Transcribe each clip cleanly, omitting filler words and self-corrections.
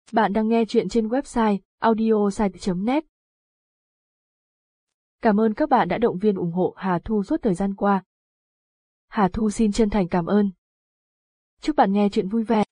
Bạn đang nghe chuyện trên website audiosite.net. Cảm ơn các bạn đã động viên ủng hộ Hà Thu suốt thời gian qua. Hà Thu xin chân thành cảm ơn. Chúc bạn nghe chuyện vui vẻ.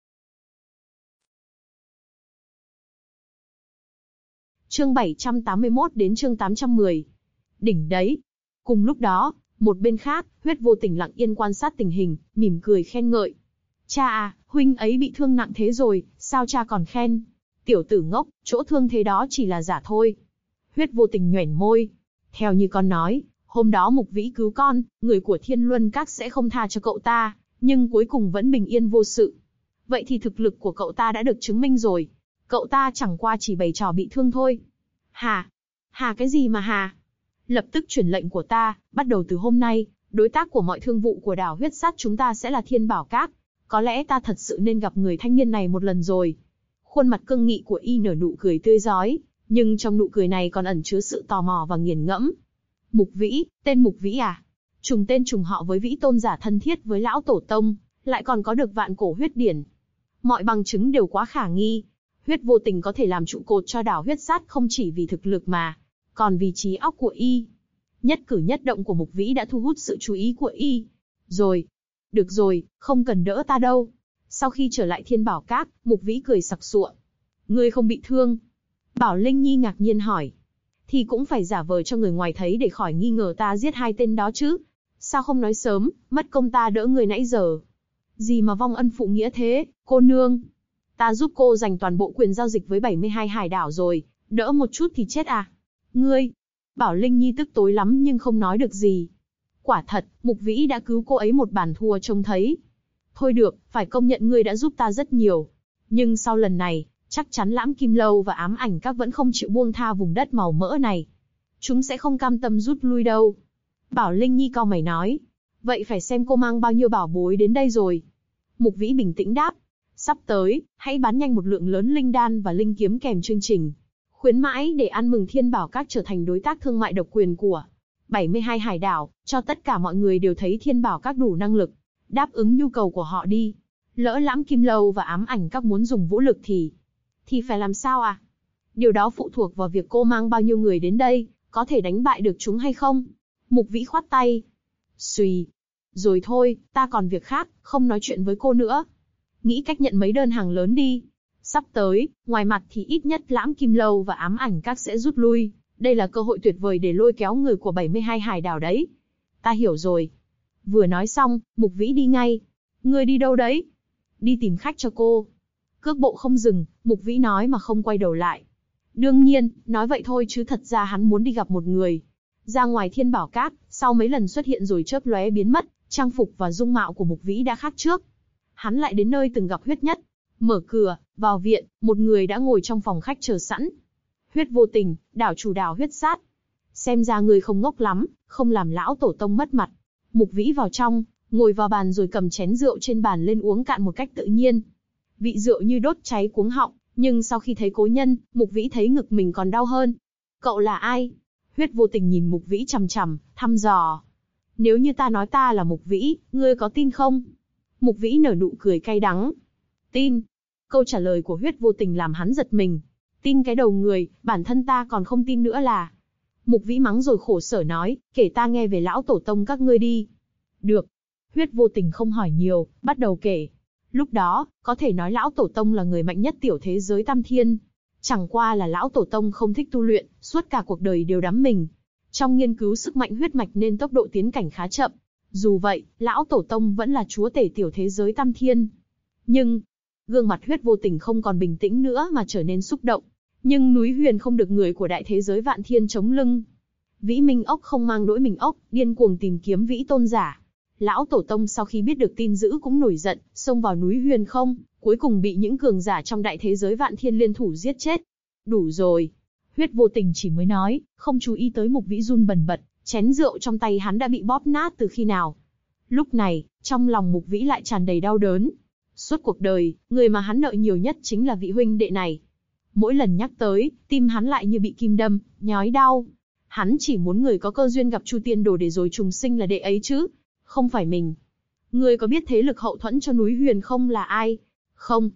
Chương 781 đến chương 810. Đỉnh đấy. Cùng lúc đó, một bên khác, Huyết Vô Tình lặng yên quan sát tình hình, mỉm cười khen ngợi. Cha à, huynh ấy bị thương nặng thế rồi, sao cha còn khen? Tiểu tử ngốc, chỗ thương thế đó chỉ là giả thôi. Huyết Vô Tình nhoẻn môi. Theo như con nói, hôm đó Mục Vĩ cứu con, người của Thiên Luân Các sẽ không tha cho cậu ta, nhưng cuối cùng vẫn bình yên vô sự. Vậy thì thực lực của cậu ta đã được chứng minh rồi. Cậu ta chẳng qua chỉ bày trò bị thương thôi. Hà? Hà cái gì mà hà? Lập tức truyền lệnh của ta, bắt đầu từ hôm nay, đối tác của mọi thương vụ của đảo huyết sát chúng ta sẽ là Thiên Bảo Các. Có lẽ ta thật sự nên gặp người thanh niên này một lần rồi. Khuôn mặt cương nghị của y nở nụ cười tươi rói, nhưng trong nụ cười này còn ẩn chứa sự tò mò và nghiền ngẫm. Mục Vĩ, tên Mục Vĩ à? Trùng tên trùng họ với Vĩ tôn giả thân thiết với lão tổ tông, lại còn có được vạn cổ huyết điển. Mọi bằng chứng đều quá khả nghi. Huyết Vô Tình có thể làm trụ cột cho đảo huyết sát không chỉ vì thực lực mà còn vì trí óc của y. Nhất cử nhất động của Mục Vĩ đã thu hút sự chú ý của y. Rồi, được rồi, không cần đỡ ta đâu. Sau khi trở lại Thiên Bảo Các, Mục Vĩ cười sặc sụa. Ngươi không bị thương? Bảo Linh Nhi ngạc nhiên hỏi. Thì cũng phải giả vờ cho người ngoài thấy để khỏi nghi ngờ ta giết hai tên đó chứ. Sao không nói sớm, mất công ta đỡ người nãy giờ. Gì mà vong ân phụ nghĩa thế, cô nương. Ta giúp cô giành toàn bộ quyền giao dịch với 72 hải đảo rồi, đỡ một chút thì chết à? Ngươi! Bảo Linh Nhi tức tối lắm nhưng không nói được gì. Quả thật, Mục Vĩ đã cứu cô ấy một bàn thua trông thấy. Thôi được, phải công nhận ngươi đã giúp ta rất nhiều. Nhưng sau lần này, chắc chắn Lãm Kim Lâu và Ám Ảnh Các vẫn không chịu buông tha vùng đất màu mỡ này. Chúng sẽ không cam tâm rút lui đâu. Bảo Linh Nhi cau mày nói. Vậy phải xem cô mang bao nhiêu bảo bối đến đây rồi. Mục Vĩ bình tĩnh đáp. Sắp tới, hãy bán nhanh một lượng lớn linh đan và linh kiếm kèm chương trình. Khuyến mãi để ăn mừng Thiên Bảo Các trở thành đối tác thương mại độc quyền của 72 hải đảo, cho tất cả mọi người đều thấy Thiên Bảo Các đủ năng lực, đáp ứng nhu cầu của họ đi. Lỡ Lãm Kim Lâu và Ám Ảnh Các muốn dùng vũ lực thì phải làm sao à? Điều đó phụ thuộc vào việc cô mang bao nhiêu người đến đây, có thể đánh bại được chúng hay không? Mục Vĩ khoát tay. Xùy. Rồi thôi, ta còn việc khác, không nói chuyện với cô nữa. Nghĩ cách nhận mấy đơn hàng lớn đi. Sắp tới, ngoài mặt thì ít nhất Lãm Kim Lâu và Ám Ảnh Các sẽ rút lui. Đây là cơ hội tuyệt vời để lôi kéo người của 72 hải đảo đấy. Ta hiểu rồi. Vừa nói xong, Mục Vĩ đi ngay. Ngươi đi đâu đấy? Đi tìm khách cho cô. Cước bộ không dừng, Mục Vĩ nói mà không quay đầu lại. Đương nhiên, nói vậy thôi chứ thật ra hắn muốn đi gặp một người. Ra ngoài Thiên Bảo Các, sau mấy lần xuất hiện rồi chớp lóe biến mất, trang phục và dung mạo của Mục Vĩ đã khác trước. Hắn lại đến nơi từng gặp Huyết Nhất. Mở cửa, vào viện, một người đã ngồi trong phòng khách chờ sẵn. Huyết Vô Tình, đảo chủ đảo huyết sát. Xem ra người không ngốc lắm, không làm lão tổ tông mất mặt. Mục Vĩ vào trong, ngồi vào bàn rồi cầm chén rượu trên bàn lên uống cạn một cách tự nhiên. Vị rượu như đốt cháy cuống họng, nhưng sau khi thấy cố nhân, Mục Vĩ thấy ngực mình còn đau hơn. Cậu là ai? Huyết Vô Tình nhìn Mục Vĩ chằm chằm, thăm dò. Nếu như ta nói ta là Mục Vĩ, ngươi có tin không? Mục Vĩ nở nụ cười cay đắng. Tin. Câu trả lời của Huyết Vô Tình làm hắn giật mình. Tin cái đầu người, bản thân ta còn không tin nữa là. Mục Vĩ mắng rồi khổ sở nói, kể ta nghe về lão tổ tông các ngươi đi. Được. Huyết Vô Tình không hỏi nhiều, bắt đầu kể. Lúc đó, có thể nói lão tổ tông là người mạnh nhất tiểu thế giới Tam Thiên. Chẳng qua là lão tổ tông không thích tu luyện, suốt cả cuộc đời đều đắm mình trong nghiên cứu sức mạnh huyết mạch nên tốc độ tiến cảnh khá chậm. Dù vậy, lão tổ tông vẫn là chúa tể tiểu thế giới Tam Thiên. Nhưng, gương mặt Huyết Vô Tình không còn bình tĩnh nữa mà trở nên xúc động. Nhưng núi Huyền không được người của đại thế giới Vạn Thiên chống lưng. Vĩ Minh Ốc không mang nỗi mình ốc, điên cuồng tìm kiếm Vĩ tôn giả. Lão tổ tông sau khi biết được tin dữ cũng nổi giận, xông vào núi Huyền không, cuối cùng bị những cường giả trong đại thế giới Vạn Thiên liên thủ giết chết. Đủ rồi. Huyết Vô Tình chỉ mới nói, không chú ý tới Mục Vĩ run bần bật, chén rượu trong tay hắn đã bị bóp nát từ khi nào. Lúc này, trong lòng Mục Vĩ lại tràn đầy đau đớn. Suốt cuộc đời, người mà hắn nợ nhiều nhất chính là vị huynh đệ này. Mỗi lần nhắc tới, tim hắn lại như bị kim đâm, nhói đau. Hắn chỉ muốn người có cơ duyên gặp Chu Tiên Đồ để rồi trùng sinh là đệ ấy chứ, không phải mình. Ngươi có biết thế lực hậu thuẫn cho núi Huyền không là ai? Không.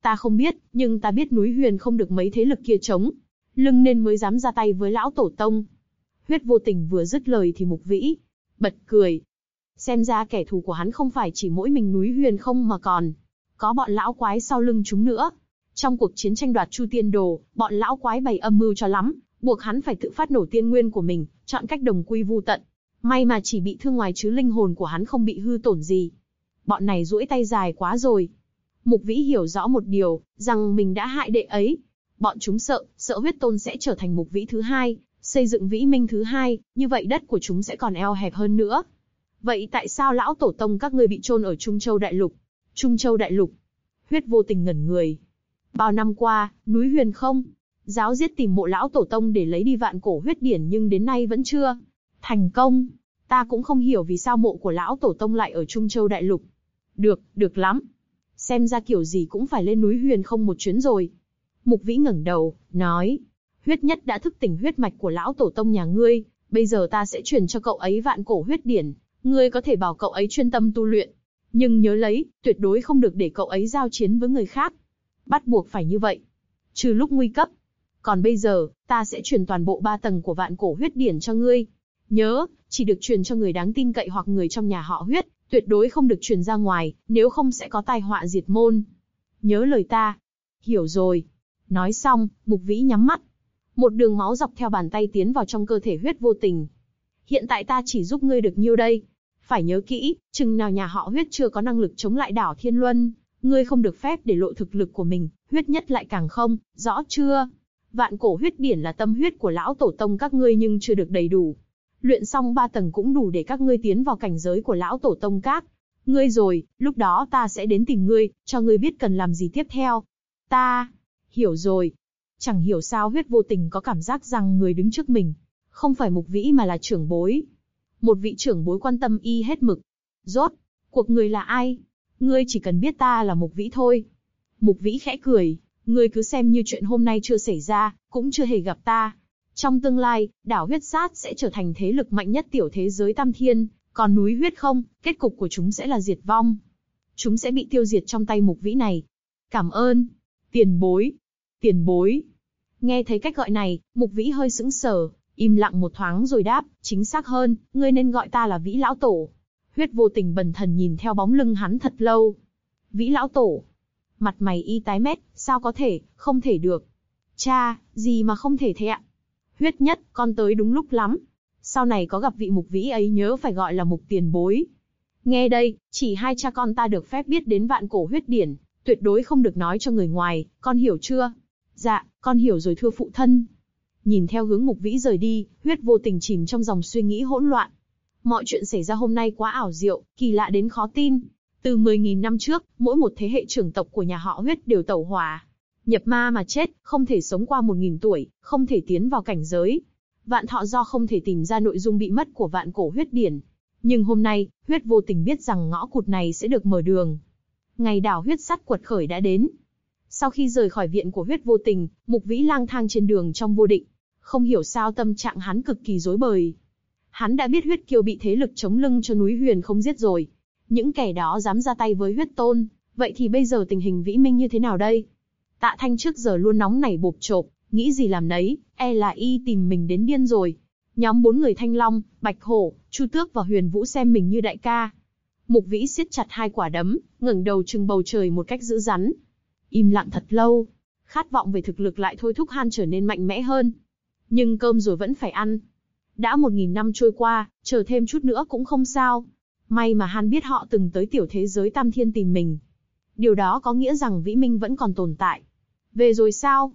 Ta không biết, nhưng ta biết núi Huyền không được mấy thế lực kia chống lưng nên mới dám ra tay với lão tổ tông. Huyết Vô Tình vừa dứt lời thì Mục Vĩ bật cười. Xem ra kẻ thù của hắn không phải chỉ mỗi mình núi Huyền không mà còn có bọn lão quái sau lưng chúng nữa. Trong cuộc chiến tranh đoạt Chu Tiên Đồ, bọn lão quái bày âm mưu cho lắm, buộc hắn phải tự phát nổ tiên nguyên của mình, chọn cách đồng quy vu tận. May mà chỉ bị thương ngoài chứ linh hồn của hắn không bị hư tổn gì. Bọn này duỗi tay dài quá rồi. Mục Vĩ hiểu rõ một điều, rằng mình đã hại đệ ấy. Bọn chúng sợ huyết tôn sẽ trở thành Mục Vĩ thứ hai, xây dựng Vĩ Minh thứ hai, như vậy đất của chúng sẽ còn eo hẹp hơn nữa. Vậy tại sao lão tổ tông các ngươi bị chôn ở Trung Châu Đại Lục? Trung Châu Đại Lục? Huyết Vô Tình ngẩn người. Bao năm qua, núi Huyền không giáo giết tìm mộ lão tổ tông để lấy đi vạn cổ huyết điển nhưng đến nay vẫn chưa thành công. Ta cũng không hiểu vì sao mộ của lão tổ tông lại ở Trung Châu Đại Lục. Được lắm. Xem ra kiểu gì cũng phải lên núi Huyền không một chuyến rồi. Mục Vĩ ngẩng đầu, nói. Huyết Nhất đã thức tỉnh huyết mạch của lão tổ tông nhà ngươi, bây giờ ta sẽ truyền cho cậu ấy vạn cổ huyết điển. Ngươi có thể bảo cậu ấy chuyên tâm tu luyện. Nhưng nhớ lấy, tuyệt đối không được để cậu ấy giao chiến với người khác. Bắt buộc phải như vậy. Trừ lúc nguy cấp. Còn bây giờ, ta sẽ truyền toàn bộ 3 tầng của vạn cổ huyết điển cho ngươi. Nhớ, chỉ được truyền cho người đáng tin cậy hoặc người trong nhà họ Huyết, tuyệt đối không được truyền ra ngoài, nếu không sẽ có tai họa diệt môn. Nhớ lời ta. Hiểu rồi. Nói xong, Mục Vĩ nhắm mắt. Một đường máu dọc theo bàn tay tiến vào trong cơ thể Huyết Vô Tình. Hiện tại ta chỉ giúp ngươi được nhiêu đây. Phải nhớ kỹ, chừng nào nhà họ Huyết chưa có năng lực chống lại đảo Thiên Luân, ngươi không được phép để lộ thực lực của mình, Huyết Nhất lại càng không, rõ chưa? Vạn cổ huyết điển là tâm huyết của lão tổ tông các ngươi nhưng chưa được đầy đủ. Luyện xong 3 tầng cũng đủ để các ngươi tiến vào cảnh giới của lão tổ tông các ngươi rồi, lúc đó ta sẽ đến tìm ngươi, cho ngươi biết cần làm gì tiếp theo. Ta hiểu rồi. Chẳng hiểu sao Huyết Vô Tình có cảm giác rằng người đứng trước mình không phải Mục Vĩ mà là trưởng bối. Một vị trưởng bối quan tâm y hết mực. Rốt cuộc người là ai? Ngươi chỉ cần biết ta là Mục Vĩ thôi. Mục Vĩ khẽ cười, ngươi cứ xem như chuyện hôm nay chưa xảy ra, cũng chưa hề gặp ta. Trong tương lai, đảo Huyết Sát sẽ trở thành thế lực mạnh nhất tiểu thế giới Tam Thiên, còn núi Huyết không, kết cục của chúng sẽ là diệt vong. Chúng sẽ bị tiêu diệt trong tay Mục Vĩ này. Cảm ơn. Tiền bối. Tiền bối. Nghe thấy cách gọi này, Mục Vĩ hơi sững sờ, im lặng một thoáng rồi đáp, chính xác hơn, ngươi nên gọi ta là Vĩ Lão Tổ. Huyết Vô Tình bần thần nhìn theo bóng lưng hắn thật lâu. Vĩ Lão Tổ. Mặt mày y tái mét, sao có thể, không thể được. Cha, gì mà không thể thế ạ? Huyết Nhất, con tới đúng lúc lắm. Sau này có gặp vị Mục Vĩ ấy nhớ phải gọi là Mục tiền bối. Nghe đây, chỉ hai cha con ta được phép biết đến vạn cổ huyết điển, tuyệt đối không được nói cho người ngoài, con hiểu chưa? Dạ, con hiểu rồi thưa phụ thân. Nhìn theo hướng Mục Vĩ rời đi, Huyết Vô Tình chìm trong dòng suy nghĩ hỗn loạn. Mọi chuyện xảy ra hôm nay quá ảo diệu, kỳ lạ đến khó tin. Từ 10.000 năm trước, mỗi một thế hệ trưởng tộc của nhà họ Huyết đều tẩu hỏa nhập ma mà chết, không thể sống qua 1.000 tuổi, không thể tiến vào cảnh giới vạn thọ do không thể tìm ra nội dung bị mất của vạn cổ huyết điển. Nhưng hôm nay, Huyết Vô Tình biết rằng ngõ cụt này sẽ được mở đường. Ngày đảo huyết sắt quật khởi đã đến. Sau khi rời khỏi viện của Huyết Vô Tình, Mục Vĩ lang thang trên đường trong vô định. Không hiểu sao tâm trạng hắn cực kỳ rối bời. Hắn đã biết Huyết Kiêu bị thế lực chống lưng cho núi Huyền không giết rồi. Những kẻ đó dám ra tay với Huyết Tôn, vậy thì bây giờ tình hình Vĩ Minh như thế nào đây? Tạ Thanh trước giờ luôn nóng nảy bộp chộp, nghĩ gì làm nấy, e là y tìm mình đến điên rồi. Nhóm 4 người Thanh Long, Bạch Hổ, Chu Tước và Huyền Vũ xem mình như đại ca. Mục Vĩ siết chặt hai quả đấm, ngẩng đầu trừng bầu trời một cách dữ dằn. Im lặng thật lâu, khát vọng về thực lực lại thôi thúc Han trở nên mạnh mẽ hơn. Nhưng cơm rồi vẫn phải ăn. Đã 1.000 năm trôi qua, chờ thêm chút nữa cũng không sao. May mà Han biết họ từng tới tiểu thế giới Tam Thiên tìm mình. Điều đó có nghĩa rằng Vĩ Minh vẫn còn tồn tại. Về rồi sao?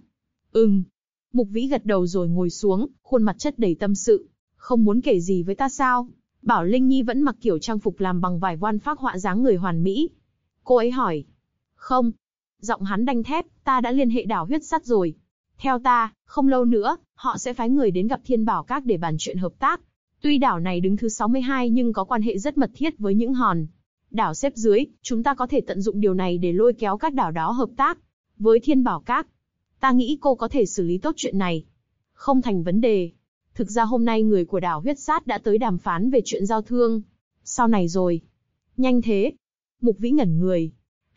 Mục Vĩ gật đầu rồi ngồi xuống, khuôn mặt chất đầy tâm sự. Không muốn kể gì với ta sao? Bảo Linh Nhi vẫn mặc kiểu trang phục làm bằng vải voan phác họa dáng người hoàn mỹ. Cô ấy hỏi. Không. Giọng hắn đanh thép, ta đã liên hệ đảo huyết sắt rồi. Theo ta, không lâu nữa, họ sẽ phái người đến gặp Thiên Bảo Các để bàn chuyện hợp tác. Tuy đảo này đứng thứ 62 nhưng có quan hệ rất mật thiết với những hòn đảo xếp dưới, chúng ta có thể tận dụng điều này để lôi kéo các đảo đó hợp tác với Thiên Bảo Các. Ta nghĩ cô có thể xử lý tốt chuyện này. Không thành vấn đề. Thực ra hôm nay người của đảo huyết sát đã tới đàm phán về chuyện giao thương sau này rồi. Nhanh thế. Mục Vĩ ngẩn người.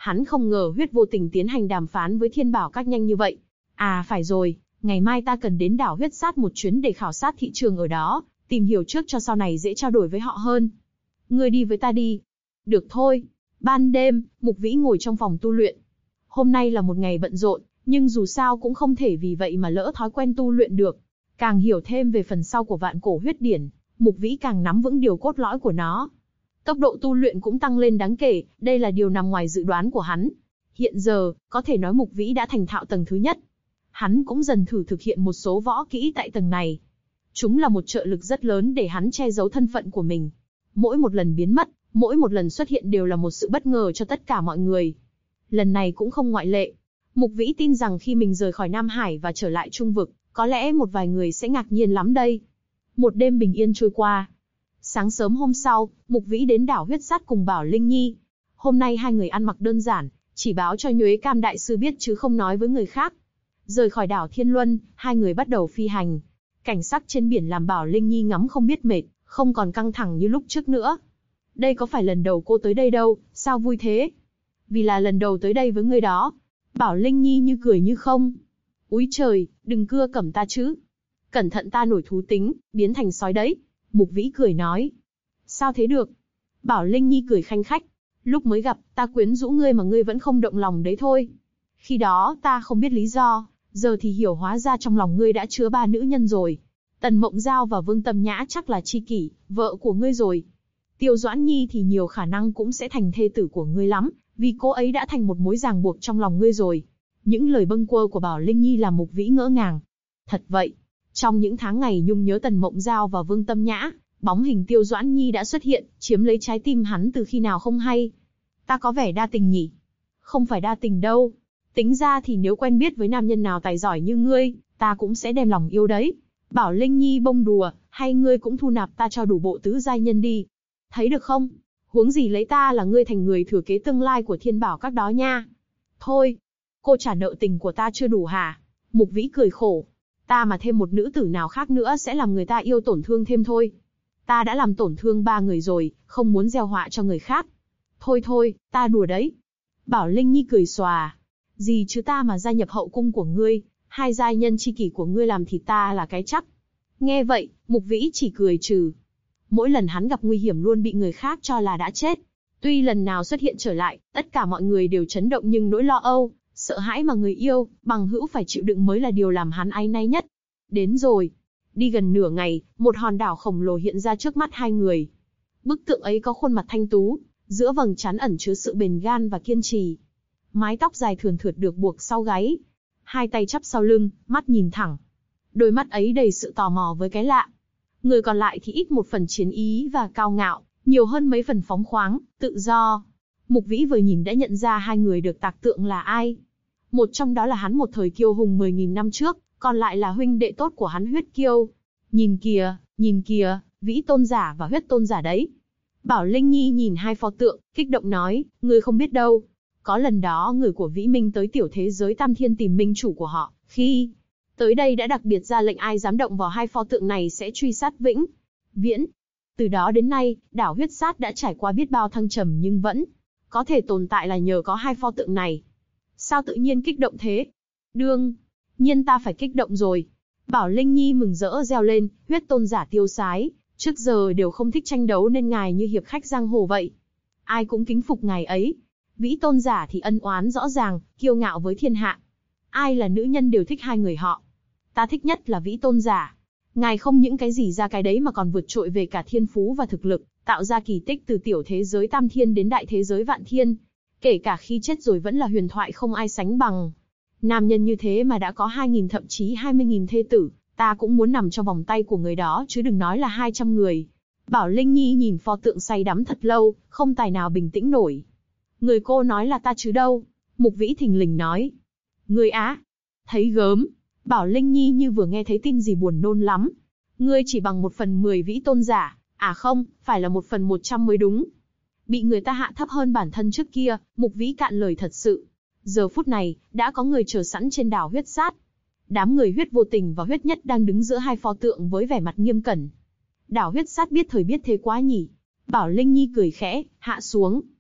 Hắn không ngờ Huyết Vô Tình tiến hành đàm phán với Thiên Bảo Các nhanh như vậy. À phải rồi, ngày mai ta cần đến đảo Huyết Sát một chuyến để khảo sát thị trường ở đó, tìm hiểu trước cho sau này dễ trao đổi với họ hơn. Ngươi đi với ta đi. Được thôi. Ban đêm, Mục Vĩ ngồi trong phòng tu luyện. Hôm nay là một ngày bận rộn, nhưng dù sao cũng không thể vì vậy mà lỡ thói quen tu luyện được. Càng hiểu thêm về phần sau của Vạn Cổ Huyết Điển, Mục Vĩ càng nắm vững điều cốt lõi của nó. Tốc độ tu luyện cũng tăng lên đáng kể, đây là điều nằm ngoài dự đoán của hắn. Hiện giờ, có thể nói Mục Vĩ đã thành thạo tầng thứ nhất. Hắn cũng dần thử thực hiện một số võ kỹ tại tầng này. Chúng là một trợ lực rất lớn để hắn che giấu thân phận của mình. Mỗi một lần biến mất, mỗi một lần xuất hiện đều là một sự bất ngờ cho tất cả mọi người. Lần này cũng không ngoại lệ. Mục Vĩ tin rằng khi mình rời khỏi Nam Hải và trở lại Trung Vực, có lẽ một vài người sẽ ngạc nhiên lắm đây. Một đêm bình yên trôi qua. Sáng sớm hôm sau, Mục Vĩ đến đảo Huyết Sát cùng Bảo Linh Nhi. Hôm nay hai người ăn mặc đơn giản, chỉ báo cho Nhuế Cam đại sư biết chứ không nói với người khác. Rời khỏi đảo Thiên Luân, hai người bắt đầu phi hành. Cảnh sắc trên biển làm Bảo Linh Nhi ngắm không biết mệt, không còn căng thẳng như lúc trước nữa. Đây có phải lần đầu cô tới đây đâu, sao vui thế? Vì là lần đầu tới đây với người đó. Bảo Linh Nhi như cười như không. Úi trời, đừng cưa cẩm ta chứ. Cẩn thận ta nổi thú tính, biến thành sói đấy. Mục Vĩ cười nói. Sao thế được? Bảo Linh Nhi cười khanh khách. Lúc mới gặp, ta quyến rũ ngươi mà ngươi vẫn không động lòng đấy thôi. Khi đó ta không biết lý do, giờ thì hiểu hóa ra trong lòng ngươi đã chứa 3 nữ nhân rồi. Tần Mộng Giao và Vương Tâm Nhã chắc là tri kỷ, vợ của ngươi rồi. Tiêu Doãn Nhi thì nhiều khả năng cũng sẽ thành thê tử của ngươi lắm, vì cô ấy đã thành một mối ràng buộc trong lòng ngươi rồi. Những lời bâng quơ của Bảo Linh Nhi làm Mục Vĩ ngỡ ngàng. Thật vậy, trong những tháng ngày nhung nhớ Tần Mộng Giao và Vương Tâm Nhã, bóng hình Tiêu Doãn Nhi đã xuất hiện, chiếm lấy trái tim hắn từ khi nào không hay. Ta có vẻ đa tình nhỉ? Không phải đa tình đâu. Tính ra thì nếu quen biết với nam nhân nào tài giỏi như ngươi, ta cũng sẽ đem lòng yêu đấy. Bảo Linh Nhi bông đùa, hay ngươi cũng thu nạp ta cho đủ bộ tứ giai nhân đi. Thấy được không? Huống gì lấy ta là ngươi thành người thừa kế tương lai của Thiên Bảo Các đó nha. Thôi, cô trả nợ tình của ta chưa đủ hả? Mục Vĩ cười khổ. Ta mà thêm một nữ tử nào khác nữa sẽ làm người ta yêu tổn thương thêm thôi. Ta đã làm tổn thương 3 người rồi, không muốn gieo họa cho người khác. Thôi thôi, ta đùa đấy. Bảo Linh Nhi cười xòa. Gì chứ ta mà gia nhập hậu cung của ngươi, 2 giai nhân chi kỷ của ngươi làm thì ta là cái chắc. Nghe vậy, Mục Vĩ chỉ cười trừ. Mỗi lần hắn gặp nguy hiểm luôn bị người khác cho là đã chết. Tuy lần nào xuất hiện trở lại, tất cả mọi người đều chấn động nhưng nỗi lo âu, sợ hãi mà người yêu, bằng hữu phải chịu đựng mới là điều làm hắn áy náy nhất. Đến rồi. Đi gần nửa ngày, một hòn đảo khổng lồ hiện ra trước mắt hai người. Bức tượng ấy có khuôn mặt thanh tú, giữa vầng trán ẩn chứa sự bền gan và kiên trì. Mái tóc dài thườn thượt được buộc sau gáy. Hai tay chắp sau lưng, mắt nhìn thẳng. Đôi mắt ấy đầy sự tò mò với cái lạ. Người còn lại thì ít một phần chiến ý và cao ngạo, nhiều hơn mấy phần phóng khoáng, tự do. Mục Vĩ vừa nhìn đã nhận ra hai người được tạc tượng là ai. Một trong đó là hắn một thời kiêu hùng 10.000 năm trước, còn lại là huynh đệ tốt của hắn Huyết Kiêu. Nhìn kìa, Vĩ tôn giả và Huyết tôn giả đấy. Bảo Linh Nhi nhìn hai pho tượng, kích động nói, ngươi không biết đâu. Có lần đó người của Vĩ Minh tới tiểu thế giới Tam Thiên tìm minh chủ của họ, khi tới đây đã đặc biệt ra lệnh ai dám động vào hai pho tượng này sẽ truy sát vĩnh viễn. Từ đó đến nay, đảo Huyết Sát đã trải qua biết bao thăng trầm nhưng vẫn có thể tồn tại là nhờ có hai pho tượng này. Sao tự nhiên kích động thế? Đương nhiên ta phải kích động rồi. Bảo Linh Nhi mừng rỡ reo lên, Huyết tôn giả tiêu sái, trước giờ đều không thích tranh đấu nên ngài như hiệp khách giang hồ vậy. Ai cũng kính phục ngài ấy. Vĩ tôn giả thì ân oán rõ ràng, kiêu ngạo với thiên hạ. Ai là nữ nhân đều thích hai người họ. Ta thích nhất là Vĩ tôn giả. Ngài không những cái gì ra cái đấy mà còn vượt trội về cả thiên phú và thực lực, tạo ra kỳ tích từ tiểu thế giới Tam Thiên đến đại thế giới Vạn Thiên. Kể cả khi chết rồi vẫn là huyền thoại không ai sánh bằng. Nam nhân như thế mà đã có 2.000 thậm chí 20.000 thê tử, ta cũng muốn nằm trong vòng tay của người đó chứ đừng nói là 200 người. Bảo Linh Nhi nhìn pho tượng say đắm thật lâu, không tài nào bình tĩnh nổi. Người cô nói là ta chứ đâu? Mục Vĩ thình lình nói. Ngươi á? Thấy gớm. Bảo Linh Nhi như vừa nghe thấy tin gì buồn nôn lắm. Ngươi chỉ bằng 1/10 Vĩ tôn giả, à không, phải là 1/100 mới đúng. Bị người ta hạ thấp hơn bản thân trước kia, Mục Vĩ cạn lời thật sự. Giờ phút này, đã có người chờ sẵn trên đảo Huyết Sát. Đám người Huyết Vô Tình và Huyết Nhất đang đứng giữa hai pho tượng với vẻ mặt nghiêm cẩn. Đảo Huyết Sát biết thời biết thế quá nhỉ. Bảo Linh Nhi cười khẽ, hạ xuống.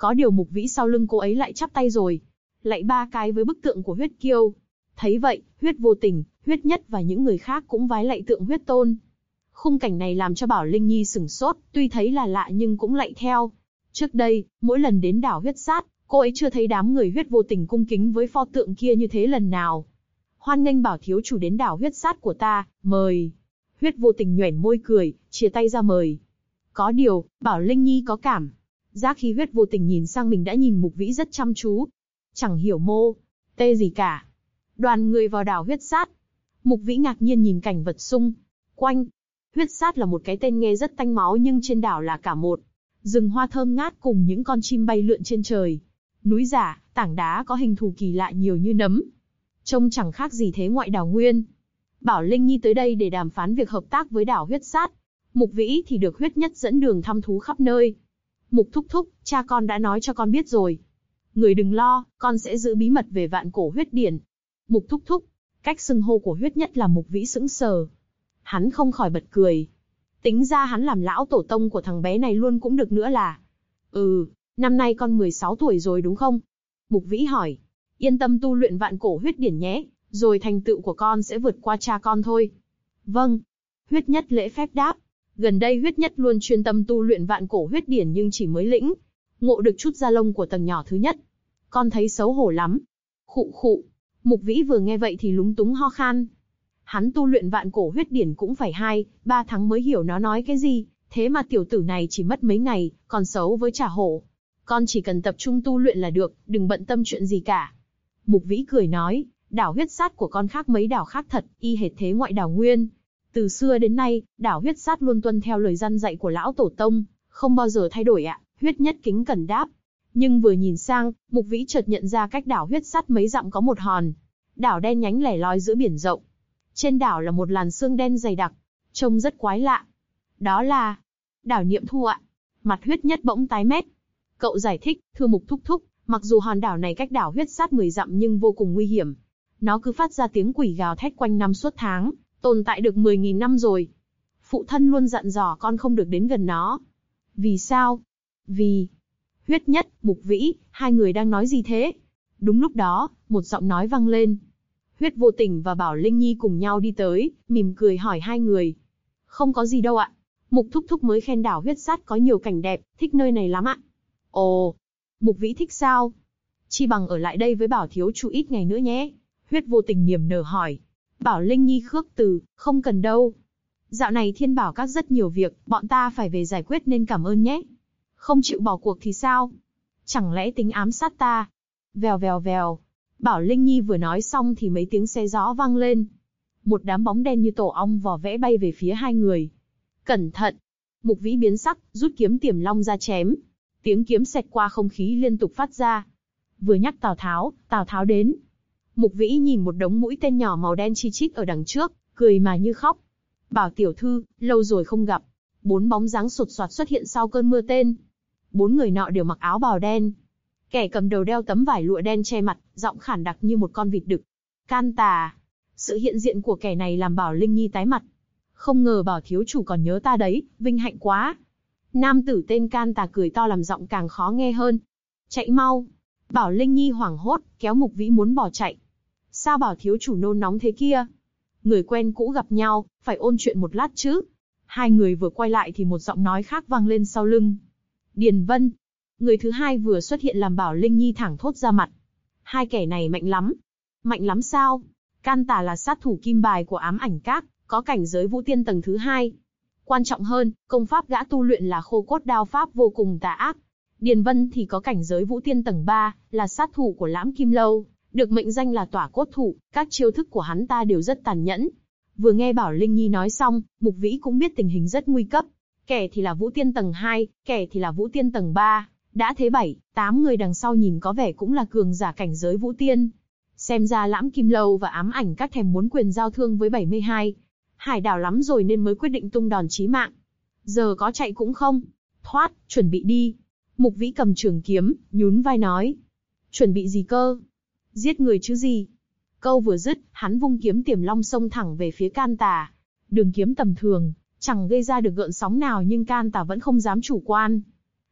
Có điều Mục Vĩ sau lưng cô ấy lại chắp tay rồi, lạy 3 cái với bức tượng của huyết kiêu. Thấy vậy, Huyết Vô Tình, Huyết Nhất và những người khác cũng vái lạy tượng huyết tôn. Khung cảnh này làm cho Bảo Linh Nhi sửng sốt, tuy thấy là lạ nhưng cũng lạy theo. Trước đây, mỗi lần đến đảo huyết sát, cô ấy chưa thấy đám người Huyết Vô Tình cung kính với pho tượng kia như thế lần nào. Hoan nghênh Bảo thiếu chủ đến đảo huyết sát của ta, mời. Huyết Vô Tình nhoẻn môi cười, chia tay ra mời. Có điều, Bảo Linh Nhi có cảm giác khi Huyết Vô Tình nhìn sang mình đã nhìn Mục Vĩ rất chăm chú. Chẳng hiểu mô tê gì cả. Đoàn người vào đảo huyết sát. Mục Vĩ ngạc nhiên nhìn cảnh vật xung quanh. Huyết sát là một cái tên nghe rất tanh máu nhưng trên đảo là cả một rừng hoa thơm ngát cùng những con chim bay lượn trên trời. Núi giả, tảng đá có hình thù kỳ lạ nhiều như nấm. Trông chẳng khác gì thế ngoại đảo nguyên. Bảo Linh Nhi tới đây để đàm phán việc hợp tác với đảo huyết sát. Mục Vĩ thì được Huyết Nhất dẫn đường thăm thú khắp nơi. Mục thúc thúc, cha con đã nói cho con biết rồi. Người đừng lo, con sẽ giữ bí mật về vạn cổ huyết điển. Mục thúc thúc, cách xưng hô của Huyết Nhất làm Mục Vĩ sững sờ. Hắn không khỏi bật cười. Tính ra hắn làm lão tổ tông của thằng bé này luôn cũng được nữa là. Năm nay con 16 tuổi rồi đúng không? Mục Vĩ hỏi. Yên tâm tu luyện vạn cổ huyết điển nhé, rồi thành tựu của con sẽ vượt qua cha con thôi. Vâng. Huyết Nhất lễ phép đáp. Gần đây Huyết Nhất luôn chuyên tâm tu luyện vạn cổ huyết điển nhưng chỉ mới lĩnh ngộ được chút da lông của tầng nhỏ thứ nhất. Con thấy xấu hổ lắm. Khụ khụ. Mục Vĩ vừa nghe vậy thì lúng túng ho khan. Hắn tu luyện vạn cổ huyết điển cũng phải 2-3 tháng mới hiểu nó nói cái gì, thế mà tiểu tử này chỉ mất mấy ngày, còn xấu với chả hổ. Con chỉ cần tập trung tu luyện là được, đừng bận tâm chuyện gì cả. Mục Vĩ cười nói, đảo huyết sát của con khác mấy đảo khác thật, y hệt thế ngoại đảo nguyên. Từ xưa đến nay, đảo huyết sát luôn tuân theo lời răn dạy của lão tổ tông, không bao giờ thay đổi ạ. Huyết Nhất kính cẩn đáp. Nhưng vừa nhìn sang, Mục Vĩ chợt nhận ra cách đảo huyết sát mấy dặm có một hòn đảo đen nhánh lẻ loi giữa biển rộng. Trên đảo là một làn sương đen dày đặc, trông rất quái lạ. Đó là đảo Niệm Thu ạ. Mặt Huyết Nhất bỗng tái mét. Cậu giải thích, thưa Mục thúc thúc, mặc dù hòn đảo này cách đảo huyết sát 10 dặm nhưng vô cùng nguy hiểm. Nó cứ phát ra tiếng quỷ gào thét quanh năm suốt tháng, tồn tại được 10.000 năm rồi. Phụ thân luôn dặn dò con không được đến gần nó. Vì sao? Vì... Huyết Nhất, Mục Vĩ, hai người đang nói gì thế? Đúng lúc đó, một giọng nói vang lên. Huyết Vô Tình và Bảo Linh Nhi cùng nhau đi tới, mỉm cười hỏi hai người. Không có gì đâu ạ. Mục thúc thúc mới khen đảo huyết sát có nhiều cảnh đẹp, thích nơi này lắm ạ. Ồ, Mục Vĩ thích sao? Chi bằng ở lại đây với Bảo thiếu chủ ít ngày nữa nhé. Huyết Vô Tình niềm nở hỏi. Bảo Linh Nhi khước từ, không cần đâu. Dạo này Thiên Bảo Các rất nhiều việc, bọn ta phải về giải quyết nên cảm ơn nhé. Không chịu bỏ cuộc thì sao? Chẳng lẽ tính ám sát ta? Vèo vèo vèo. Bảo Linh Nhi vừa nói xong thì mấy tiếng xe gió vang lên. Một đám bóng đen như tổ ong vò vẽ bay về phía hai người. Cẩn thận! Mục Vĩ biến sắc, rút kiếm Tiềm Long ra chém. Tiếng kiếm xẹt qua không khí liên tục phát ra. Vừa nhắc Tào Tháo đến. Mục Vĩ nhìn một đống mũi tên nhỏ màu đen chi chít ở đằng trước, cười mà như khóc. Bảo tiểu thư, lâu rồi không gặp. 4 bóng dáng sột soạt xuất hiện sau cơn mưa tên. 4 người nọ đều mặc áo bào đen. Kẻ cầm đầu đeo tấm vải lụa đen che mặt, giọng khản đặc như một con vịt đực. Can Tà. Sự hiện diện của kẻ này làm Bảo Linh Nhi tái mặt. Không ngờ Bảo thiếu chủ còn nhớ ta đấy, vinh hạnh quá. Nam tử tên Can Tà cười to làm giọng càng khó nghe hơn. Chạy mau. Bảo Linh Nhi hoảng hốt, kéo Mục Vĩ muốn bỏ chạy. Sao Bảo thiếu chủ nôn nóng thế kia? Người quen cũ gặp nhau, phải ôn chuyện một lát chứ. Hai người vừa quay lại thì một giọng nói khác vang lên sau lưng. Điền Vân. Người thứ hai vừa xuất hiện làm Bảo Linh Nhi thẳng thốt ra mặt. Hai kẻ này mạnh lắm. Mạnh lắm sao? Can Tà là sát thủ kim bài của Ám Ảnh Các, có cảnh giới vũ tiên tầng thứ 2. Quan trọng hơn, công pháp gã tu luyện là khô cốt đao pháp vô cùng tà ác. Điền Vân thì có cảnh giới vũ tiên tầng 3, là sát thủ của Lãm Kim Lâu, được mệnh danh là tỏa cốt thủ, các chiêu thức của hắn ta đều rất tàn nhẫn. Vừa nghe Bảo Linh Nhi nói xong, Mục Vĩ cũng biết tình hình rất nguy cấp. Kẻ thì là vũ tiên tầng 2, kẻ thì là vũ tiên tầng 3, đã thế 7-8 người đằng sau nhìn có vẻ cũng là cường giả cảnh giới vũ tiên. Xem ra Lãm Kim Lâu và Ám Ảnh Các thèm muốn quyền giao thương với 72 hải đảo lắm rồi nên mới quyết định tung đòn chí mạng. Giờ có chạy cũng không. Thoát, chuẩn bị đi. Mục Vĩ cầm trường kiếm, nhún vai nói. Chuẩn bị gì cơ? Giết người chứ gì? Câu vừa dứt, hắn vung kiếm Tiềm Long xông thẳng về phía Can Tà. Đường kiếm tầm thường, chẳng gây ra được gợn sóng nào nhưng Can Tà vẫn không dám chủ quan.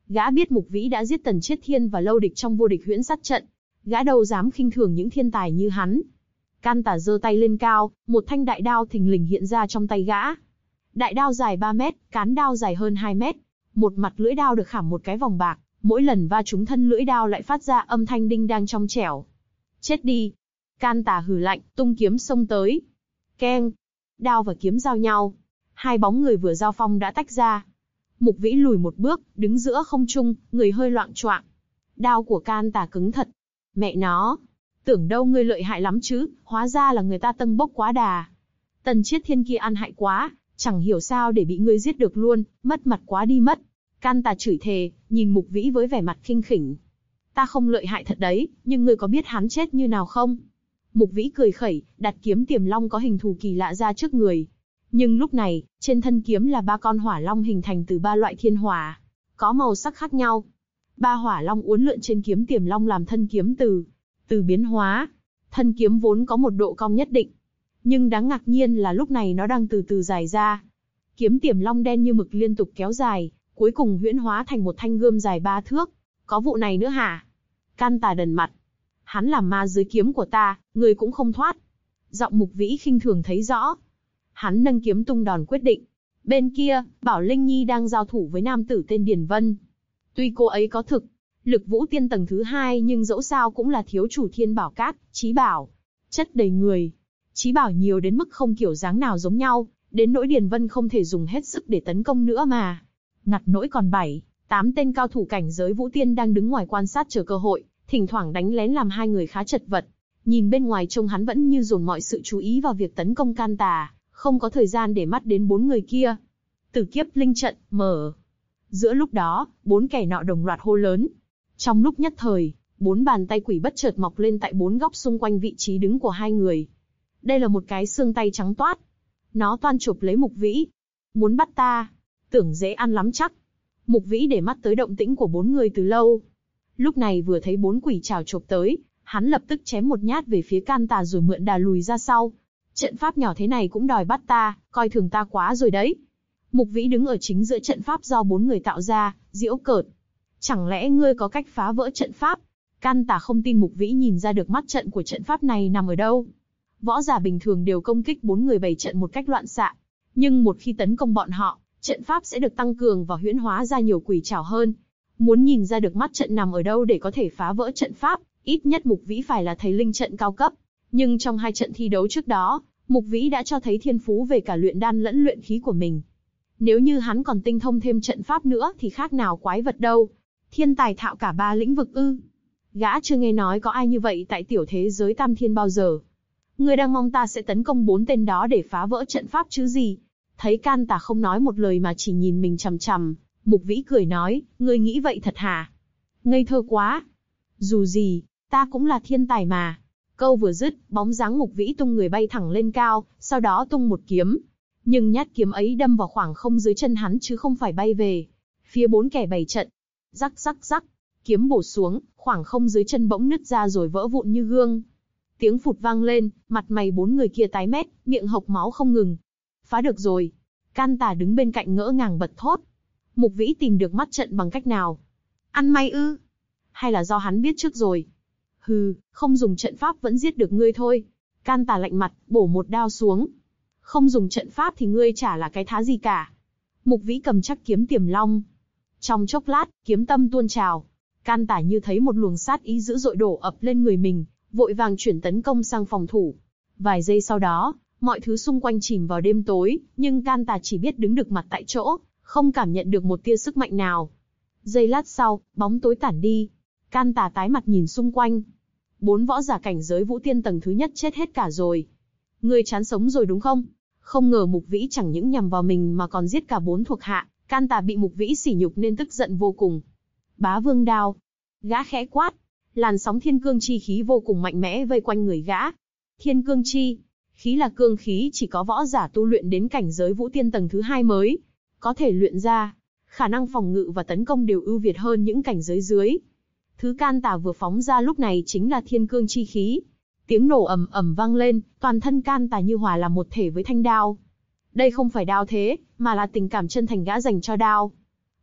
Gã biết Mục Vĩ đã giết Tần Chiết Thiên và lâu địch trong vô địch huyễn sát trận. Gã đâu dám khinh thường những thiên tài như hắn. Can Tà giơ tay lên cao, một thanh đại đao thình lình hiện ra trong tay gã. Đại đao dài 3 mét, cán đao dài hơn 2 mét. Một mặt lưỡi đao được khảm một cái vòng bạc, mỗi lần va trúng thân lưỡi đao lại phát ra âm thanh đinh đang trong trẻo. Chết đi! Can Tà hừ lạnh, tung kiếm xông tới. Keng! Đao và kiếm giao nhau. Hai bóng người vừa giao phong đã tách ra. Mục Vĩ lùi một bước, đứng giữa không trung, người hơi loạng choạng. Đao của Can Tà cứng thật. Mẹ nó! Tưởng đâu ngươi lợi hại lắm chứ, hóa ra là người ta tâng bốc quá đà. Tần Chiết Thiên kia ăn hại quá, chẳng hiểu sao để bị ngươi giết được luôn, mất mặt quá đi mất. Can Tà chửi thề, nhìn Mục Vĩ với vẻ mặt khinh khỉnh. Ta không lợi hại thật đấy, nhưng ngươi có biết hắn chết như nào không? Mục Vĩ cười khẩy, đặt kiếm Tiềm Long có hình thù kỳ lạ ra trước người. Nhưng lúc này, trên thân kiếm là 3 con hỏa long hình thành từ 3 loại thiên hỏa, có màu sắc khác nhau. 3 hỏa long uốn lượn trên kiếm Tiềm Long làm thân kiếm từ biến hóa. Thân kiếm vốn có một độ cong nhất định, nhưng đáng ngạc nhiên là lúc này nó đang từ từ dài ra. Kiếm Tiềm Long đen như mực liên tục kéo dài, cuối cùng huyễn hóa thành một thanh gươm dài 3 thước. Có vụ này nữa hả? Can Tà đần mặt. Hắn làm ma dưới kiếm của ta, người cũng không thoát. Giọng Mục Vĩ khinh thường thấy rõ. Hắn nâng kiếm tung đòn quyết định. Bên kia, Bảo Linh Nhi đang giao thủ với nam tử tên Điền Vân. Tuy cô ấy có thực lực vũ tiên tầng thứ 2 nhưng dẫu sao cũng là thiếu chủ Thiên Bảo Các, Chí Bảo. Chất đầy người. Chí Bảo nhiều đến mức không kiểu dáng nào giống nhau, đến nỗi Điền Vân không thể dùng hết sức để tấn công nữa mà. Ngặt nỗi còn 7-8 tên cao thủ cảnh giới vũ tiên đang đứng ngoài quan sát chờ cơ hội, thỉnh thoảng đánh lén làm hai người khá chật vật. Nhìn bên ngoài trông hắn vẫn như dồn mọi sự chú ý vào việc tấn công Can Tà, không có thời gian để mắt đến 4 người kia. Tử kiếp linh trận, mở. Giữa lúc đó, 4 kẻ nọ đồng loạt hô lớn. Trong lúc nhất thời, 4 bàn tay quỷ bất chợt mọc lên tại 4 góc xung quanh vị trí đứng của hai người. Đây là một cái xương tay trắng toát. Nó toan chụp lấy Mục Vĩ. Muốn bắt ta? Tưởng dễ ăn lắm chắc. Mục Vĩ để mắt tới động tĩnh của 4 người từ lâu. Lúc này vừa thấy 4 quỷ trảo chộp tới, hắn lập tức chém một nhát về phía Can Tà rồi mượn đà lùi ra sau. Trận pháp nhỏ thế này cũng đòi bắt ta, coi thường ta quá rồi đấy. Mục Vĩ đứng ở chính giữa trận pháp do 4 người tạo ra, giễu cợt. Chẳng lẽ ngươi có cách phá vỡ trận pháp? Can Tà không tin Mục Vĩ nhìn ra được mắt trận của trận pháp này nằm ở đâu. Võ giả bình thường đều công kích 4 người bày trận một cách loạn xạ, nhưng một khi tấn công bọn họ, trận pháp sẽ được tăng cường và huyễn hóa ra nhiều quỷ trảo hơn. Muốn nhìn ra được mắt trận nằm ở đâu để có thể phá vỡ trận pháp, ít nhất Mục Vĩ phải là thầy linh trận cao cấp. Nhưng trong 2 trận thi đấu trước đó, Mục Vĩ đã cho thấy thiên phú về cả luyện đan lẫn luyện khí của mình. Nếu như hắn còn tinh thông thêm trận pháp nữa thì khác nào quái vật đâu. Thiên tài thạo cả 3 lĩnh vực ư? Gã chưa nghe nói có ai như vậy tại tiểu thế giới Tam Thiên bao giờ. Ngươi đang mong ta sẽ tấn công 4 tên đó để phá vỡ trận pháp chứ gì? Thấy Can Tà không nói một lời mà chỉ nhìn mình chằm chằm, Mục Vĩ cười nói, ngươi nghĩ vậy thật hả? Ngây thơ quá. Dù gì, ta cũng là thiên tài mà. Câu vừa dứt, bóng dáng Mục Vĩ tung người bay thẳng lên cao, sau đó tung một kiếm. Nhưng nhát kiếm ấy đâm vào khoảng không dưới chân hắn chứ không phải bay về phía 4 kẻ bày trận. Rắc rắc rắc, kiếm bổ xuống, khoảng không dưới chân bỗng nứt ra rồi vỡ vụn như gương. Tiếng phụt vang lên, mặt mày 4 người kia tái mét, miệng hộc máu không ngừng. Phá được rồi. Can Tà đứng bên cạnh ngỡ ngàng bật thốt. Mục Vĩ tìm được mắt trận bằng cách nào? Ăn may ư? Hay là do hắn biết trước rồi? Hừ, không dùng trận pháp vẫn giết được ngươi thôi. Can Tà lạnh mặt, bổ một đao xuống. Không dùng trận pháp thì ngươi chả là cái thá gì cả. Mục Vĩ cầm chắc kiếm Tiềm Long. Trong chốc lát, kiếm tâm tuôn trào. Can Tà như thấy một luồng sát ý dữ dội đổ ập lên người mình, vội vàng chuyển tấn công sang phòng thủ. Vài giây sau đó, mọi thứ xung quanh chìm vào đêm tối, nhưng Can Tà chỉ biết đứng được mặt tại chỗ, không cảm nhận được một tia sức mạnh nào. Giây lát sau, bóng tối tản đi. Can Tà tái mặt nhìn xung quanh. 4 võ giả cảnh giới vũ tiên tầng thứ nhất chết hết cả rồi. Ngươi chán sống rồi đúng không? Không ngờ Mục Vĩ chẳng những nhằm vào mình mà còn giết cả 4 thuộc hạ. Can Tà bị Mục Vĩ sỉ nhục nên tức giận vô cùng. Bá Vương đao. Gã khẽ quát. Làn sóng thiên cương chi khí vô cùng mạnh mẽ vây quanh người gã. Thiên cương chi khí là cương khí chỉ có võ giả tu luyện đến cảnh giới vũ tiên tầng thứ 2 mới có thể luyện ra. Khả năng phòng ngự và tấn công đều ưu việt hơn những cảnh giới dưới. Thứ Can Tà vừa phóng ra lúc này chính là thiên cương chi khí. Tiếng nổ ầm ầm vang lên, toàn thân Can Tà như hòa làm một thể với thanh đao. Đây không phải đao thế, mà là tình cảm chân thành gã dành cho đao.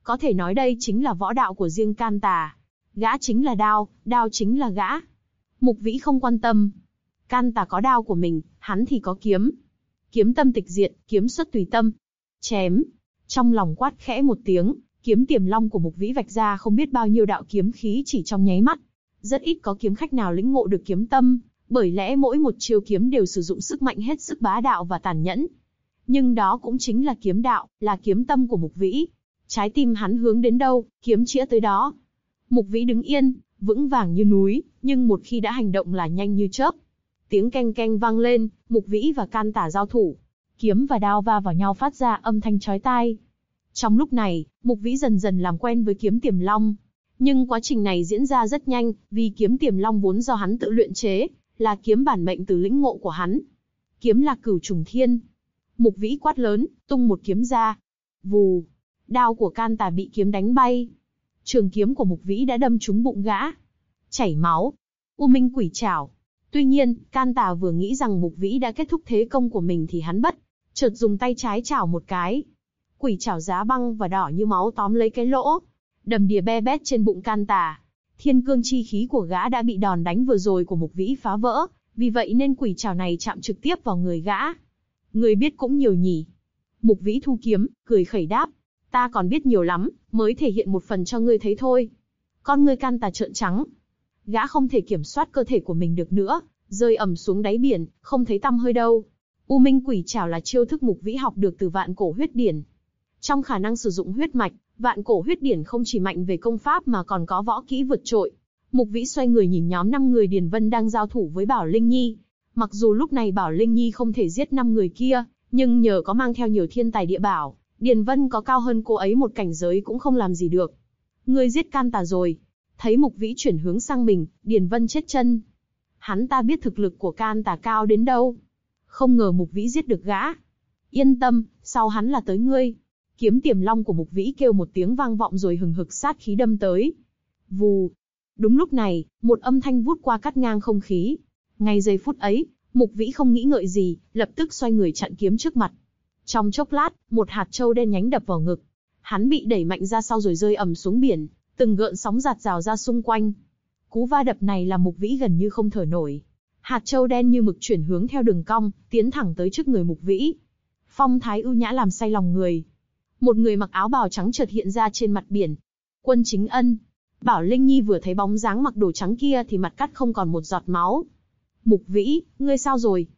Có thể nói đây chính là võ đạo của riêng Can Tà. Gã chính là đao, đao chính là gã. Mục Vĩ không quan tâm. Can Tà có đao của mình, hắn thì có kiếm. Kiếm tâm tịch diệt, kiếm xuất tùy tâm. Chém. Trong lòng quát khẽ một tiếng, kiếm Tiềm Long của Mục Vĩ vạch ra không biết bao nhiêu đạo kiếm khí chỉ trong nháy mắt. Rất ít có kiếm khách nào lĩnh ngộ được kiếm tâm, bởi lẽ mỗi một chiêu kiếm đều sử dụng sức mạnh hết sức bá đạo và tàn nhẫn. Nhưng đó cũng chính là kiếm đạo, là kiếm tâm của Mục Vĩ. Trái tim hắn hướng đến đâu, kiếm chĩa tới đó. Mục Vĩ đứng yên, vững vàng như núi, nhưng một khi đã hành động là nhanh như chớp. Tiếng keng keng vang lên, Mục Vĩ và Can Tà giao thủ. Kiếm và đao va vào nhau phát ra âm thanh chói tai. Trong lúc này, Mục Vĩ dần dần làm quen với kiếm Tiềm Long. Nhưng quá trình này diễn ra rất nhanh, vì kiếm Tiềm Long vốn do hắn tự luyện chế, là kiếm bản mệnh từ lĩnh ngộ của hắn. Kiếm là Cửu Trùng Thiên. Mục Vĩ quát lớn, tung một kiếm ra. Vù, đao của Can Tà bị kiếm đánh bay. Trường kiếm của Mục Vĩ đã đâm trúng bụng gã. Chảy máu. U Minh Quỷ Trảo. Tuy nhiên, Can Tà vừa nghĩ rằng Mục Vĩ đã kết thúc thế công của mình thì hắn chợt dùng tay trái chảo một cái. Quỷ trảo giá băng và đỏ như máu tóm lấy cái lỗ, đầm đìa be bét trên bụng Can Tà. Thiên cương chi khí của gã đã bị đòn đánh vừa rồi của Mục Vĩ phá vỡ, vì vậy nên quỷ trảo này chạm trực tiếp vào người gã. Người biết cũng nhiều nhỉ. Mục Vĩ thu kiếm, cười khẩy đáp. Ta còn biết nhiều lắm, mới thể hiện một phần cho ngươi thấy thôi. Con ngươi Can Tà trợn trắng. Gã không thể kiểm soát cơ thể của mình được nữa, rơi ầm xuống đáy biển, không thấy tăm hơi đâu. U Minh Quỷ Trảo là chiêu thức Mục Vĩ học được từ Vạn Cổ Huyết Điển. Trong khả năng sử dụng huyết mạch, Vạn Cổ Huyết Điển không chỉ mạnh về công pháp mà còn có võ kỹ vượt trội. Mục Vĩ xoay người nhìn nhóm 5 người Điền Vân đang giao thủ với Bảo Linh Nhi. Mặc dù lúc này Bảo Linh Nhi không thể giết 5 người kia, nhưng nhờ có mang theo nhiều thiên tài địa bảo, Điền Vân có cao hơn cô ấy một cảnh giới cũng không làm gì được. Ngươi giết Can Tà rồi. Thấy Mục Vĩ chuyển hướng sang mình, Điền Vân chết chân. Hắn ta biết thực lực của Can Tà cao đến đâu. Không ngờ Mục Vĩ giết được gã. Yên tâm, sau hắn là tới ngươi. Kiếm Tiềm Long của Mục Vĩ kêu một tiếng vang vọng rồi hừng hực sát khí đâm tới. Vù. Đúng lúc này, một âm thanh vút qua cắt ngang không khí. Ngay giây phút ấy, Mục Vĩ không nghĩ ngợi gì, lập tức xoay người chặn kiếm trước mặt. Trong chốc lát, một hạt châu đen nhánh đập vào ngực. Hắn bị đẩy mạnh ra sau rồi rơi ầm xuống biển, từng gợn sóng giạt rào ra xung quanh. Cú va đập này làm Mục Vĩ gần như không thở nổi. Hạt châu đen như mực chuyển hướng theo đường cong, tiến thẳng tới trước người Mục Vĩ. Phong thái ưu nhã làm say lòng người. Một người mặc áo bào trắng chợt hiện ra trên mặt biển. Quân Chính Ân. Bảo Linh Nhi vừa thấy bóng dáng mặc đồ trắng kia thì mặt cắt không còn một giọt máu. Mục Vĩ, ngươi sao rồi?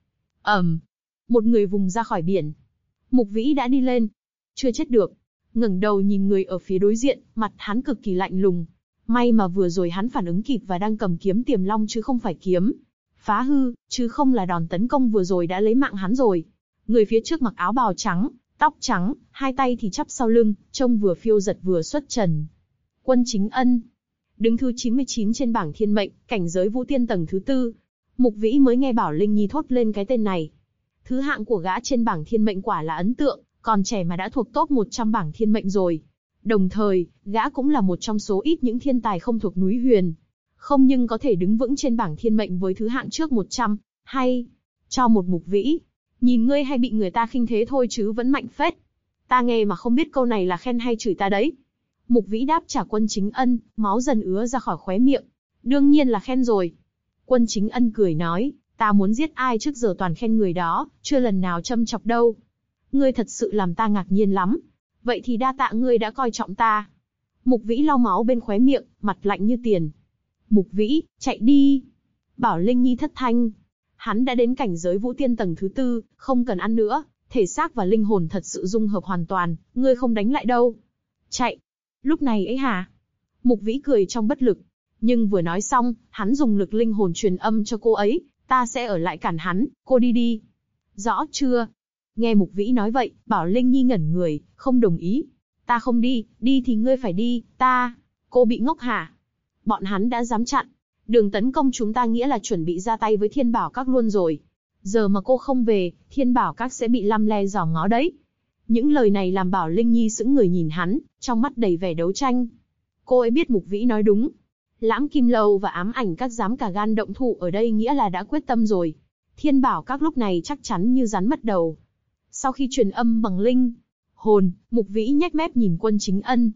Một người vùng ra khỏi biển. Mục Vĩ đã đi lên. Chưa chết được. Ngẩng đầu nhìn người ở phía đối diện, mặt hắn cực kỳ lạnh lùng. May mà vừa rồi hắn phản ứng kịp và đang cầm kiếm Tiềm Long chứ không phải kiếm phá hư, chứ không là đòn tấn công vừa rồi đã lấy mạng hắn rồi. Người phía trước mặc áo bào trắng, tóc trắng, hai tay thì chắp sau lưng, trông vừa phiêu giật vừa xuất trần. Quân Chính Ân. Đứng thứ 99 trên bảng thiên mệnh, cảnh giới vũ tiên tầng thứ 4. Mục Vĩ mới nghe Bảo Linh Nhi thốt lên cái tên này. Thứ hạng của gã trên bảng thiên mệnh quả là ấn tượng, còn trẻ mà đã thuộc top 100 bảng thiên mệnh rồi. Đồng thời, gã cũng là một trong số ít những thiên tài không thuộc núi Huyền. Không nhưng có thể đứng vững trên bảng thiên mệnh với thứ hạng trước 100, hay cho một Mục Vĩ. Nhìn ngươi hay bị người ta khinh thế thôi chứ vẫn mạnh phết. Ta nghe mà không biết câu này là khen hay chửi ta đấy. Mục Vĩ đáp trả Quân Chính Ân, máu dần ứa ra khỏi khóe miệng. Đương nhiên là khen rồi. Quân Chính Ân cười nói, ta muốn giết ai trước giờ toàn khen người đó, chưa lần nào châm chọc đâu. Ngươi thật sự làm ta ngạc nhiên lắm. Vậy thì đa tạ ngươi đã coi trọng ta. Mục Vĩ lau máu bên khóe miệng, mặt lạnh như tiền. Mục Vĩ, chạy đi. Bảo Linh Nhi thất thanh. Hắn đã đến cảnh giới vũ tiên tầng thứ 4, không cần ăn nữa, thể xác và linh hồn thật sự dung hợp hoàn toàn, ngươi không đánh lại đâu. Chạy. Lúc này ấy hả? Mục Vĩ cười trong bất lực. Nhưng vừa nói xong, hắn dùng lực linh hồn truyền âm cho cô ấy, ta sẽ ở lại cản hắn, cô đi đi. Rõ chưa? Nghe Mục Vĩ nói vậy, Bảo Linh Nhi ngẩn người, không đồng ý. Ta không đi, đi thì ngươi phải đi, ta. Cô bị ngốc hả? Bọn hắn đã dám chặn đường tấn công chúng ta nghĩa là chuẩn bị ra tay với Thiên Bảo Các luôn rồi. Giờ mà cô không về, Thiên Bảo Các sẽ bị lăm le giòm ngó đấy. Những lời này làm Bảo Linh Nhi sững người nhìn hắn, trong mắt đầy vẻ đấu tranh. Cô ấy biết Mục Vĩ nói đúng. Lãm Kim Lâu và Ám Ảnh Các dám cả gan động thủ ở đây nghĩa là đã quyết tâm rồi. Thiên Bảo Các lúc này chắc chắn như rắn mất đầu. Sau khi truyền âm bằng linh hồn, Mục Vĩ nhếch mép nhìn Quân Chính Ân.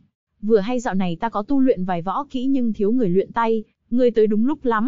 Vừa hay dạo này ta có tu luyện vài võ kỹ nhưng thiếu người luyện tay, ngươi tới đúng lúc lắm.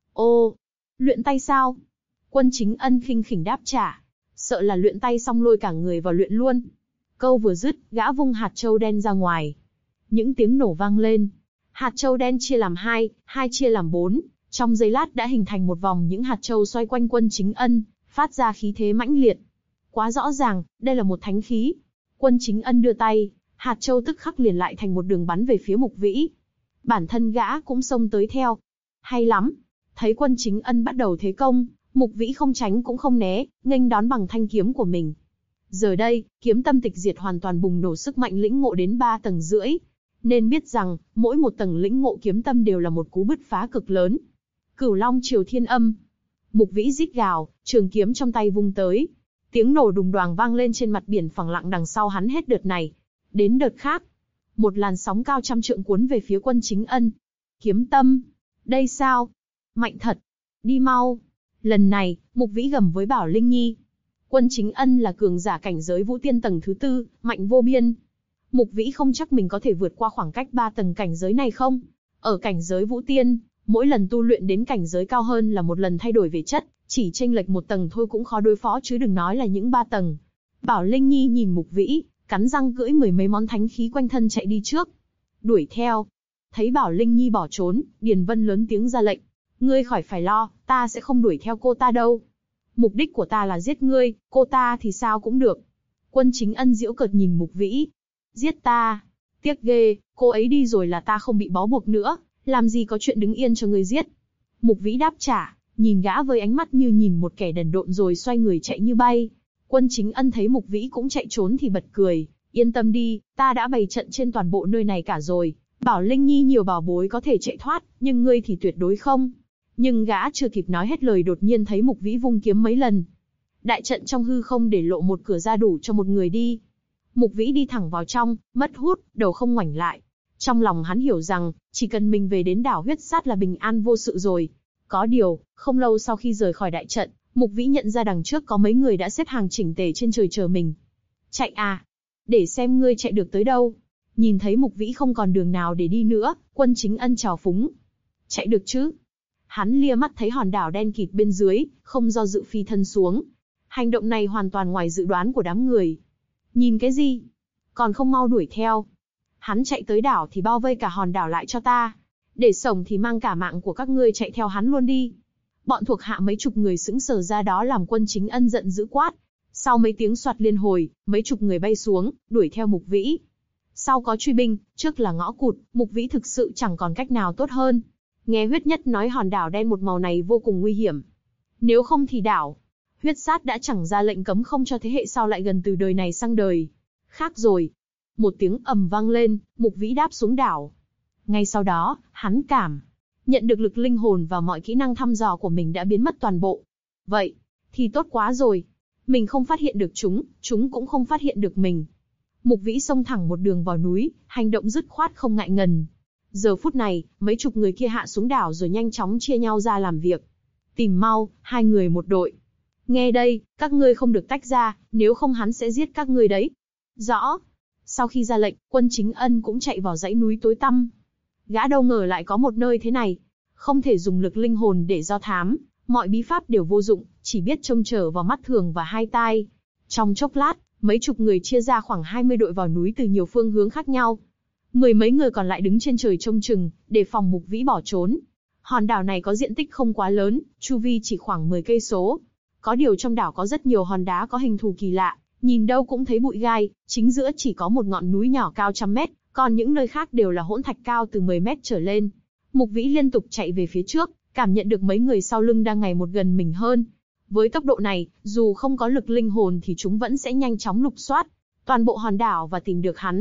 Ô, luyện tay sao? Quân Chính Ân khinh khỉnh đáp trả. Sợ là luyện tay xong lôi cả người vào luyện luôn. Câu vừa dứt, gã vung hạt châu đen ra ngoài. Những tiếng nổ vang lên. Hạt châu đen chia làm hai, hai chia làm bốn. Trong giây lát đã hình thành một vòng những hạt châu xoay quanh Quân Chính Ân, phát ra khí thế mãnh liệt. Quá rõ ràng, đây là một thánh khí. Quân Chính Ân đưa tay, hạt châu tức khắc liền lại thành một đường bắn về phía Mục Vĩ. Bản thân gã cũng xông tới theo. Hay lắm. Thấy Quân Chính Ân bắt đầu thế công, Mục Vĩ không tránh cũng không né, nghênh đón bằng thanh kiếm của mình. Giờ đây, kiếm tâm tịch diệt hoàn toàn bùng nổ sức mạnh lĩnh ngộ đến 3 tầng rưỡi. Nên biết rằng, mỗi một tầng lĩnh ngộ kiếm tâm đều là một cú bứt phá cực lớn. Cửu Long Triều Thiên Âm. Mục Vĩ rít gào, trường kiếm trong tay vung tới. Tiếng nổ đùng đoàng vang lên trên mặt biển phẳng lặng đằng sau hắn hết đợt này. Đến đợt khác. Một làn sóng cao trăm trượng cuốn về phía Quân Chính Ân. Kiếm tâm. Đây sao? Mạnh thật. Đi mau. Lần này, Mục Vĩ gầm với Bảo Linh Nhi. Quân Chính Ân là cường giả cảnh giới Vũ Tiên tầng thứ 4, mạnh vô biên. Mục Vĩ không chắc mình có thể vượt qua khoảng cách 3 tầng cảnh giới này không. Ở cảnh giới Vũ Tiên, mỗi lần tu luyện đến cảnh giới cao hơn là một lần thay đổi về chất, chỉ chênh lệch một tầng thôi cũng khó đối phó chứ đừng nói là những 3 tầng. Bảo Linh Nhi nhìn Mục Vĩ, cắn răng cưỡi mười mấy món thánh khí quanh thân chạy đi trước. Đuổi theo. Thấy Bảo Linh Nhi bỏ trốn, Điền Vân lớn tiếng ra lệnh. Ngươi khỏi phải lo, ta sẽ không đuổi theo cô ta đâu. Mục đích của ta là giết ngươi, cô ta thì sao cũng được. Quân Chính Ân giễu cợt nhìn Mục Vĩ. Giết ta? Tiếc ghê, cô ấy đi rồi là ta không bị bó buộc nữa, làm gì có chuyện đứng yên cho ngươi giết. Mục Vĩ đáp trả, nhìn gã với ánh mắt như nhìn một kẻ đần độn rồi xoay người chạy như bay. Quân Chính Ân thấy Mục Vĩ cũng chạy trốn thì bật cười. Yên tâm đi, ta đã bày trận trên toàn bộ nơi này cả rồi. Bảo Linh Nhi nhiều bảo bối có thể chạy thoát, nhưng ngươi thì tuyệt đối không. Nhưng gã chưa kịp nói hết lời đột nhiên thấy Mục Vĩ vung kiếm mấy lần. Đại trận trong hư không để lộ một cửa ra đủ cho một người đi. Mục Vĩ đi thẳng vào trong, mất hút, đầu không ngoảnh lại. Trong lòng hắn hiểu rằng, chỉ cần mình về đến đảo huyết sát là bình an vô sự rồi. Có điều, không lâu sau khi rời khỏi đại trận, Mục Vĩ nhận ra đằng trước có mấy người đã xếp hàng chỉnh tề trên trời chờ mình. Chạy à? Để xem ngươi chạy được tới đâu. Nhìn thấy Mục Vĩ không còn đường nào để đi nữa, Quân Chính Ân trào phúng. Chạy được chứ? Hắn lia mắt thấy hòn đảo đen kịt bên dưới, không do dự phi thân xuống. Hành động này hoàn toàn ngoài dự đoán của đám người. Nhìn cái gì? Còn không mau đuổi theo. Hắn chạy tới đảo thì bao vây cả hòn đảo lại cho ta. Để sống thì mang cả mạng của các ngươi chạy theo hắn luôn đi. Bọn thuộc hạ mấy chục người sững sờ ra đó làm Quân Chính Ân giận dữ quát. Sau mấy tiếng soạt liên hồi, mấy chục người bay xuống, đuổi theo Mục Vĩ. Sau có truy binh, trước là ngõ cụt, Mục Vĩ thực sự chẳng còn cách nào tốt hơn. Nghe Huyết Nhất nói hòn đảo đen một màu này vô cùng nguy hiểm. Nếu không thì đảo Huyết Sát đã chẳng ra lệnh cấm không cho thế hệ sau lại gần từ đời này sang đời khác rồi. Một tiếng ầm vang lên, Mục Vĩ đáp xuống đảo. Ngay sau đó, hắn cảm nhận được lực linh hồn và mọi kỹ năng thăm dò của mình đã biến mất toàn bộ. Vậy thì tốt quá rồi. Mình không phát hiện được chúng cũng không phát hiện được mình. Mục Vĩ xông thẳng một đường vào núi, hành động dứt khoát không ngại ngần. Giờ phút này, mấy chục người kia hạ xuống đảo rồi nhanh chóng chia nhau ra làm việc. Tìm mau, 2 người một đội. Nghe đây, các ngươi không được tách ra, nếu không hắn sẽ giết các ngươi đấy. Rõ. Sau khi ra lệnh, Quân Chính Ân cũng chạy vào dãy núi tối tăm. Gã đâu ngờ lại có một nơi thế này. Không thể dùng lực linh hồn để do thám, mọi bí pháp đều vô dụng, chỉ biết trông chờ vào mắt thường và hai tai. Trong chốc lát, mấy chục người chia ra khoảng 20 đội vào núi từ nhiều phương hướng khác nhau. 10 mấy người còn lại đứng trên trời trông chừng, đề phòng Mục Vĩ bỏ trốn. Hòn đảo này có diện tích không quá lớn, chu vi chỉ khoảng 10 cây số. Có điều trong đảo có rất nhiều hòn đá có hình thù kỳ lạ, nhìn đâu cũng thấy bụi gai, chính giữa chỉ có một ngọn núi nhỏ cao trăm mét, còn những nơi khác đều là hỗn thạch cao từ 10 mét trở lên. Mục Vĩ liên tục chạy về phía trước, cảm nhận được mấy người sau lưng đang ngày một gần mình hơn. Với tốc độ này, dù không có lực linh hồn thì chúng vẫn sẽ nhanh chóng lục soát toàn bộ hòn đảo và tìm được hắn.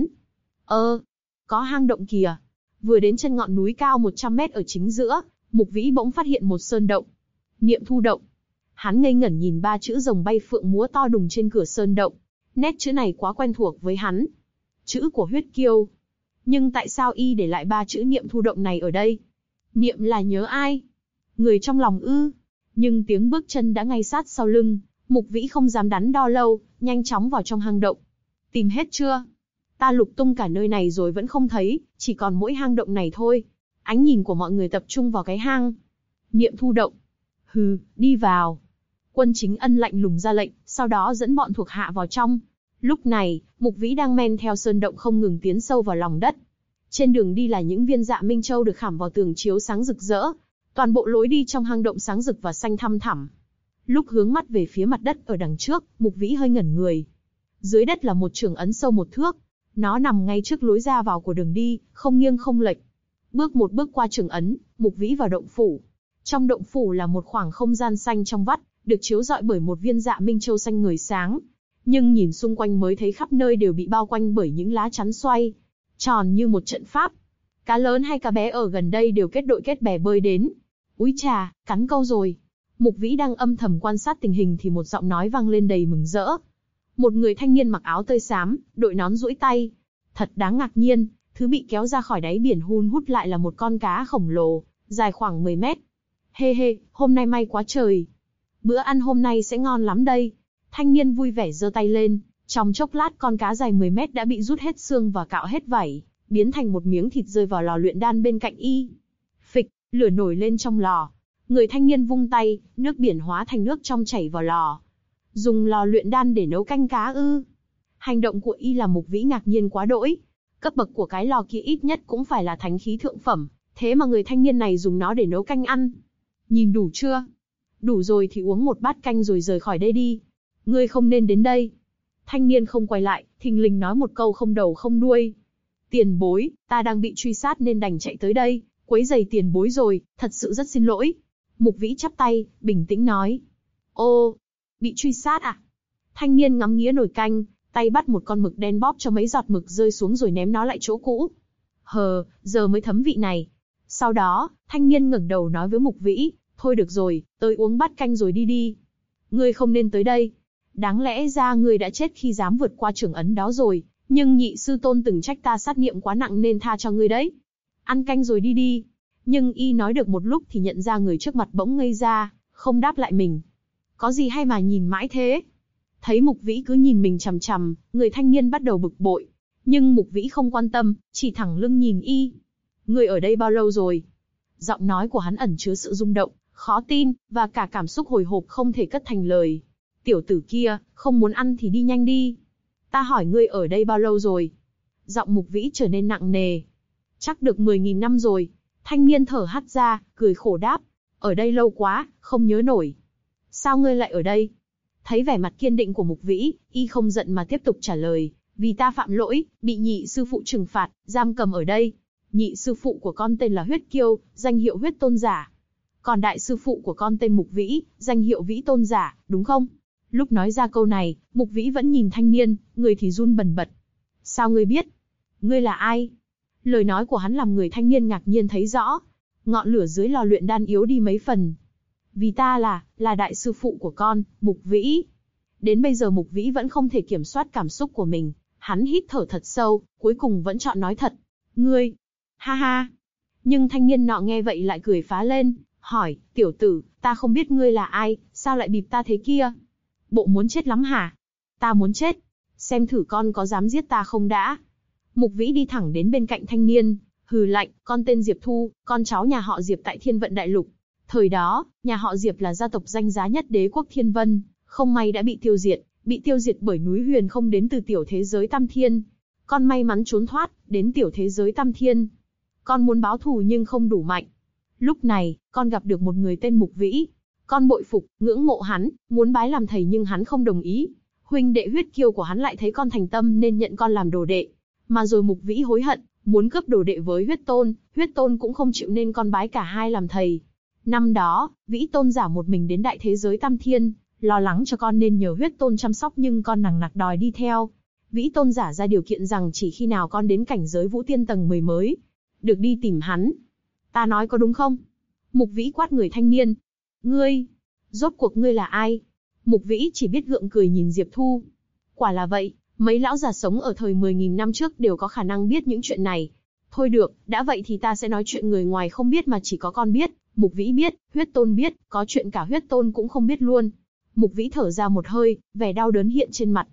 Có hang động kìa. Vừa đến chân ngọn núi cao 100 mét ở chính giữa, Mục Vĩ bỗng phát hiện một sơn động. Niệm thu động. Hắn ngây ngẩn nhìn 3 chữ rồng bay phượng múa to đùng trên cửa sơn động. Nét chữ này quá quen thuộc với hắn. Chữ của huyết kiêu. Nhưng tại sao y để lại 3 chữ niệm thu động này ở đây? Niệm là nhớ ai? Người trong lòng ư? Nhưng tiếng bước chân đã ngay sát sau lưng, Mục Vĩ không dám đắn đo lâu, nhanh chóng vào trong hang động. Tìm hết chưa? Ta lục tung cả nơi này rồi vẫn không thấy, chỉ còn mỗi hang động này thôi. Ánh nhìn của mọi người tập trung vào cái hang. Niệm thu động. Hừ, đi vào. Quân Chính Ân lạnh lùng ra lệnh, sau đó dẫn bọn thuộc hạ vào trong. Lúc này, Mục Vĩ đang men theo sơn động không ngừng tiến sâu vào lòng đất. Trên đường đi là những viên dạ minh châu được khảm vào tường chiếu sáng rực rỡ. Toàn bộ lối đi trong hang động sáng rực và xanh thăm thẳm. Lúc hướng mắt về phía mặt đất ở đằng trước, Mục Vĩ hơi ngẩn người. Dưới đất là một trường ấn sâu 1 thước. Nó nằm ngay trước lối ra vào của đường đi, không nghiêng không lệch. Bước một bước qua trường ấn, Mục Vĩ vào động phủ. Trong động phủ là một khoảng không gian xanh trong vắt, được chiếu rọi bởi một viên dạ minh châu xanh ngời sáng. Nhưng nhìn xung quanh mới thấy khắp nơi đều bị bao quanh bởi những lá chắn xoay, tròn như một trận pháp. Cá lớn hay cá bé ở gần đây đều kết đội kết bè bơi đến. Úi chà, cắn câu rồi. Mục Vĩ đang âm thầm quan sát tình hình thì một giọng nói vang lên đầy mừng rỡ. Một người thanh niên mặc áo tơi xám, đội nón duỗi tay. Thật đáng ngạc nhiên, thứ bị kéo ra khỏi đáy biển hun hút lại là một con cá khổng lồ, dài khoảng 10 mét. Hê hê, hôm nay may quá trời. Bữa ăn hôm nay sẽ ngon lắm đây. Thanh niên vui vẻ giơ tay lên, trong chốc lát con cá dài 10 mét đã bị rút hết xương và cạo hết vảy, biến thành một miếng thịt rơi vào lò luyện đan bên cạnh y. Phịch, lửa nổi lên trong lò. Người thanh niên vung tay, nước biển hóa thành nước trong chảy vào lò. Dùng lò luyện đan để nấu canh cá ư? Hành động của y làm Mục Vĩ ngạc nhiên quá đỗi. Cấp bậc của cái lò kia ít nhất cũng phải là thánh khí thượng phẩm, thế mà người thanh niên này dùng nó để nấu canh ăn. Nhìn đủ chưa? Đủ rồi thì uống một bát canh rồi rời khỏi đây đi. Ngươi không nên đến đây. Thanh niên không quay lại, thình lình nói một câu không đầu không đuôi. Tiền bối, ta đang bị truy sát nên đành chạy tới đây, quấy rầy tiền bối rồi, thật sự rất xin lỗi. Mục Vĩ chắp tay, bình tĩnh nói. Ô, bị truy sát à? Thanh niên ngắm nghía nồi canh, tay bắt một con mực đen bóp cho mấy giọt mực rơi xuống rồi ném nó lại chỗ cũ. Hờ, giờ mới thấm vị này. Sau đó, thanh niên ngẩng đầu nói với Mục Vĩ, thôi được rồi, tới uống bát canh rồi đi đi. Ngươi không nên tới đây. Đáng lẽ ra ngươi đã chết khi dám vượt qua trường ấn đó rồi, nhưng nhị sư tôn từng trách ta sát niệm quá nặng nên tha cho ngươi đấy. Ăn canh rồi đi đi. Nhưng y nói được một lúc thì nhận ra người trước mặt bỗng ngây ra, không đáp lại mình. Có gì hay mà nhìn mãi thế? Thấy Mục Vĩ cứ nhìn mình chằm chằm, người thanh niên bắt đầu bực bội. Nhưng Mục Vĩ không quan tâm, chỉ thẳng lưng nhìn y. Ngươi ở đây bao lâu rồi? Giọng nói của hắn ẩn chứa sự rung động, khó tin, và cả cảm xúc hồi hộp không thể cất thành lời. Tiểu tử kia, không muốn ăn thì đi nhanh đi. Ta hỏi ngươi ở đây bao lâu rồi? Giọng Mục Vĩ trở nên nặng nề. Chắc được 10.000 năm rồi. Thanh niên thở hắt ra, cười khổ đáp. Ở đây lâu quá, không nhớ nổi. Sao ngươi lại ở đây? Thấy vẻ mặt kiên định của Mục Vĩ, y không giận mà tiếp tục trả lời. Vì ta phạm lỗi, bị nhị sư phụ trừng phạt, giam cầm ở đây. Nhị sư phụ của con tên là Huyết Kiêu, danh hiệu Huyết Tôn Giả. Còn đại sư phụ của con tên Mục Vĩ, danh hiệu Vĩ Tôn Giả, đúng không? Lúc nói ra câu này, Mục Vĩ vẫn nhìn thanh niên, người thì run bần bật. Sao ngươi biết? Ngươi là ai? Lời nói của hắn làm người thanh niên ngạc nhiên thấy rõ. Ngọn lửa dưới lò luyện đan yếu đi mấy phần. Vì ta là đại sư phụ của con, Mục Vĩ. Đến bây giờ Mục Vĩ vẫn không thể kiểm soát cảm xúc của mình. Hắn hít thở thật sâu, cuối cùng vẫn chọn nói thật. Ngươi, ha ha. Nhưng thanh niên nọ nghe vậy lại cười phá lên, hỏi, tiểu tử, ta không biết ngươi là ai, sao lại bịp ta thế kia? Bộ muốn chết lắm hả? Ta muốn chết. Xem thử con có dám giết ta không đã. Mục Vĩ đi thẳng đến bên cạnh thanh niên, hừ lạnh, con tên Diệp Thu, con cháu nhà họ Diệp tại Thiên Vận Đại Lục. Thời đó, nhà họ Diệp là gia tộc danh giá nhất đế quốc Thiên Vân, không may đã bị tiêu diệt bởi núi Huyền không đến từ tiểu thế giới Tam Thiên. Con may mắn trốn thoát, đến tiểu thế giới Tam Thiên. Con muốn báo thù nhưng không đủ mạnh. Lúc này, con gặp được một người tên Mục Vĩ. Con bội phục, ngưỡng mộ hắn, muốn bái làm thầy nhưng hắn không đồng ý. Huynh đệ Huyết Kiêu của hắn lại thấy con thành tâm nên nhận con làm đồ đệ. Mà rồi Mục Vĩ hối hận, muốn cướp đồ đệ với Huyết Tôn cũng không chịu nên con bái cả hai làm thầy. Năm đó, Vĩ Tôn giả một mình đến đại thế giới Tam Thiên, lo lắng cho con nên nhờ Huyết Tôn chăm sóc nhưng con nằng nặc đòi đi theo. Vĩ Tôn giả ra điều kiện rằng chỉ khi nào con đến cảnh giới Vũ Tiên tầng 10 mới được đi tìm hắn. Ta nói có đúng không? Mục Vĩ quát người thanh niên. Ngươi, rốt cuộc ngươi là ai? Mục Vĩ chỉ biết gượng cười nhìn Diệp Thu. Quả là vậy, mấy lão già sống ở thời 10.000 năm trước đều có khả năng biết những chuyện này. Thôi được, đã vậy thì ta sẽ nói chuyện người ngoài không biết mà chỉ có con biết. Mục Vĩ biết, Huyết Tôn biết, có chuyện cả Huyết Tôn cũng không biết luôn. Mục Vĩ thở ra một hơi, vẻ đau đớn hiện trên mặt.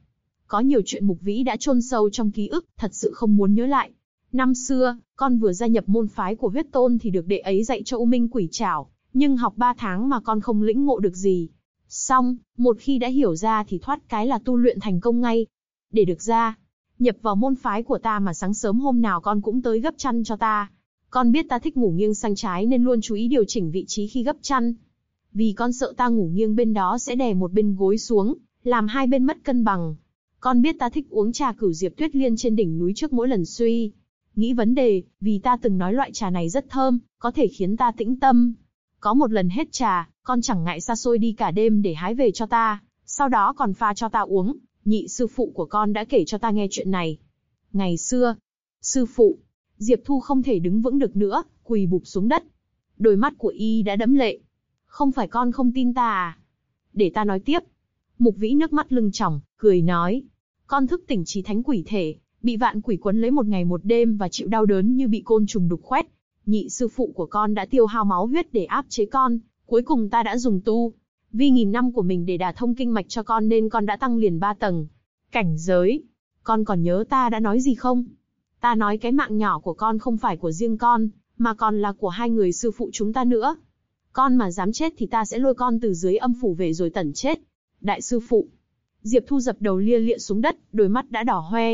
Có nhiều chuyện Mục Vĩ đã chôn sâu trong ký ức, thật sự không muốn nhớ lại. Năm xưa, con vừa gia nhập môn phái của huyết tôn thì được đệ ấy dạy cho U Minh Quỷ Trảo, nhưng học 3 tháng mà con không lĩnh ngộ được gì. Xong, một khi đã hiểu ra thì thoát cái là tu luyện thành công ngay. Để được ra, nhập vào môn phái của ta mà sáng sớm hôm nào con cũng tới gấp chăn cho ta. Con biết ta thích ngủ nghiêng sang trái nên luôn chú ý điều chỉnh vị trí khi gấp chăn. Vì con sợ ta ngủ nghiêng bên đó sẽ đè một bên gối xuống, làm hai bên mất cân bằng. Con biết ta thích uống trà cửu diệp tuyết liên trên đỉnh núi trước mỗi lần suy nghĩ vấn đề, vì ta từng nói loại trà này rất thơm, có thể khiến ta tĩnh tâm. Có một lần hết trà, con chẳng ngại xa xôi đi cả đêm để hái về cho ta, sau đó còn pha cho ta uống. Nhị sư phụ của con đã kể cho ta nghe chuyện này. Ngày xưa, sư phụ, Diệp Thu không thể đứng vững được nữa, quỳ bụp xuống đất. Đôi mắt của y đã đẫm lệ. Không phải con không tin ta à? Để ta nói tiếp. Mục Vĩ nước mắt lưng tròng, cười nói. Con thức tỉnh chí thánh quỷ thể, bị vạn quỷ quấn lấy một ngày một đêm và chịu đau đớn như bị côn trùng đục khoét. Nhị sư phụ của con đã tiêu hao máu huyết để áp chế con, cuối cùng ta đã dùng tu vi nghìn năm của mình để đả thông kinh mạch cho con nên con đã tăng liền 3 tầng cảnh giới. Con còn nhớ ta đã nói gì không? Ta nói cái mạng nhỏ của con không phải của riêng con, mà còn là của hai người sư phụ chúng ta nữa. Con mà dám chết thì ta sẽ lôi con từ dưới âm phủ về rồi tẩn chết. Đại sư phụ. Diệp Thu dập đầu lia lịa xuống đất, đôi mắt đã đỏ hoe.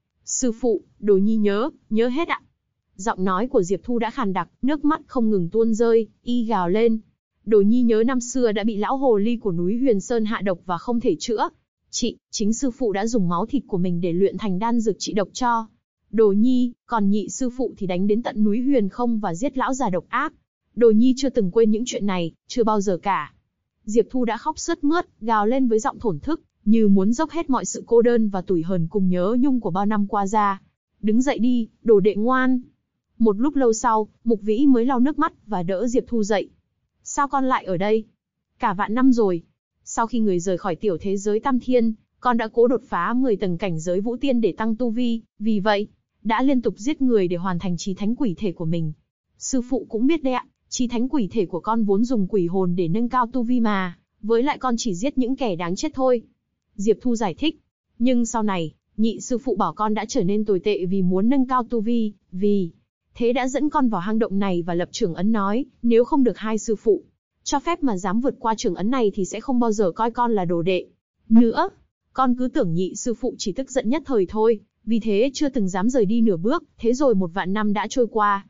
Sư phụ, Đồ Nhi nhớ hết ạ. Giọng nói của Diệp Thu đã khàn đặc, nước mắt không ngừng tuôn rơi, y gào lên. Đồ Nhi nhớ năm xưa đã bị lão hồ ly của núi Huyền Sơn hạ độc và không thể chữa. Chính sư phụ đã dùng máu thịt của mình để luyện thành đan dược trị độc cho Đồ Nhi, còn nhị sư phụ thì đánh đến tận núi Huyền Không và giết lão già độc ác. Đồ Nhi chưa từng quên những chuyện này, chưa bao giờ cả. Diệp Thu đã khóc sướt mướt, gào lên với giọng thổn thức, như muốn dốc hết mọi sự cô đơn và tủi hờn cùng nhớ nhung của bao năm qua ra. Đứng dậy đi, đồ đệ ngoan. Một lúc lâu sau, Mục Vĩ mới lau nước mắt và đỡ Diệp Thu dậy. Sao con lại ở đây? Cả vạn năm rồi. Sau khi người rời khỏi tiểu thế giới Tam Thiên, con đã cố đột phá 10 tầng cảnh giới Vũ Tiên để tăng tu vi, vì vậy, đã liên tục giết người để hoàn thành chí thánh quỷ thể của mình. Sư phụ cũng biết đấy ạ, chí thánh quỷ thể của con vốn dùng quỷ hồn để nâng cao tu vi mà, với lại con chỉ giết những kẻ đáng chết thôi. Diệp Thu giải thích. Nhưng sau này, nhị sư phụ bảo con đã trở nên tồi tệ vì muốn nâng cao tu vi, vì thế đã dẫn con vào hang động này và lập trưởng ấn nói, nếu không được hai sư phụ cho phép mà dám vượt qua trưởng ấn này thì sẽ không bao giờ coi con là đồ đệ nữa. Con cứ tưởng nhị sư phụ chỉ tức giận nhất thời thôi, vì thế chưa từng dám rời đi nửa bước, thế rồi 1 vạn năm đã trôi qua.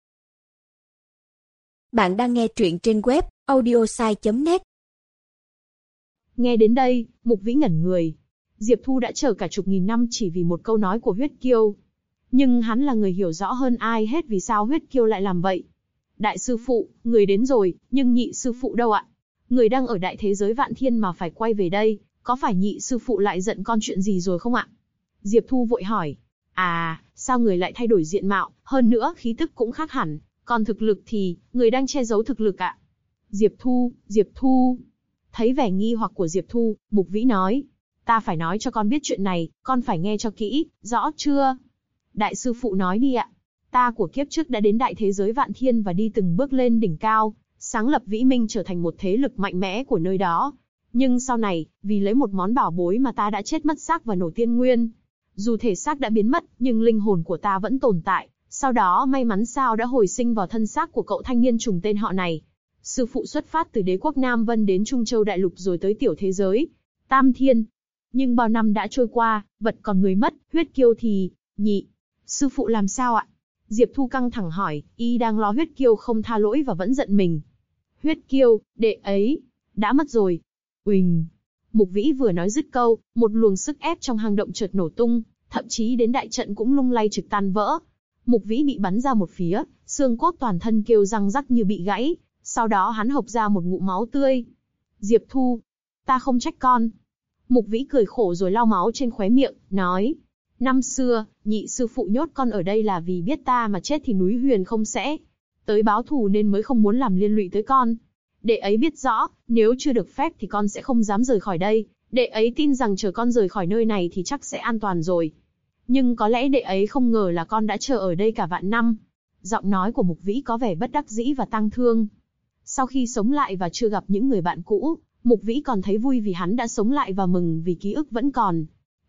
Bạn đang nghe truyện trên web audiosai.net. Nghe đến đây, Mục Vĩ ngẩn người. Diệp Thu đã chờ cả chục nghìn năm chỉ vì một câu nói của huyết kiêu. Nhưng hắn là người hiểu rõ hơn ai hết vì sao huyết kiêu lại làm vậy. Đại sư phụ, người đến rồi, nhưng nhị sư phụ đâu ạ? Người đang ở đại thế giới Vạn Thiên mà phải quay về đây, có phải nhị sư phụ lại giận con chuyện gì rồi không ạ? Diệp Thu vội hỏi. À, sao người lại thay đổi diện mạo, hơn nữa khí tức cũng khác hẳn, còn thực lực thì, người đang che giấu thực lực ạ? Diệp Thu. Thấy vẻ nghi hoặc của Diệp Thu, Mục Vĩ nói. Ta phải nói cho con biết chuyện này, con phải nghe cho kỹ, rõ chưa? Đại sư phụ nói đi ạ. Ta của kiếp trước đã đến đại thế giới Vạn Thiên và đi từng bước lên đỉnh cao, sáng lập Vĩ Minh trở thành một thế lực mạnh mẽ của nơi đó. Nhưng sau này, vì lấy một món bảo bối mà ta đã chết mất xác và nổ tiên nguyên. Dù thể xác đã biến mất, nhưng linh hồn của ta vẫn tồn tại. Sau đó may mắn sao đã hồi sinh vào thân xác của cậu thanh niên trùng tên họ này. Sư phụ xuất phát từ đế quốc Nam Vân đến Trung Châu Đại Lục rồi tới tiểu thế giới Tam Thiên. Nhưng bao năm đã trôi qua, vật còn người mất, huyết kiêu thì, nhị sư phụ làm sao ạ? Diệp Thu căng thẳng hỏi, y đang lo huyết kiêu không tha lỗi và vẫn giận mình. Huyết kiêu, đệ ấy, đã mất rồi. Uỳnh. Mục Vĩ vừa nói dứt câu, một luồng sức ép trong hang động chợt nổ tung, thậm chí đến đại trận cũng lung lay trực tan vỡ. Mục Vĩ bị bắn ra một phía, xương cốt toàn thân kêu răng rắc như bị gãy, sau đó hắn hộc ra một ngụm máu tươi. Diệp Thu, ta không trách con. Mục Vĩ cười khổ rồi lau máu trên khóe miệng, nói. Năm xưa, nhị sư phụ nhốt con ở đây là vì biết ta mà chết thì núi Huyền Không sẽ tới báo thù nên mới không muốn làm liên lụy tới con. Đệ ấy biết rõ, nếu chưa được phép thì con sẽ không dám rời khỏi đây. Đệ ấy tin rằng chờ con rời khỏi nơi này thì chắc sẽ an toàn rồi. Nhưng có lẽ đệ ấy không ngờ là con đã chờ ở đây cả vạn năm. Giọng nói của Mục Vĩ có vẻ bất đắc dĩ và tang thương. Sau khi sống lại và chưa gặp những người bạn cũ, Mục Vĩ còn thấy vui vì hắn đã sống lại và mừng vì ký ức vẫn còn.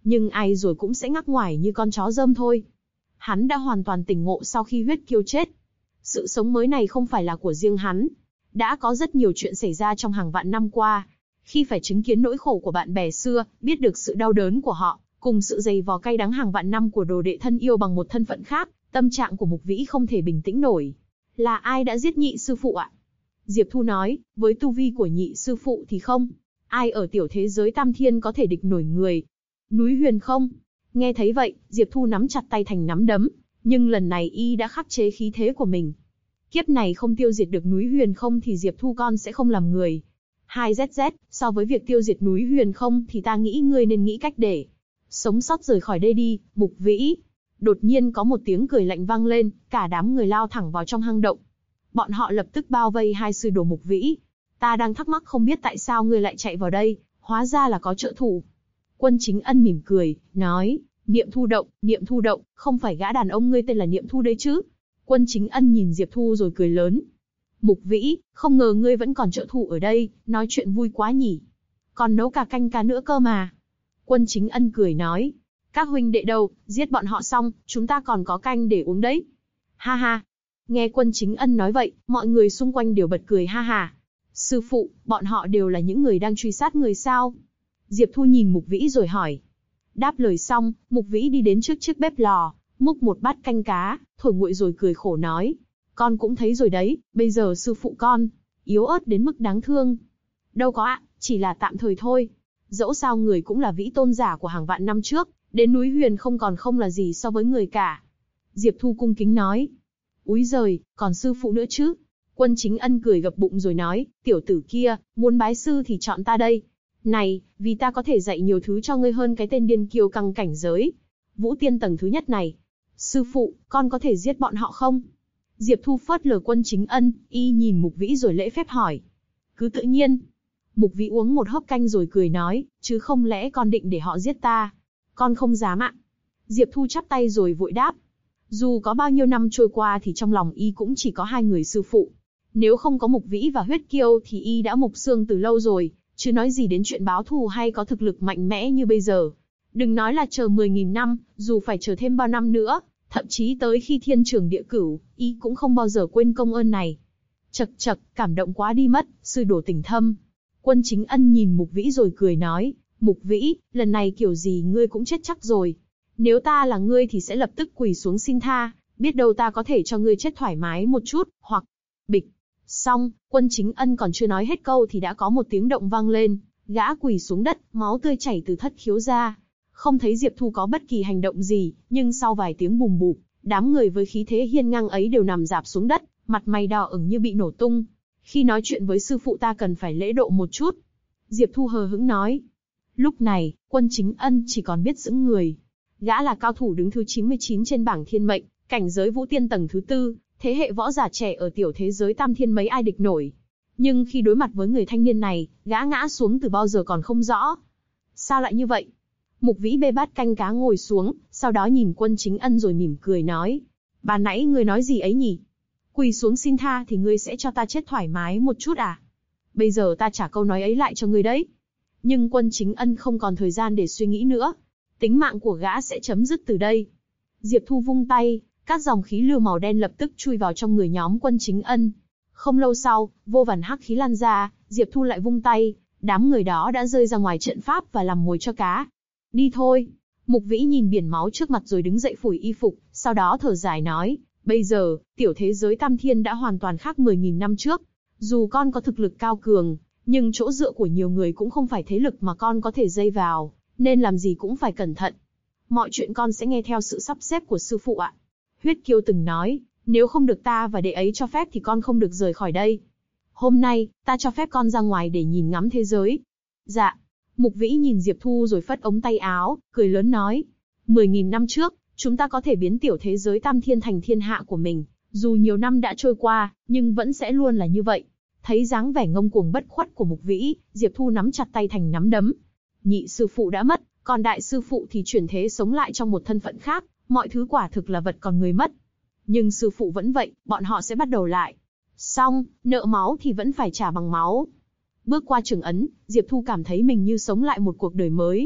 nhưng ai rồi cũng sẽ ngắc ngoải như con chó rơm thôi. Hắn đã hoàn toàn tỉnh ngộ sau khi huyết kiêu chết. Sự sống mới này không phải là của riêng hắn. Đã có rất nhiều chuyện xảy ra trong hàng vạn năm qua. Khi phải chứng kiến nỗi khổ của bạn bè xưa, biết được sự đau đớn của họ, cùng sự dày vò cay đắng hàng vạn năm của đồ đệ thân yêu bằng một thân phận khác, tâm trạng của Mục Vĩ không thể bình tĩnh nổi. Là ai đã giết nhị sư phụ ạ? Diệp Thu nói, với tu vi của nhị sư phụ thì không. Ai ở tiểu thế giới Tam Thiên có thể địch nổi người? Núi Huyền không? Nghe thấy vậy, Diệp Thu nắm chặt tay thành nắm đấm, nhưng lần này y đã khắc chế khí thế của mình. Kiếp này không tiêu diệt được núi Huyền không thì Diệp Thu con sẽ không làm người. 2ZZ, so với việc tiêu diệt núi Huyền không thì ta nghĩ ngươi nên nghĩ cách để sống sót rời khỏi đây đi, Mục Vĩ. Đột nhiên có một tiếng cười lạnh vang lên, cả đám người lao thẳng vào trong hang động. Bọn họ lập tức bao vây hai sư đồ Mục Vĩ. Ta đang thắc mắc không biết tại sao ngươi lại chạy vào đây, hóa ra là có trợ thủ. Quân Chính Ân mỉm cười, nói, Niệm Thu Động, không phải gã đàn ông ngươi tên là Niệm Thu đấy chứ? Quân Chính Ân nhìn Diệp Thu rồi cười lớn. Mục Vĩ, không ngờ ngươi vẫn còn trợ thủ ở đây, nói chuyện vui quá nhỉ. Còn nấu cả canh cá nữa cơ mà. Quân Chính Ân cười nói, các huynh đệ đâu, giết bọn họ xong, chúng ta còn có canh để uống đấy. Ha ha. Nghe Quân Chính Ân nói vậy, mọi người xung quanh đều bật cười ha ha. Sư phụ, bọn họ đều là những người đang truy sát người sao? Diệp Thu nhìn Mục Vĩ rồi hỏi. Đáp lời xong, Mục Vĩ đi đến trước chiếc bếp lò, múc một bát canh cá, thổi nguội rồi cười khổ nói. Con cũng thấy rồi đấy, bây giờ sư phụ con, yếu ớt đến mức đáng thương. Đâu có ạ, chỉ là tạm thời thôi. Dẫu sao người cũng là vĩ tôn giả của hàng vạn năm trước, đến núi Huyền không còn không là gì so với người cả. Diệp Thu cung kính nói. Úi giời, còn sư phụ nữa chứ? Quân Chính Ân cười gập bụng rồi nói, tiểu tử kia, muốn bái sư thì chọn ta đây. Này, vì ta có thể dạy nhiều thứ cho ngươi hơn cái tên điên kiêu căng cảnh giới. Vũ tiên tầng thứ nhất này. Sư phụ, con có thể giết bọn họ không? Diệp Thu phớt lờ Quân Chính Ân, y nhìn Mục Vĩ rồi lễ phép hỏi. Cứ tự nhiên. Mục Vĩ uống một hớp canh rồi cười nói, chứ không lẽ con định để họ giết ta? Con không dám ạ. Diệp Thu chắp tay rồi vội đáp. Dù có bao nhiêu năm trôi qua thì trong lòng y cũng chỉ có hai người sư phụ. Nếu không có Mục Vĩ và huyết kiêu thì y đã mục xương từ lâu rồi, chứ nói gì đến chuyện báo thù hay có thực lực mạnh mẽ như bây giờ. Đừng nói là chờ 10.000 năm, dù phải chờ thêm bao năm nữa, thậm chí tới khi thiên trường địa cửu, y cũng không bao giờ quên công ơn này. Chậc chậc, cảm động quá đi mất, sư đồ tình thâm. Quân Chính Ân nhìn Mục Vĩ rồi cười nói, Mục Vĩ, lần này kiểu gì ngươi cũng chết chắc rồi. Nếu ta là ngươi thì sẽ lập tức quỳ xuống xin tha, biết đâu ta có thể cho ngươi chết thoải mái một chút, hoặc... Bịch. Xong, Quân Chính Ân còn chưa nói hết câu thì đã có một tiếng động vang lên, gã quỳ xuống đất, máu tươi chảy từ thất khiếu ra. Không thấy Diệp Thu có bất kỳ hành động gì, nhưng sau vài tiếng bùm bụp, đám người với khí thế hiên ngang ấy đều nằm rạp xuống đất, mặt mày đỏ ửng như bị nổ tung. Khi nói chuyện với sư phụ ta cần phải lễ độ một chút. Diệp Thu hờ hững nói. Lúc này, Quân Chính Ân chỉ còn biết sững người. Gã là cao thủ đứng thứ 99 trên bảng thiên mệnh, cảnh giới vũ tiên tầng thứ 4, thế hệ võ giả trẻ ở tiểu thế giới Tam Thiên mấy ai địch nổi. Nhưng khi đối mặt với người thanh niên này, gã ngã xuống từ bao giờ còn không rõ. Sao lại như vậy? Mục Vĩ bê bát canh cá ngồi xuống, sau đó nhìn Quân Chính Ân rồi mỉm cười nói. Bà nãy ngươi nói gì ấy nhỉ? Quỳ xuống xin tha thì ngươi sẽ cho ta chết thoải mái một chút à? Bây giờ ta trả câu nói ấy lại cho ngươi đấy. Nhưng Quân Chính Ân không còn thời gian để suy nghĩ nữa. Tính mạng của gã sẽ chấm dứt từ đây. Diệp Thu vung tay, các dòng khí lưu màu đen lập tức chui vào trong người nhóm Quân Chính Ân. Không lâu sau, vô vàn hắc khí lan ra, Diệp Thu lại vung tay, đám người đó đã rơi ra ngoài trận pháp và làm mồi cho cá. Đi thôi. Mục Vĩ nhìn biển máu trước mặt rồi đứng dậy phủi y phục, sau đó thở dài nói, bây giờ, tiểu thế giới Tam Thiên đã hoàn toàn khác 10.000 năm trước. Dù con có thực lực cao cường, nhưng chỗ dựa của nhiều người cũng không phải thế lực mà con có thể dây vào, nên làm gì cũng phải cẩn thận. Mọi chuyện con sẽ nghe theo sự sắp xếp của sư phụ ạ. Huyết Kiêu từng nói, nếu không được ta và đệ ấy cho phép thì con không được rời khỏi đây. Hôm nay, ta cho phép con ra ngoài để nhìn ngắm thế giới. Dạ. Mục Vĩ nhìn Diệp Thu rồi phất ống tay áo, cười lớn nói. 10.000 năm trước, chúng ta có thể biến tiểu thế giới Tam Thiên thành thiên hạ của mình. Dù nhiều năm đã trôi qua, nhưng vẫn sẽ luôn là như vậy. Thấy dáng vẻ ngông cuồng bất khuất của Mục Vĩ, Diệp Thu nắm chặt tay thành nắm đấm. Nhị sư phụ đã mất, còn đại sư phụ thì chuyển thế sống lại trong một thân phận khác, mọi thứ quả thực là vật còn người mất. Nhưng sư phụ vẫn vậy, bọn họ sẽ bắt đầu lại. Xong, nợ máu thì vẫn phải trả bằng máu. Bước qua trường ấn, Diệp Thu cảm thấy mình như sống lại một cuộc đời mới.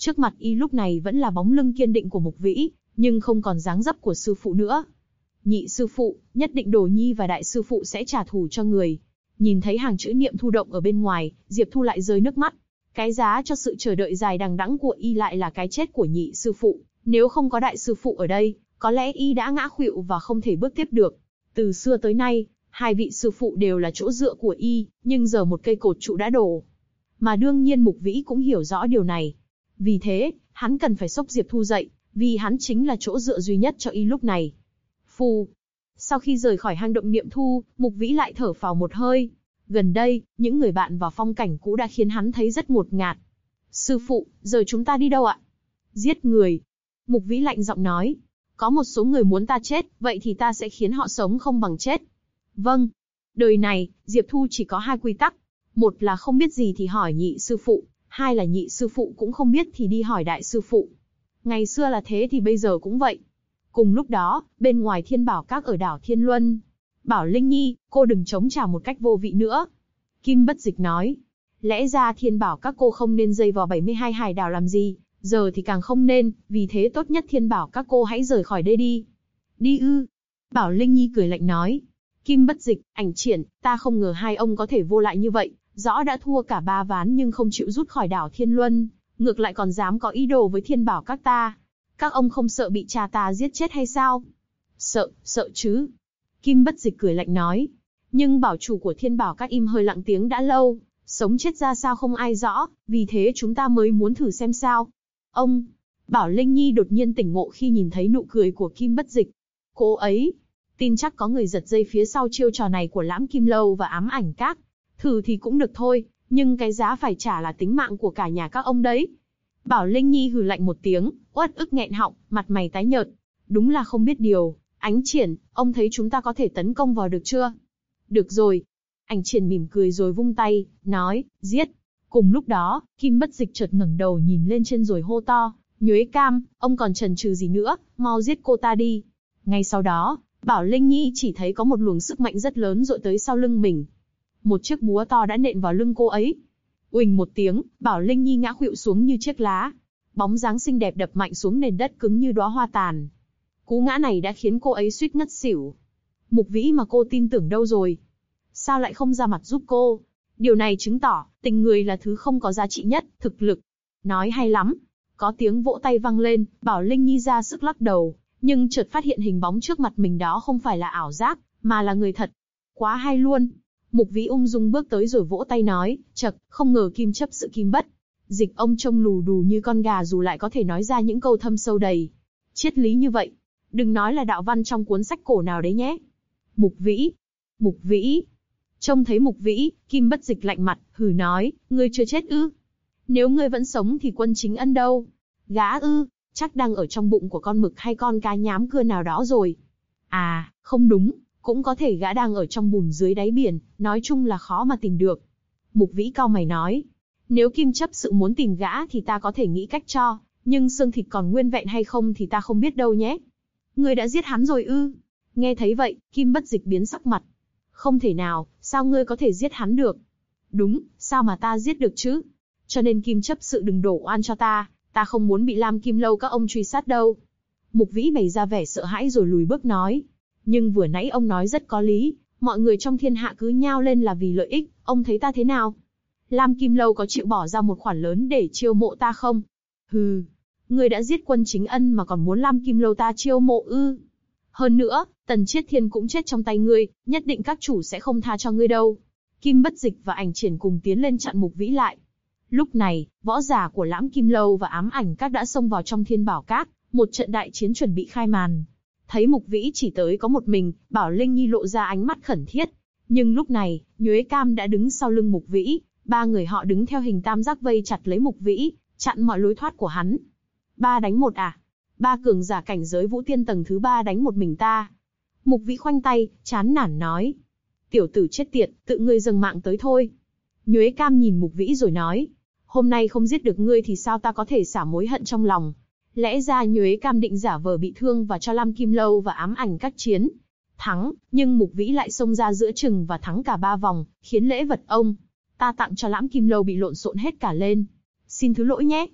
Trước mặt y lúc này vẫn là bóng lưng kiên định của Mục Vĩ, nhưng không còn dáng dấp của sư phụ nữa. Nhị sư phụ, nhất định Đồ Nhi và đại sư phụ sẽ trả thù cho người. Nhìn thấy hàng chữ niệm thu động ở bên ngoài, Diệp Thu lại rơi nước mắt. Cái giá cho sự chờ đợi dài đằng đẵng của y lại là cái chết của nhị sư phụ. Nếu không có đại sư phụ ở đây, có lẽ y đã ngã khuỵu và không thể bước tiếp được. Từ xưa tới nay, hai vị sư phụ đều là chỗ dựa của y, nhưng giờ một cây cột trụ đã đổ. Mà đương nhiên Mục Vĩ cũng hiểu rõ điều này. Vì thế, hắn cần phải xốc Diệp Thu dậy, vì hắn chính là chỗ dựa duy nhất cho y lúc này. Phù. Sau khi rời khỏi hang động niệm thu, Mục Vĩ lại thở phào một hơi. Gần đây, những người bạn và phong cảnh cũ đã khiến hắn thấy rất ngột ngạt. Sư phụ, giờ chúng ta đi đâu ạ? Giết người. Mục Vĩ lạnh giọng nói. Có một số người muốn ta chết, vậy thì ta sẽ khiến họ sống không bằng chết. Vâng. Đời này, Diệp Thu chỉ có hai quy tắc. Một là không biết gì thì hỏi nhị sư phụ, hai là nhị sư phụ cũng không biết thì đi hỏi đại sư phụ. Ngày xưa là thế thì bây giờ cũng vậy. Cùng lúc đó, bên ngoài Thiên Bảo Các ở đảo Thiên Luân. Bảo Linh Nhi, cô đừng chống trả một cách vô vị nữa. Kim Bất Dịch nói. Lẽ ra Thiên Bảo Các cô không nên dây vào 72 hải đảo làm gì, giờ thì càng không nên, vì thế tốt nhất Thiên Bảo Các cô hãy rời khỏi đây đi. Đi ư? Bảo Linh Nhi cười lạnh nói. Kim Bất Dịch, Ảnh Triển, ta không ngờ hai ông có thể vô lại như vậy, rõ đã thua cả ba ván nhưng không chịu rút khỏi đảo Thiên Luân, ngược lại còn dám có ý đồ với Thiên Bảo Các ta. Các ông không sợ bị cha ta giết chết hay sao? Sợ chứ. Kim Bất Dịch cười lạnh nói. Nhưng bảo chủ của Thiên Bảo Các im hơi lặng tiếng đã lâu, sống chết ra sao không ai rõ, vì thế chúng ta mới muốn thử xem sao. Ông, Bảo Linh Nhi đột nhiên tỉnh ngộ khi nhìn thấy nụ cười của Kim Bất Dịch. Cô ấy, tin chắc có người giật dây phía sau chiêu trò này của Lãm Kim Lâu và Ám Ảnh Các. Thử thì cũng được thôi, nhưng cái giá phải trả là tính mạng của cả nhà các ông đấy. Bảo Linh Nhi hừ lạnh một tiếng, uất ức nghẹn họng, mặt mày tái nhợt. Đúng là không biết điều. Ánh Triển, ông thấy chúng ta có thể tấn công vào được chưa? Được rồi. Ánh Triển mỉm cười rồi vung tay, nói, giết. Cùng lúc đó, Kim Bất Dịch chợt ngẩng đầu nhìn lên trên rồi hô to, Nhuế Cam, ông còn chần chừ gì nữa, mau giết cô ta đi. Ngay sau đó, Bảo Linh Nhi chỉ thấy có một luồng sức mạnh rất lớn dội tới sau lưng mình. Một chiếc búa to đã nện vào lưng cô ấy. Uỳnh một tiếng, Bảo Linh Nhi ngã khuỵu xuống như chiếc lá. Bóng dáng xinh đẹp đập mạnh xuống nền đất cứng như đóa hoa tàn. Cú ngã này đã khiến cô ấy suýt ngất xỉu. Mục Vĩ mà cô tin tưởng đâu rồi? Sao lại không ra mặt giúp cô? Điều này chứng tỏ, tình người là thứ không có giá trị nhất, thực lực. Nói hay lắm. Có tiếng vỗ tay vang lên, Bảo Linh Nhi ra sức lắc đầu, nhưng chợt phát hiện hình bóng trước mặt mình đó không phải là ảo giác, mà là người thật. Quá hay luôn. Mục Vĩ ung dung bước tới rồi vỗ tay nói, chậc, không ngờ Kim chấp sự Kim Bất Dịch ông trông lù đù như con gà dù lại có thể nói ra những câu thâm sâu đầy triết lý như vậy. Đừng nói là đạo văn trong cuốn sách cổ nào đấy nhé. Mục Vĩ. Trông thấy Mục Vĩ, Kim Bất Dịch lạnh mặt, hừ nói, ngươi chưa chết ư? Nếu ngươi vẫn sống thì Quân Chính Ân đâu? Gã ư, chắc đang ở trong bụng của con mực hay con cá nhám cưa nào đó rồi. À, không đúng, cũng có thể gã đang ở trong bùn dưới đáy biển, nói chung là khó mà tìm được. Mục Vĩ cau mày nói, nếu Kim chấp sự muốn tìm gã thì ta có thể nghĩ cách cho, nhưng xương thịt còn nguyên vẹn hay không thì ta không biết đâu nhé. Ngươi đã giết hắn rồi ư? Nghe thấy vậy, Kim Bất Dịch biến sắc mặt. Không thể nào, sao ngươi có thể giết hắn được? Đúng, sao mà ta giết được chứ? Cho nên Kim chấp sự đừng đổ oan cho ta không muốn bị Lam Kim Lâu các ông truy sát đâu. Mục Vĩ bày ra vẻ sợ hãi rồi lùi bước nói. Nhưng vừa nãy ông nói rất có lý, mọi người trong thiên hạ cứ nhao lên là vì lợi ích, ông thấy ta thế nào? Lam Kim Lâu có chịu bỏ ra một khoản lớn để chiêu mộ ta không? Hừ, ngươi đã giết Quân Chính Ân mà còn muốn Lam Kim Lâu ta chiêu mộ ư? Hơn nữa, Tần Chiết Thiên cũng chết trong tay ngươi, nhất định các chủ sẽ không tha cho ngươi đâu. Kim Bất Dịch và Ảnh Triển cùng tiến lên chặn Mục Vĩ lại. Lúc này, võ giả của Lãm Kim Lâu và Ám Ảnh Các đã xông vào trong Thiên Bảo Các, một trận đại chiến chuẩn bị khai màn. Thấy Mục Vĩ chỉ tới có một mình, Bảo Linh Nhi lộ ra ánh mắt khẩn thiết. Nhưng lúc này, Nhuế Cam đã đứng sau lưng Mục Vĩ, ba người họ đứng theo hình tam giác vây chặt lấy Mục Vĩ, chặn mọi lối thoát của hắn. 3 đánh 1 à? 3 cường giả cảnh giới Vũ Tiên tầng thứ 3 đánh một mình ta. Mục Vĩ khoanh tay, chán nản nói. Tiểu tử chết tiệt, tự ngươi dâng mạng tới thôi. Nhuế Cam nhìn Mục Vĩ rồi nói. Hôm nay không giết được ngươi thì sao ta có thể xả mối hận trong lòng. Lẽ ra Nhuế Cam định giả vờ bị thương và cho Lam Kim Lâu và Ám Ảnh Các chiến thắng, nhưng Mục Vĩ lại xông ra giữa chừng và thắng cả 3 vòng, khiến lễ vật ông ta tặng cho Lãm Kim Lâu bị lộn xộn hết cả lên. Xin thứ lỗi nhé.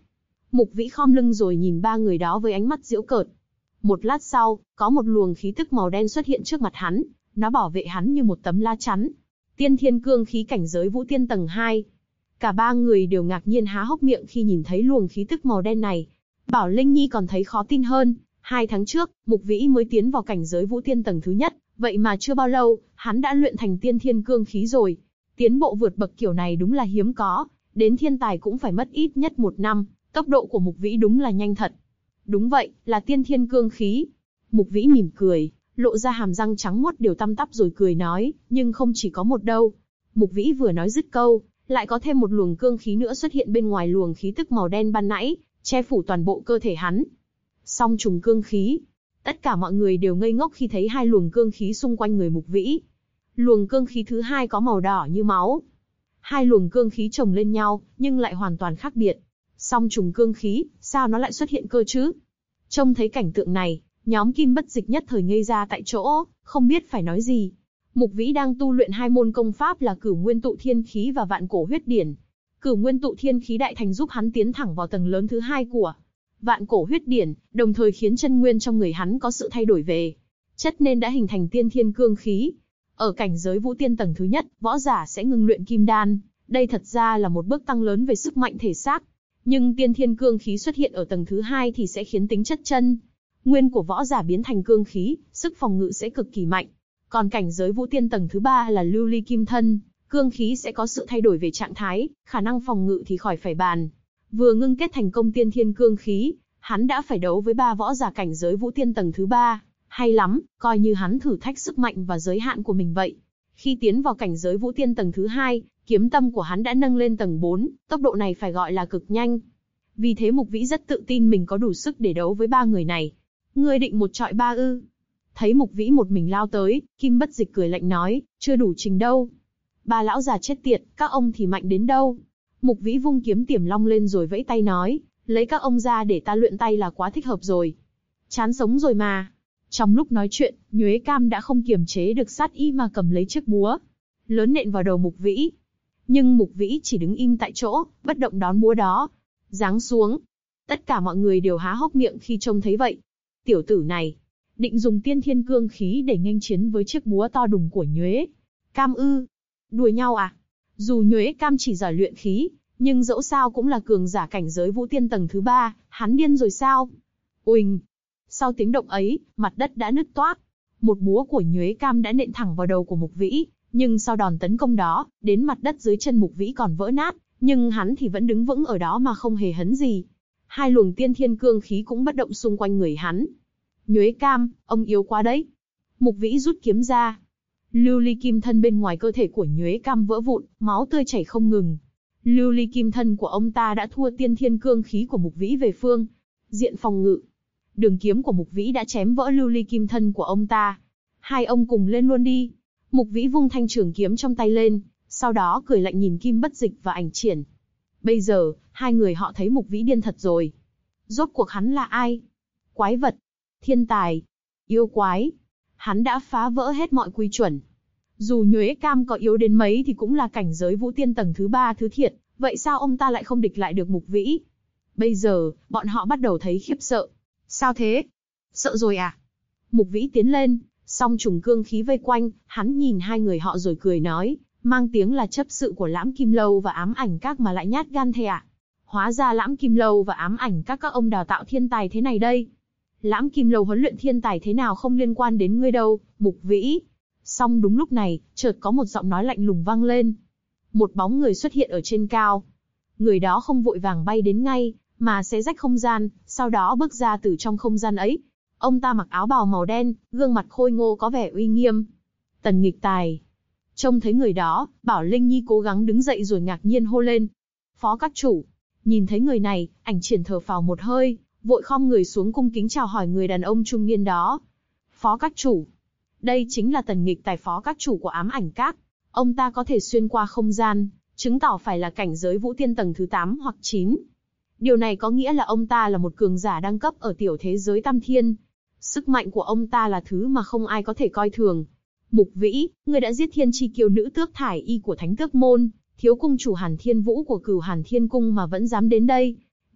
Mục Vĩ khom lưng rồi nhìn ba người đó với ánh mắt giễu cợt. Một lát sau, có một luồng khí tức màu đen xuất hiện trước mặt hắn, nó bảo vệ hắn như một tấm la chắn. Tiên thiên cương khí cảnh giới vũ tiên tầng 2. Cả ba người đều ngạc nhiên há hốc miệng khi nhìn thấy luồng khí tức màu đen này. Bảo Linh Nhi còn thấy khó tin hơn, 2 tháng trước, Mục Vĩ mới tiến vào cảnh giới vũ tiên tầng thứ nhất, vậy mà chưa bao lâu, hắn đã luyện thành tiên thiên cương khí rồi. Tiến bộ vượt bậc kiểu này đúng là hiếm có, đến thiên tài cũng phải mất ít nhất 1 năm, tốc độ của Mục Vĩ đúng là nhanh thật. Đúng vậy, là tiên thiên cương khí. Mục Vĩ mỉm cười, lộ ra hàm răng trắng muốt đều tăm tắp rồi cười nói, nhưng không chỉ có một đâu. Mục Vĩ vừa nói dứt câu, lại có thêm một luồng cương khí nữa xuất hiện bên ngoài luồng khí tức màu đen ban nãy, che phủ toàn bộ cơ thể hắn. Song trùng cương khí. Tất cả mọi người đều ngây ngốc khi thấy 2 luồng cương khí xung quanh người Mục Vĩ. Luồng cương khí thứ 2 có màu đỏ như máu. 2 luồng cương khí chồng lên nhau, nhưng lại hoàn toàn khác biệt. Song trùng cương khí, sao nó lại xuất hiện cơ chứ? Trông thấy cảnh tượng này, nhóm Kim Bất Dịch nhất thời ngây ra tại chỗ, không biết phải nói gì. Mục Vĩ đang tu luyện 2 môn công pháp là Cửu Nguyên Tụ Thiên Khí và Vạn Cổ Huyết Điển. Cửu Nguyên Tụ Thiên Khí đại thành giúp hắn tiến thẳng vào tầng lớn thứ 2 của Vạn Cổ Huyết Điển, đồng thời khiến chân nguyên trong người hắn có sự thay đổi về chất nên đã hình thành tiên thiên cương khí. Ở cảnh giới vũ tiên tầng thứ nhất, võ giả sẽ ngưng luyện kim đan, đây thật ra là một bước tăng lớn về sức mạnh thể xác. Nhưng tiên thiên cương khí xuất hiện ở tầng thứ 2 thì sẽ khiến tính chất chân nguyên của võ giả biến thành cương khí, sức phòng ngự sẽ cực kỳ mạnh. Còn cảnh giới vũ tiên tầng thứ 3 là lưu ly kim thân, cương khí sẽ có sự thay đổi về trạng thái, khả năng phòng ngự thì khỏi phải bàn. Vừa ngưng kết thành công tiên thiên cương khí, hắn đã phải đấu với 3 võ giả cảnh giới vũ tiên tầng thứ 3. Hay lắm, coi như hắn thử thách sức mạnh và giới hạn của mình vậy. Khi tiến vào cảnh giới vũ tiên tầng thứ 2, kiếm tâm của hắn đã nâng lên tầng 4, tốc độ này phải gọi là cực nhanh. Vì thế Mục Vĩ rất tự tin mình có đủ sức để đấu với 3 người này. Ngươi định một trọi 3 ư? Thấy Mục Vĩ một mình lao tới, Kim Bất Dịch cười lạnh nói, chưa đủ trình đâu. 3 lão già chết tiệt, các ông thì mạnh đến đâu? Mục Vĩ vung kiếm Tiềm Long lên rồi vẫy tay nói, lấy các ông ra để ta luyện tay là quá thích hợp rồi. Chán sống rồi mà. Trong lúc nói chuyện, Nhuế Cam đã không kiềm chế được sát ý mà cầm lấy chiếc búa lớn nện vào đầu Mục Vĩ. Nhưng Mục Vĩ chỉ đứng im tại chỗ, bất động đón búa đó. Giáng xuống. Tất cả mọi người đều há hốc miệng khi trông thấy vậy. Tiểu tử này, định dùng tiên thiên cương khí để nghênh chiến với chiếc búa to đùng của Nhuế Cam ư? Đùa nhau à? Dù Nhuế Cam chỉ giỏi luyện khí, nhưng dẫu sao cũng là cường giả cảnh giới vũ tiên tầng thứ 3, hắn điên rồi sao? Uỳnh! Sau tiếng động ấy, mặt đất đã nứt toác. Một búa của Nhuế Cam đã nện thẳng vào đầu của Mục Vĩ, nhưng sau đòn tấn công đó, đến mặt đất dưới chân Mục Vĩ còn vỡ nát, nhưng hắn thì vẫn đứng vững ở đó mà không hề hấn gì. 2 luồng tiên thiên cương khí cũng bất động xung quanh người hắn. Nhuế Cam, ông yếu quá đấy. Mục Vĩ rút kiếm ra. Lưu ly kim thân bên ngoài cơ thể của Nhuế Cam vỡ vụn, máu tươi chảy không ngừng. Lưu ly kim thân của ông ta đã thua tiên thiên cương khí của Mục Vĩ về phương diện phòng ngự. Đường kiếm của Mục Vĩ đã chém vỡ lưu ly kim thân của ông ta. 2 ông cùng lên luôn đi. Mục Vĩ vung thanh trường kiếm trong tay lên, sau đó cười lạnh nhìn Kim Bất Dịch và Ảnh Triển. Bây giờ, 2 người họ thấy Mục Vĩ điên thật rồi. Rốt cuộc hắn là ai? Quái vật? Thiên tài? Yêu quái? Hắn đã phá vỡ hết mọi quy chuẩn. Dù Nhuế Cam có yếu đến mấy thì cũng là cảnh giới vũ tiên tầng thứ 3 thứ thiệt, vậy sao ông ta lại không địch lại được Mục Vĩ? Bây giờ, bọn họ bắt đầu thấy khiếp sợ. Sao thế? Sợ rồi à? Mục Vĩ tiến lên, song trùng cương khí vây quanh, hắn nhìn 2 người họ rồi cười nói, mang tiếng là chấp sự của Lãm Kim Lâu và Ám Ảnh Các mà lại nhát gan thế à? Hóa ra Lãm Kim Lâu và Ám Ảnh Các ông đào tạo thiên tài thế này đây. Lãm Kim Lâu huấn luyện thiên tài thế nào không liên quan đến ngươi đâu, Mục Vĩ. Song đúng lúc này, chợt có một giọng nói lạnh lùng vang lên. Một bóng người xuất hiện ở trên cao. Người đó không vội vàng bay đến ngay, mà xé rách không gian, sau đó bước ra từ trong không gian ấy. Ông ta mặc áo bào màu đen, gương mặt khôi ngô có vẻ uy nghiêm. Tần Nghịch Tài. Trông thấy người đó, Bảo Linh Nhi cố gắng đứng dậy rồi ngạc nhiên hô lên. Phó các chủ. Nhìn thấy người này, Ảnh Triển thở phào một hơi, vội khom người xuống cung kính chào hỏi người đàn ông trung niên đó. Phó các chủ. Đây chính là Tần Nghịch Tài, phó các chủ của Ám Ảnh Các. Ông ta có thể xuyên qua không gian, chứng tỏ phải là cảnh giới vũ tiên tầng thứ 8 hoặc 9. Điều này có nghĩa là ông ta là một cường giả đẳng cấp ở tiểu thế giới Tam Thiên. Sức mạnh của ông ta là thứ mà không ai có thể coi thường. Mục Vĩ, ngươi đã giết thiên chi kiêu nữ Tước Thải Y của Thánh Tước Môn, thiếu cung chủ Hàn Thiên Vũ của Cửu Hàn Thiên Cung mà vẫn dám đến đây.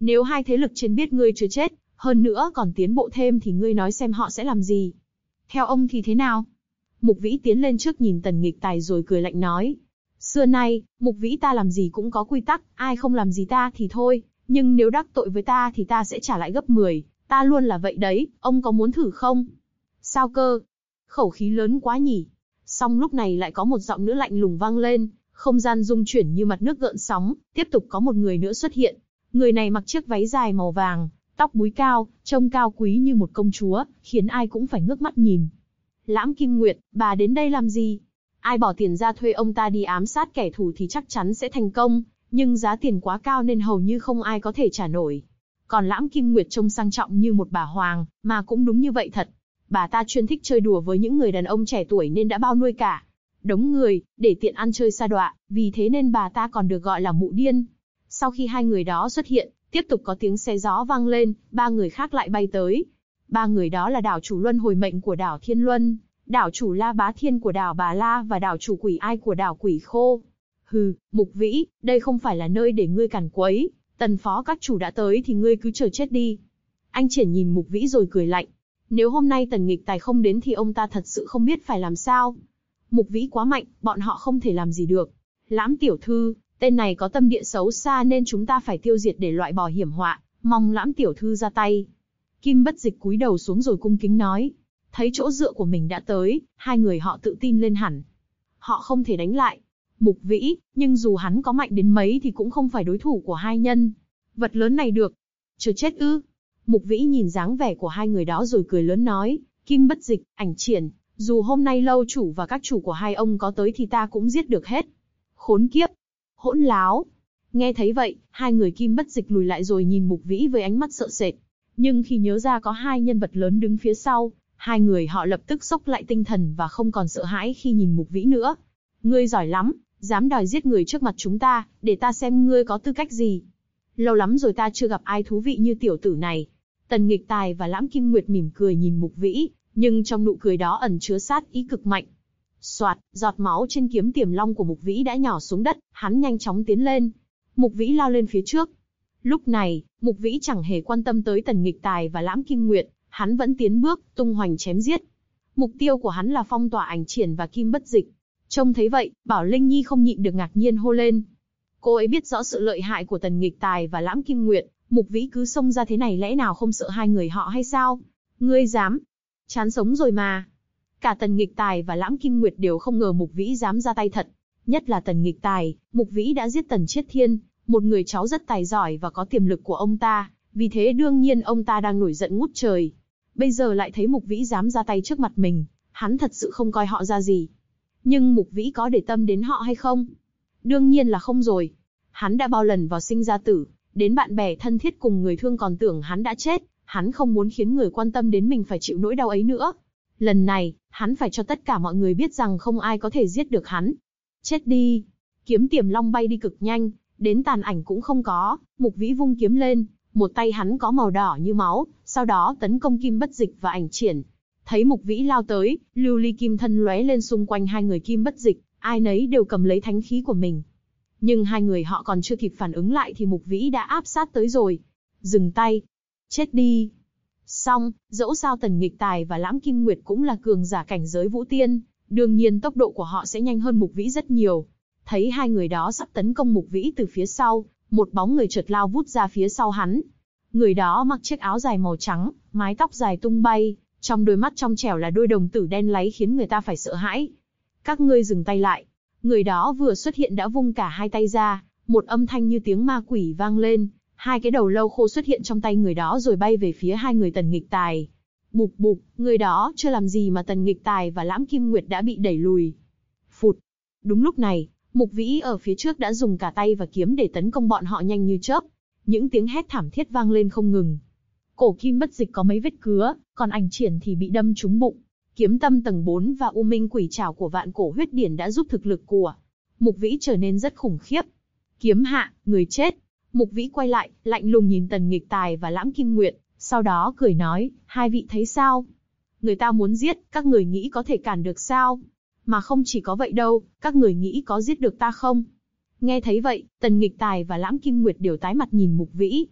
Nếu hai thế lực trên biết ngươi chưa chết, hơn nữa còn tiến bộ thêm thì ngươi nói xem họ sẽ làm gì? Theo ông thì thế nào? Mục Vĩ tiến lên trước nhìn Tần Nghịch Tài rồi cười lạnh nói. Xưa nay, Mục Vĩ ta làm gì cũng có quy tắc, ai không làm gì ta thì thôi, nhưng nếu đắc tội với ta thì ta sẽ trả lại gấp 10, ta luôn là vậy đấy, ông có muốn thử không? Sao cơ? Khẩu khí lớn quá nhỉ? Song lúc này lại có một giọng nữ lạnh lùng vang lên, không gian rung chuyển như mặt nước gợn sóng, tiếp tục có một người nữa xuất hiện. Người này mặc chiếc váy dài màu vàng, tóc búi cao, trông cao quý như một công chúa, khiến ai cũng phải ngước mắt nhìn. Lãm Kim Nguyệt, bà đến đây làm gì? Ai bỏ tiền ra thuê ông ta đi ám sát kẻ thù thì chắc chắn sẽ thành công, nhưng giá tiền quá cao nên hầu như không ai có thể trả nổi. Còn Lãm Kim Nguyệt trông sang trọng như một bà hoàng, mà cũng đúng như vậy thật. Bà ta chuyên thích chơi đùa với những người đàn ông trẻ tuổi nên đã bao nuôi cả đống người, để tiện ăn chơi sa đọa, vì thế nên bà ta còn được gọi là mụ điên. Sau khi hai người đó xuất hiện, tiếp tục có tiếng xé gió vang lên, ba người khác lại bay tới. Ba người đó là đảo chủ Luân Hồi Mệnh của đảo Thiên Luân, đảo chủ La Bá Thiên của đảo Bà La và đảo chủ Quỷ Ai của đảo Quỷ Khô. Hừ, Mục Vĩ, đây không phải là nơi để ngươi càn quấy, Tần phó các chủ đã tới thì ngươi cứ chờ chết đi. Anh Triển nhìn Mục Vĩ rồi cười lạnh. Nếu hôm nay Tần Nghịch Tài không đến thì ông ta thật sự không biết phải làm sao. Mục Vĩ quá mạnh, bọn họ không thể làm gì được. Lãm tiểu thư, tên này có tâm địa xấu xa nên chúng ta phải tiêu diệt để loại bỏ hiểm họa, mong Lãm tiểu thư ra tay. Kim Bất Dịch cúi đầu xuống rồi cung kính nói. Thấy chỗ dựa của mình đã tới, hai người họ tự tin lên hẳn. Họ không thể đánh lại Mục Vĩ, nhưng dù hắn có mạnh đến mấy thì cũng không phải đối thủ của hai nhân vật lớn này được. Chờ chết ư? Mục Vĩ nhìn dáng vẻ của hai người đó rồi cười lớn nói. Kim Bất Dịch, Ảnh Triển, dù hôm nay lâu chủ và các chủ của hai ông có tới thì ta cũng giết được hết. Khốn kiếp! Hỗn láo! Nghe thấy vậy, hai người Kim Bất Dịch lùi lại rồi nhìn Mục Vĩ với ánh mắt sợ sệt. Nhưng khi nhớ ra có hai nhân vật lớn đứng phía sau, hai người họ lập tức xốc lại tinh thần và không còn sợ hãi khi nhìn Mục Vĩ nữa. Ngươi giỏi lắm, dám đòi giết người trước mặt chúng ta, để ta xem ngươi có tư cách gì. Lâu lắm rồi ta chưa gặp ai thú vị như tiểu tử này. Tần Nghịch Tài và Lãm Kim Nguyệt mỉm cười nhìn Mục Vĩ, nhưng trong nụ cười đó ẩn chứa sát ý cực mạnh. Soạt, giọt máu trên kiếm Tiềm Long của Mục Vĩ đã nhỏ xuống đất, hắn nhanh chóng tiến lên. Mục Vĩ lao lên phía trước. Lúc này, Mục Vĩ chẳng hề quan tâm tới Tần Nghịch Tài và Lãm Kim Nguyệt, hắn vẫn tiến bước, tung hoành chém giết. Mục tiêu của hắn là phong tỏa Ảnh Triển và Kim Bất Dịch. Trông thấy vậy, Bảo Linh Nhi không nhịn được ngạc nhiên hô lên. Cô ấy biết rõ sự lợi hại của Tần Nghịch Tài và Lãm Kim Nguyệt, Mục Vĩ cứ xông ra thế này lẽ nào không sợ hai người họ hay sao? Ngươi dám? Chán sống rồi mà. Cả Tần Nghịch Tài và Lãm Kim Nguyệt đều không ngờ Mục Vĩ dám ra tay thật. Nhất là Tần Nghịch Tài, Mục Vĩ đã giết Tần Chiết Thiên, một người cháu rất tài giỏi và có tiềm lực của ông ta, vì thế đương nhiên ông ta đang nổi giận ngút trời. Bây giờ lại thấy Mục Vĩ dám ra tay trước mặt mình, hắn thật sự không coi họ ra gì. Nhưng Mục Vĩ có để tâm đến họ hay không? Đương nhiên là không rồi. Hắn đã bao lần vào sinh ra tử, đến bạn bè thân thiết cùng người thương còn tưởng hắn đã chết, hắn không muốn khiến người quan tâm đến mình phải chịu nỗi đau ấy nữa. Lần này, hắn phải cho tất cả mọi người biết rằng không ai có thể giết được hắn. Chết đi! Kiếm Tiềm Long bay đi cực nhanh, đến tàn ảnh cũng không có. Mục Vĩ vung kiếm lên, một tay hắn có màu đỏ như máu, sau đó tấn công Kim Bất Dịch và Ảnh Triển. Thấy Mục Vĩ lao tới, lưu ly kim thân lóe lên xung quanh hai người Kim Bất Dịch, ai nấy đều cầm lấy thánh khí của mình. Nhưng hai người họ còn chưa kịp phản ứng lại thì Mục Vĩ đã áp sát tới rồi. Dừng tay! Chết đi! Xong, dẫu sao Tần Nghịch Tài và Lãm Kim Nguyệt cũng là cường giả cảnh giới vũ tiên, đương nhiên tốc độ của họ sẽ nhanh hơn Mục Vĩ rất nhiều. Thấy hai người đó sắp tấn công Mục Vĩ từ phía sau, một bóng người chợt lao vút ra phía sau hắn. Người đó mặc chiếc áo dài màu trắng, mái tóc dài tung bay, trong đôi mắt trong trẻo là đôi đồng tử đen láy khiến người ta phải sợ hãi. Các ngươi dừng tay lại. Người đó vừa xuất hiện đã vung cả hai tay ra, một âm thanh như tiếng ma quỷ vang lên, hai cái đầu lâu khô xuất hiện trong tay người đó rồi bay về phía hai người Tần Nghịch Tài. Bụp bụp, người đó chưa làm gì mà Tần Nghịch Tài và Lãm Kim Nguyệt đã bị đẩy lùi. Phụt. Đúng lúc này, Mục Vĩ ở phía trước đã dùng cả tay và kiếm để tấn công bọn họ nhanh như chớp. Những tiếng hét thảm thiết vang lên không ngừng. Cổ Kim Bất Dịch có mấy vết cứa, còn Ảnh Triển thì bị đâm trúng bụng. Kiếm tâm tầng 4 và U Minh Quỷ Trảo của Vạn Cổ Huyết Điển đã giúp thực lực của Mục Vĩ trở nên rất khủng khiếp. Kiếm hạ, người chết. Mục Vĩ quay lại, lạnh lùng nhìn Tần Nghịch Tài và Lãm Kim Nguyệt, sau đó cười nói, hai vị thấy sao? Người ta muốn giết, các người nghĩ có thể cản được sao? Mà không chỉ có vậy đâu, các người nghĩ có giết được ta không? Nghe thấy vậy, Tần Nghịch Tài và Lãm Kim Nguyệt đều tái mặt nhìn Mục Vĩ.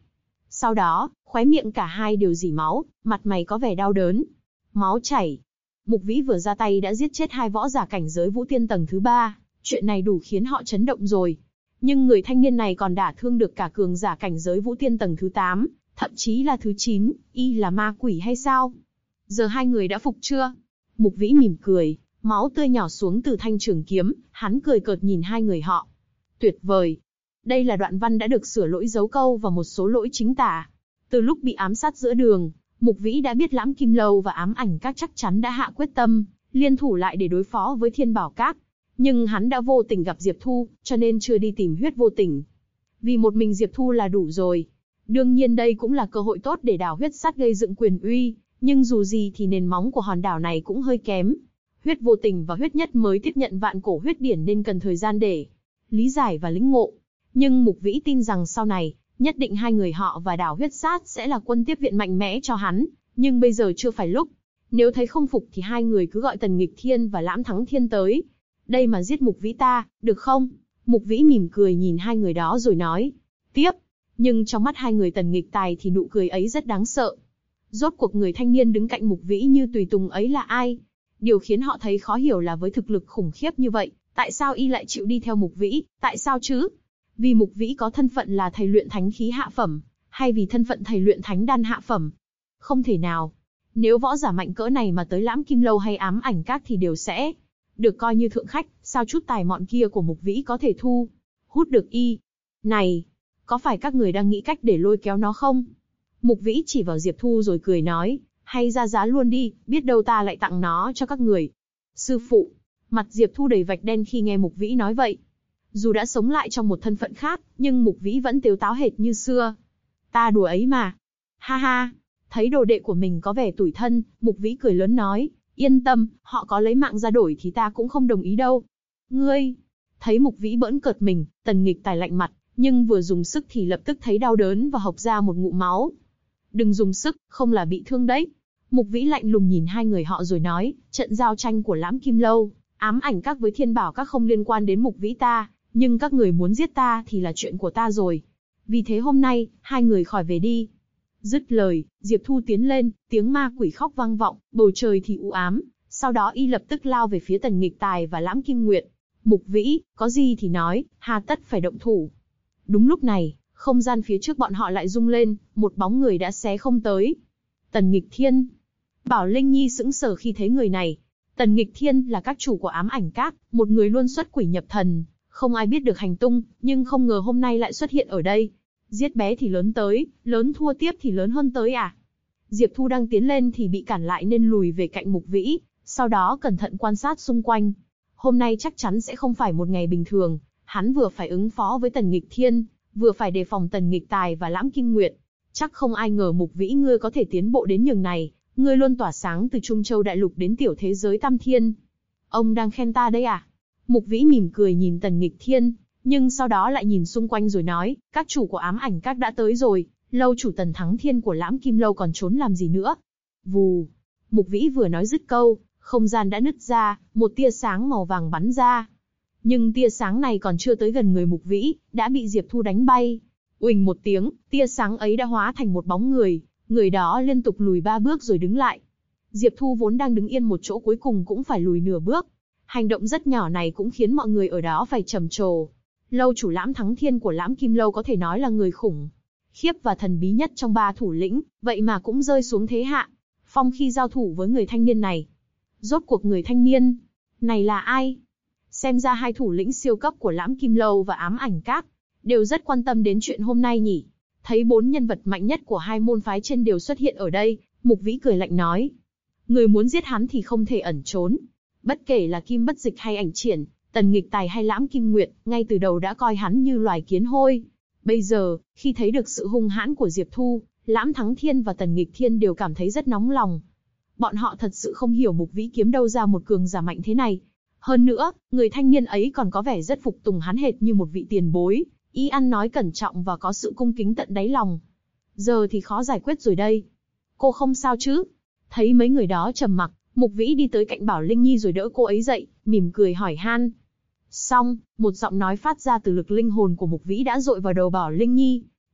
Sau đó, khóe miệng cả hai đều rỉ máu, mặt mày có vẻ đau đớn. Máu chảy. Mục Vĩ vừa ra tay đã giết chết hai võ giả cảnh giới Vũ Tiên tầng thứ 3, chuyện này đủ khiến họ chấn động rồi. Nhưng người thanh niên này còn đả thương được cả cường giả cảnh giới Vũ Tiên tầng thứ 8, thậm chí là thứ 9, y là ma quỷ hay sao? Giờ hai người đã phục chưa? Mục Vĩ mỉm cười, máu tươi nhỏ xuống từ thanh trường kiếm, hắn cười cợt nhìn hai người họ. Tuyệt vời. Đây là đoạn văn đã được sửa lỗi dấu câu và một số lỗi chính tả. Từ lúc bị ám sát giữa đường, Mục Vĩ đã biết Lãm Kim Lâu và Ám Ảnh Các chắc chắn đã hạ quyết tâm, liên thủ lại để đối phó với Thiên Bảo Các. Nhưng hắn đã vô tình gặp Diệp Thu, cho nên chưa đi tìm Huyết Vô Tình. Vì một mình Diệp Thu là đủ rồi. Đương nhiên đây cũng là cơ hội tốt để đào huyết sắt gây dựng quyền uy, nhưng dù gì thì nền móng của hòn đảo này cũng hơi kém. Huyết Vô Tình và Huyết Nhất mới tiếp nhận vạn cổ huyết điển nên cần thời gian để lý giải và lĩnh ngộ. Nhưng Mục Vĩ tin rằng sau này, nhất định hai người họ và đảo huyết sát sẽ là quân tiếp viện mạnh mẽ cho hắn, nhưng bây giờ chưa phải lúc. Nếu thấy không phục thì hai người cứ gọi Tần Nghịch Thiên và Lãm Thắng Thiên tới. Đây mà giết Mục Vĩ ta, được không? Mục Vĩ mỉm cười nhìn hai người đó rồi nói. Tiếp. Nhưng trong mắt hai người Tần Nghịch Tài thì nụ cười ấy rất đáng sợ. Rốt cuộc người thanh niên đứng cạnh Mục Vĩ như tùy tùng ấy là ai? Điều khiến họ thấy khó hiểu là với thực lực khủng khiếp như vậy, tại sao y lại chịu đi theo Mục Vĩ, tại sao chứ? Vì Mục Vĩ có thân phận là thầy luyện thánh khí hạ phẩm, hay vì thân phận thầy luyện thánh đan hạ phẩm? Không thể nào. Nếu võ giả mạnh cỡ này mà tới Lãm Kim Lâu hay Ám Ảnh Các thì đều sẽ được coi như thượng khách, sao chút tài mọn kia của Mục Vĩ có thể thu hút được y? Này, có phải các người đang nghĩ cách để lôi kéo nó không? Mục Vĩ chỉ vào Diệp Thu rồi cười nói, hay ra giá luôn đi, biết đâu ta lại tặng nó cho các người. Sư phụ, mặt Diệp Thu đầy vạch đen khi nghe Mục Vĩ nói vậy. Dù đã sống lại trong một thân phận khác, nhưng Mục Vĩ vẫn tếu táo hệt như xưa. Ta đùa ấy mà. Ha ha, thấy đồ đệ của mình có vẻ tủi thân, Mục Vĩ cười lớn nói, yên tâm, họ có lấy mạng ra đổi thì ta cũng không đồng ý đâu. Ngươi, thấy Mục Vĩ bỡn cợt mình, Tần Nghịch Tài lạnh mặt, nhưng vừa dùng sức thì lập tức thấy đau đớn và hộc ra một ngụm máu. Đừng dùng sức, không là bị thương đấy. Mục Vĩ lạnh lùng nhìn hai người họ rồi nói, trận giao tranh của Lãm Kim Lâu, Ám Ảnh Các với Thiên Bảo Các không liên quan đến Mục Vĩ ta, nhưng các người muốn giết ta thì là chuyện của ta rồi. Vì thế hôm nay, hai người khỏi về đi. Dứt lời, Diệp Thu tiến lên, tiếng ma quỷ khóc vang vọng, bầu trời thì u ám, sau đó y lập tức lao về phía Tần Nghịch Tài và Lãm Kim Nguyệt. Mục Vĩ, có gì thì nói, hà tất phải động thủ. Đúng lúc này, không gian phía trước bọn họ lại rung lên, một bóng người đã xé không tới. Tần Nghịch Thiên. Bảo Linh Nhi sững sờ khi thấy người này. Tần Nghịch Thiên là các chủ của Ám Ảnh Các, một người luôn xuất quỷ nhập thần, không ai biết được hành tung, nhưng không ngờ hôm nay lại xuất hiện ở đây. Giết bé thì lớn tới, lớn thua tiếp thì lớn hơn tới à? Diệp Thu đang tiến lên thì bị cản lại nên lùi về cạnh Mục Vĩ, sau đó cẩn thận quan sát xung quanh. Hôm nay chắc chắn sẽ không phải một ngày bình thường, hắn vừa phải ứng phó với Tần Nghịch Thiên, vừa phải đề phòng Tần Nghịch Tài và Lãm Kim Nguyệt. Chắc không ai ngờ Mục Vĩ ngươi có thể tiến bộ đến nhường này, ngươi luôn tỏa sáng từ Trung Châu Đại Lục đến tiểu thế giới Tam Thiên. Ông đang khen ta đấy à? Mục Vĩ mỉm cười nhìn Tần Nghịch Thiên, nhưng sau đó lại nhìn xung quanh rồi nói, các chủ của Ám Ảnh Các đã tới rồi, lâu chủ Tần Thắng Thiên của Lãm Kim Lâu còn trốn làm gì nữa? Vù. Mục Vĩ vừa nói dứt câu, không gian đã nứt ra, một tia sáng màu vàng bắn ra. Nhưng tia sáng này còn chưa tới gần người Mục Vĩ, đã bị Diệp Thu đánh bay. Uỳnh một tiếng, tia sáng ấy đã hóa thành một bóng người, người đó liên tục lùi 3 bước rồi đứng lại. Diệp Thu vốn đang đứng yên một chỗ cuối cùng cũng phải lùi nửa bước. Hành động rất nhỏ này cũng khiến mọi người ở đó phải trầm trồ. Lâu chủ Lãm Thắng Thiên của Lãm Kim Lâu có thể nói là người khủng khiếp và thần bí nhất trong 3 thủ lĩnh, vậy mà cũng rơi xuống thế hạ phong khi giao thủ với người thanh niên này. Rốt cuộc người thanh niên này là ai? Xem ra hai thủ lĩnh siêu cấp của Lãm Kim Lâu và Ám Ảnh Các đều rất quan tâm đến chuyện hôm nay nhỉ. Thấy 4 nhân vật mạnh nhất của hai môn phái trên đều xuất hiện ở đây, Mục Vĩ cười lạnh nói. Người muốn giết hắn thì không thể ẩn trốn. Bất kể là Kim Bất Dịch hay Ảnh Triển, Tần Nghịch Tài hay Lãm Kim Nguyệt, ngay từ đầu đã coi hắn như loài kiến hôi. Bây giờ, khi thấy được sự hung hãn của Diệp Thu, Lãm Thắng Thiên và Tần Nghịch Thiên đều cảm thấy rất nóng lòng. Bọn họ thật sự không hiểu Mục Vĩ kiếm đâu ra một cường giả mạnh thế này. Hơn nữa, người thanh niên ấy còn có vẻ rất phục tùng hắn hệt như một vị tiền bối, y ăn nói cẩn trọng và có sự cung kính tận đáy lòng. Giờ thì khó giải quyết rồi đây. Cô không sao chứ? Thấy mấy người đó trầm mặc, Mục Vĩ đi tới cạnh Bảo Linh Nhi rồi đỡ cô ấy dậy, mỉm cười hỏi han. Xong, một giọng nói phát ra từ lực linh hồn của Mục Vĩ đã dội vào đầu Bảo Linh Nhi.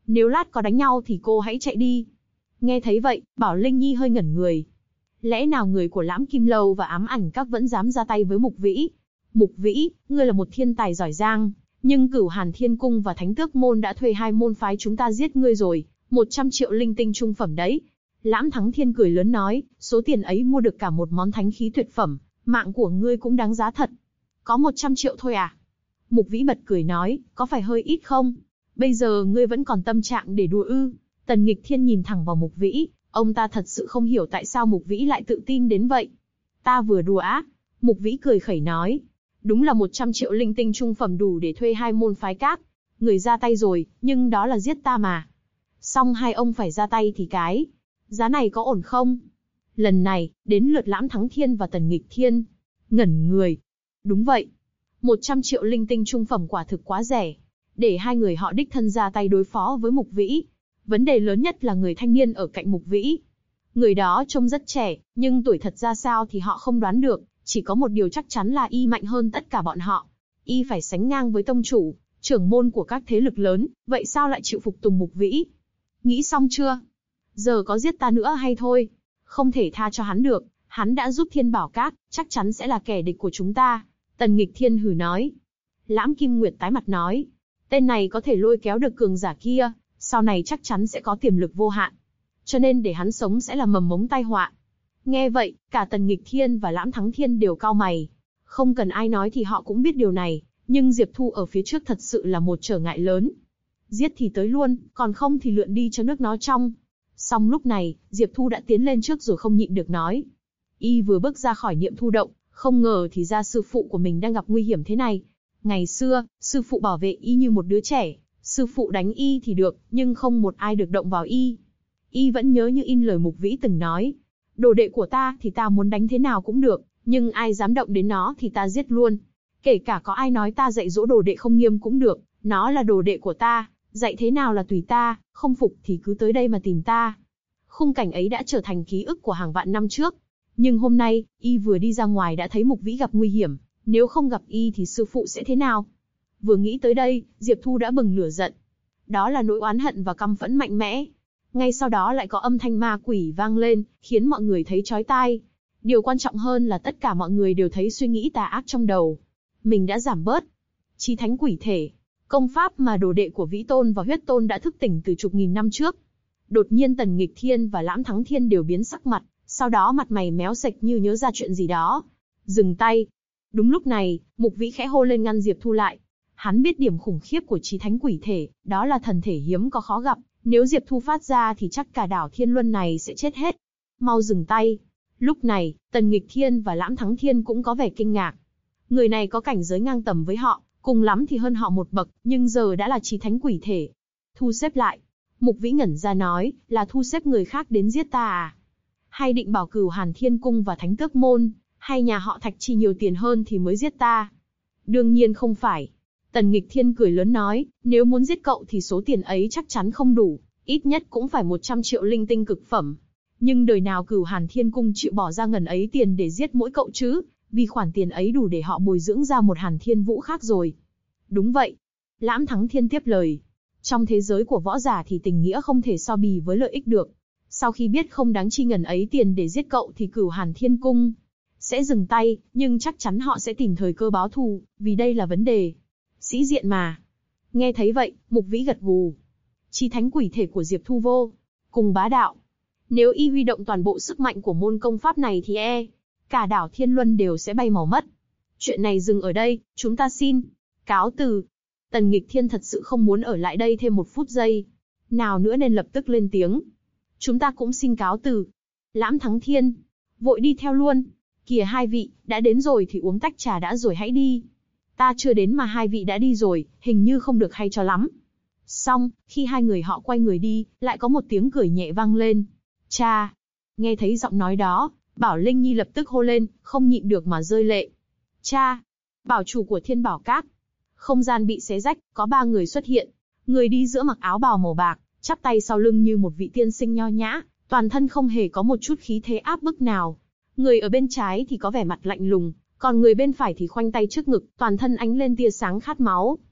Nếu lát có đánh nhau thì cô hãy chạy đi. Nghe thấy vậy, Bảo Linh Nhi hơi ngẩn người. Lẽ nào người của Lãm Kim Lâu và Ám Ảnh Các vẫn dám ra tay với Mục Vĩ? Mục Vĩ, ngươi là một thiên tài giỏi giang, nhưng Cửu Hàn Thiên Cung và Thánh Tước Môn đã thuê hai môn phái chúng ta giết ngươi rồi, 100 triệu linh tinh trung phẩm đấy. Lãm Thắng Thiên cười lớn nói, số tiền ấy mua được cả một món thánh khí tuyệt phẩm, mạng của ngươi cũng đáng giá thật. Có 100 triệu thôi à? Mục Vĩ bật cười nói, có phải hơi ít không? Bây giờ ngươi vẫn còn tâm trạng để đùa ư? Tần Nghịch Thiên nhìn thẳng vào Mục Vĩ, ông ta thật sự không hiểu tại sao Mục Vĩ lại tự tin đến vậy. Ta vừa đùa á? Mục Vĩ cười khẩy nói, đúng là 100 triệu linh tinh trung phẩm đủ để thuê hai môn phái các. Người ra tay rồi, nhưng đó là giết ta mà. Xong hai ông phải ra tay thì cái giá này có ổn không? Lần này, đến lượt Lãm Thắng Thiên và Tần Nghịch Thiên. Ngẩn người. Đúng vậy. 100 triệu linh tinh trung phẩm quả thực quá rẻ. Để hai người họ đích thân ra tay đối phó với Mục Vĩ. Vấn đề lớn nhất là người thanh niên ở cạnh Mục Vĩ. Người đó trông rất trẻ, nhưng tuổi thật ra sao thì họ không đoán được. Chỉ có một điều chắc chắn là y mạnh hơn tất cả bọn họ. Y phải sánh ngang với tông chủ, trưởng môn của các thế lực lớn, vậy sao lại chịu phục tùng Mục Vĩ? Nghĩ xong chưa? Giờ có giết ta nữa hay thôi? Không thể tha cho hắn được, hắn đã giúp Thiên Bảo Các, chắc chắn sẽ là kẻ địch của chúng ta. Tần Nghịch Thiên hừ nói. Lãm Kim Nguyệt tái mặt nói, tên này có thể lôi kéo được cường giả kia, sau này chắc chắn sẽ có tiềm lực vô hạn. Cho nên để hắn sống sẽ là mầm mống tai họa. Nghe vậy, cả Tần Nghịch Thiên và Lãm Thắng Thiên đều cau mày. Không cần ai nói thì họ cũng biết điều này, nhưng Diệp Thu ở phía trước thật sự là một trở ngại lớn. Giết thì tới luôn, còn không thì lượn đi cho nước nó trong. Song lúc này, Diệp Thu đã tiến lên trước rồi không nhịn được nói. Y vừa bước ra khỏi niệm thu động, không ngờ thì ra sư phụ của mình đang gặp nguy hiểm thế này. Ngày xưa, sư phụ bảo vệ y như một đứa trẻ, sư phụ đánh y thì được, nhưng không một ai được động vào y. Y vẫn nhớ như in lời Mục Vĩ từng nói. Đồ đệ của ta thì ta muốn đánh thế nào cũng được, nhưng ai dám động đến nó thì ta giết luôn. Kể cả có ai nói ta dạy dỗ đồ đệ không nghiêm cũng được, nó là đồ đệ của ta, dạy thế nào là tùy ta, không phục thì cứ tới đây mà tìm ta. Khung cảnh ấy đã trở thành ký ức của hàng vạn năm trước. Nhưng hôm nay, y vừa đi ra ngoài đã thấy Mục Vĩ gặp nguy hiểm, nếu không gặp y thì sư phụ sẽ thế nào? Vừa nghĩ tới đây, Diệp Thu đã bừng lửa giận. Đó là nỗi oán hận và căm phẫn mạnh mẽ. Ngay sau đó lại có âm thanh ma quỷ vang lên, khiến mọi người thấy chói tai. Điều quan trọng hơn là tất cả mọi người đều thấy suy nghĩ tà ác trong đầu. Mình đã giảm bớt. Chí thánh quỷ thể, công pháp mà đồ đệ của Vĩ Tôn và Huyết Tôn đã thức tỉnh từ chục nghìn năm trước. Đột nhiên Tần Nghịch Thiên và Lãm Thắng Thiên đều biến sắc mặt, sau đó mặt mày méo sạch như nhớ ra chuyện gì đó. Dừng tay. Đúng lúc này, Mục Vĩ khẽ hô lên ngăn Diệp Thu lại. Hắn biết điểm khủng khiếp của chí thánh quỷ thể, đó là thần thể hiếm có khó gặp. Nếu Diệp Thu phát ra thì chắc cả đảo Thiên Luân này sẽ chết hết. Mau dừng tay. Lúc này, Tần Nghịch Thiên và Lãm Thắng Thiên cũng có vẻ kinh ngạc. Người này có cảnh giới ngang tầm với họ, cùng lắm thì hơn họ một bậc, nhưng giờ đã là chí thánh quỷ thể. Thu xếp lại. Mục Vĩ ngẩn ra nói, là thu xếp người khác đến giết ta à? Hay định bảo Cửu Hàn Thiên Cung và Thánh Tước Môn, hay nhà họ Thạch chi nhiều tiền hơn thì mới giết ta? Đương nhiên không phải. Tần Nghịch Thiên cười lớn nói, nếu muốn giết cậu thì số tiền ấy chắc chắn không đủ, ít nhất cũng phải 100 triệu linh tinh cực phẩm. Nhưng đời nào Cửu Hàn Thiên Cung chịu bỏ ra ngần ấy tiền để giết mỗi cậu chứ, vì khoản tiền ấy đủ để họ bồi dưỡng ra một Hàn Thiên Vũ khác rồi. Đúng vậy. Lãm Thắng Thiên tiếp lời. Trong thế giới của võ giả thì tình nghĩa không thể so bì với lợi ích được. Sau khi biết không đáng chi ngần ấy tiền để giết cậu thì Cửu Hàn Thiên Cung sẽ dừng tay, nhưng chắc chắn họ sẽ tìm thời cơ báo thù, vì đây là vấn đề sĩ diện mà. Nghe thấy vậy, Mục Vĩ gật gù. Chí thánh quỷ thể của Diệp Thu vô cùng bá đạo. Nếu y huy động toàn bộ sức mạnh của môn công pháp này thì cả đảo Thiên Luân đều sẽ bay màu mất. Chuyện này dừng ở đây, chúng ta xin cáo từ. Tần Nghịch Thiên thật sự không muốn ở lại đây thêm một phút giây nào nữa nên lập tức lên tiếng. Chúng ta cũng xin cáo từ. Lãm Thắng Thiên vội đi theo luôn. Kìa hai vị, đã đến rồi thì uống tách trà đã rồi hãy đi. Ta chưa đến mà hai vị đã đi rồi, hình như không được hay cho lắm. Xong, khi hai người họ quay người đi, lại có một tiếng cười nhẹ vang lên. Cha! Nghe thấy giọng nói đó, Bảo Linh Nhi lập tức hô lên, không nhịn được mà rơi lệ. Cha! Bảo chủ của Thiên Bảo Các. Không gian bị xé rách, có ba người xuất hiện. Người đi giữa mặc áo bào màu bạc, chắp tay sau lưng như một vị tiên sinh nho nhã, toàn thân không hề có một chút khí thế áp bức nào. Người ở bên trái thì có vẻ mặt lạnh lùng, còn người bên phải thì khoanh tay trước ngực, toàn thân ánh lên tia sáng khát máu.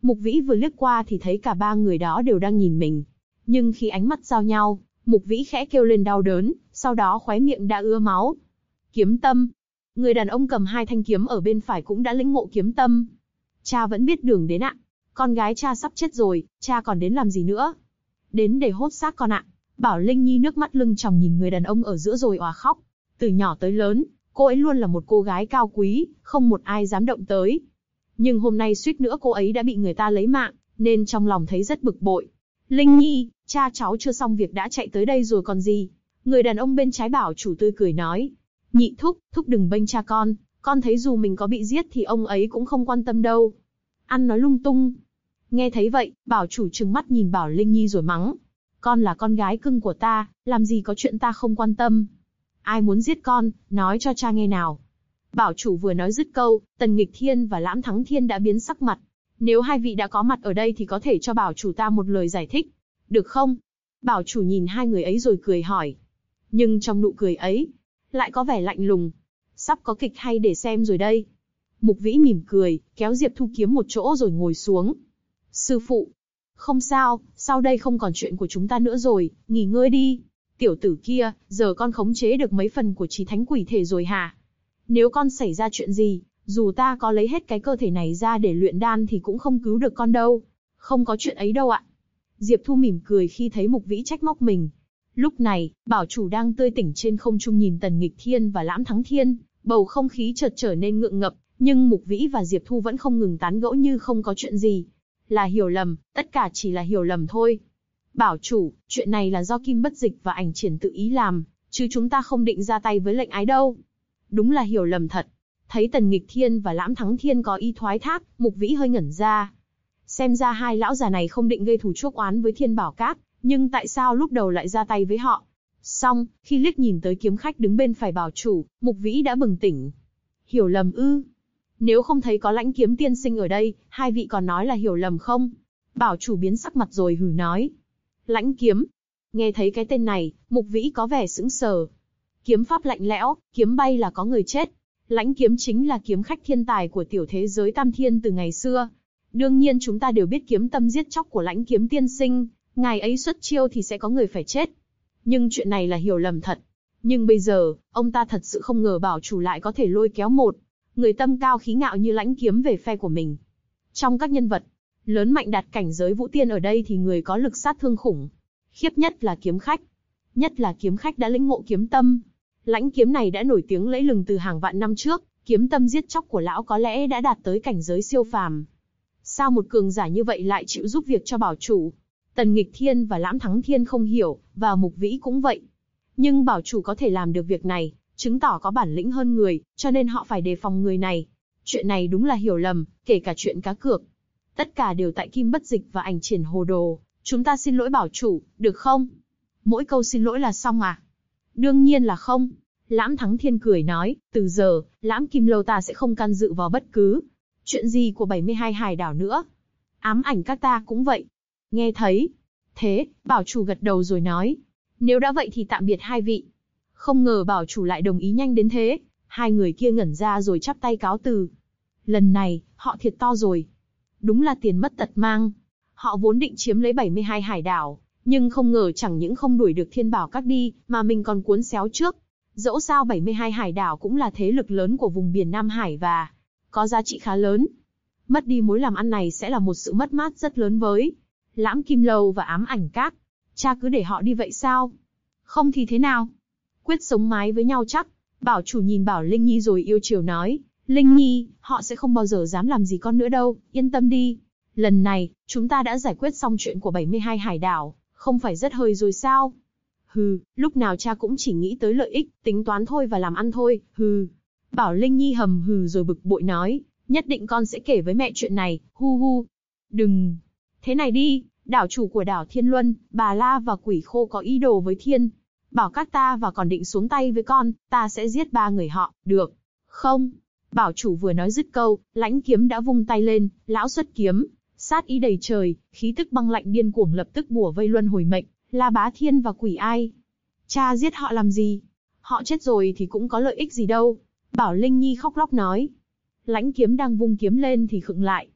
Mục Vĩ vừa liếc qua thì thấy cả ba người đó đều đang nhìn mình. Nhưng khi ánh mắt giao nhau, Mục Vĩ khẽ kêu lên đau đớn, sau đó khóe miệng đã ứa máu. Kiếm tâm. Người đàn ông cầm hai thanh kiếm ở bên phải cũng đã lĩnh ngộ kiếm tâm. Cha vẫn biết đường đến ạ. Con gái cha sắp chết rồi, cha còn đến làm gì nữa? Đến để hốt xác con ạ. Bảo Linh Nhi nước mắt lưng tròng nhìn người đàn ông ở giữa rồi òa khóc. Từ nhỏ tới lớn, cô ấy luôn là một cô gái cao quý, không một ai dám động tới. Nhưng hôm nay suýt nữa cô ấy đã bị người ta lấy mạng, nên trong lòng thấy rất bực bội. Linh Nhi, cha cháu chưa xong việc đã chạy tới đây rồi còn gì? Người đàn ông bên trái bảo chủ tươi cười nói. Nhị thúc, thúc đừng bênh cha con thấy dù mình có bị giết thì ông ấy cũng không quan tâm đâu. Ăn nói lung tung. Nghe thấy vậy, bảo chủ trừng mắt nhìn Bảo Linh Nhi rồi mắng. Con là con gái cưng của ta, làm gì có chuyện ta không quan tâm. Ai muốn giết con, nói cho cha nghe nào. Bảo chủ vừa nói dứt câu, Tần Nghịch Thiên và Lãm Thắng Thiên đã biến sắc mặt. Nếu hai vị đã có mặt ở đây thì có thể cho bảo chủ ta một lời giải thích. Được không? Bảo chủ nhìn hai người ấy rồi cười hỏi. Nhưng trong nụ cười ấy, lại có vẻ lạnh lùng. Sắp có kịch hay để xem rồi đây. Mục Vĩ mỉm cười, kéo Diệp Thu Kiếm một chỗ rồi ngồi xuống. Sư phụ. Không sao, sau đây không còn chuyện của chúng ta nữa rồi, nghỉ ngơi đi. Tiểu tử kia, giờ con khống chế được mấy phần của Chí Thánh Quỷ Thể rồi hả? Nếu con xảy ra chuyện gì, dù ta có lấy hết cái cơ thể này ra để luyện đan thì cũng không cứu được con đâu. Không có chuyện ấy đâu ạ. Diệp Thu mỉm cười khi thấy Mục Vĩ trách móc mình. Lúc này, bảo chủ đang tươi tỉnh trên không trung nhìn Tần Nghịch Thiên và Lãm Thắng Thiên, bầu không khí chợt trở nên ngượng ngập, nhưng Mục Vĩ và Diệp Thu vẫn không ngừng tán gẫu như không có chuyện gì. Là hiểu lầm, tất cả chỉ là hiểu lầm thôi. Bảo chủ, chuyện này là do Kim Bất Dịch và Ảnh Triển tự ý làm, chứ chúng ta không định ra tay với lệnh ái đâu. Đúng là hiểu lầm thật. Thấy Tần Nghịch Thiên và Lãm Thắng Thiên có ý thoái thác, Mục Vĩ hơi ngẩn ra. Xem ra hai lão già này không định gây thù chuốc oán với Thiên Bảo Các, nhưng tại sao lúc đầu lại ra tay với họ? Xong, khi liếc nhìn tới kiếm khách đứng bên phải bảo chủ, Mục Vĩ đã bừng tỉnh. Hiểu lầm ư? Nếu không thấy có Lãnh Kiếm tiên sinh ở đây, hai vị còn nói là hiểu lầm không? Bảo chủ biến sắc mặt rồi hừ nói. Lãnh Kiếm. Nghe thấy cái tên này, Mục Vĩ có vẻ sững sờ. Kiếm pháp lạnh lẽo, kiếm bay là có người chết. Lãnh Kiếm chính là kiếm khách thiên tài của tiểu thế giới Tam Thiên từ ngày xưa. Đương nhiên chúng ta đều biết kiếm tâm giết chóc của Lãnh Kiếm tiên sinh, ngày ấy xuất chiêu thì sẽ có người phải chết. Nhưng chuyện này là hiểu lầm thật. Nhưng bây giờ, ông ta thật sự không ngờ bảo chủ lại có thể lôi kéo một người tâm cao khí ngạo như Lãnh Kiếm về phe của mình. Trong các nhân vật lớn mạnh đạt cảnh giới vũ tiên ở đây thì người có lực sát thương khủng khiếp nhất là kiếm khách. Nhất là kiếm khách đã lĩnh ngộ kiếm tâm. Lãnh Kiếm này đã nổi tiếng lẫy lừng từ hàng vạn năm trước, kiếm tâm giết chóc của lão có lẽ đã đạt tới cảnh giới siêu phàm. Sao một cường giả như vậy lại chịu giúp việc cho bảo chủ? Tần Nghịch Thiên và Lãm Thắng Thiên không hiểu, và Mục Vĩ cũng vậy. Nhưng bảo chủ có thể làm được việc này, chứng tỏ có bản lĩnh hơn người, cho nên họ phải đề phòng người này. Chuyện này đúng là hiểu lầm, kể cả chuyện cá cược. Tất cả đều tại Kim Bất Dịch và Ảnh Triển hồ đồ. Chúng ta xin lỗi bảo chủ, được không? Mỗi câu xin lỗi là xong à? Đương nhiên là không. Lãm Thắng Thiên cười nói, từ giờ, Lãm Kim Lâu ta sẽ không can dự vào bất cứ chuyện gì của 72 hải đảo nữa. Ám Ảnh các ta cũng vậy. Nghe thấy thế, bảo chủ gật đầu rồi nói, nếu đã vậy thì tạm biệt hai vị. Không ngờ bảo chủ lại đồng ý nhanh đến thế. Hai người kia ngẩn ra rồi chắp tay cáo từ. Lần này, họ thiệt to rồi. Đúng là tiền mất tật mang. Họ vốn định chiếm lấy 72 hải đảo, nhưng không ngờ chẳng những không đuổi được Thiên Bảo Các đi, mà mình còn cuốn xéo trước. Dẫu sao 72 hải đảo cũng là thế lực lớn của vùng biển Nam Hải và có giá trị khá lớn. Mất đi mối làm ăn này sẽ là một sự mất mát rất lớn với Lãm Kim Lâu và Ám Ảnh Các. Cha cứ để họ đi vậy sao? Không thì thế nào? Quyết sống mái với nhau chắc. Bảo chủ nhìn Bảo Linh Nhi rồi yêu chiều nói, Linh Nhi, họ sẽ không bao giờ dám làm gì con nữa đâu, yên tâm đi. Lần này, chúng ta đã giải quyết xong chuyện của 72 hải đảo, không phải rất hơi rồi sao? Hừ, lúc nào cha cũng chỉ nghĩ tới lợi ích, tính toán thôi và làm ăn thôi, hừ. Bảo Linh Nhi hầm hừ rồi bực bội nói, nhất định con sẽ kể với mẹ chuyện này, hu hu. Đừng. Thế này đi, đảo chủ của đảo Thiên Luân, Bà La và Quỷ Khô có ý đồ với Thiên Bảo Các ta và còn định xuống tay với con, ta sẽ giết ba người họ, được không? Bảo chủ vừa nói dứt câu, Lãnh Kiếm đã vung tay lên, lão xuất kiếm, sát ý đầy trời, khí tức băng lạnh điên cuồng lập tức bủa vây luân hồi mệnh, La Bá Thiên và Quỷ Ai. Cha giết họ làm gì? Họ chết rồi thì cũng có lợi ích gì đâu. Bảo Linh Nhi khóc lóc nói. Lãnh Kiếm đang vung kiếm lên thì khựng lại.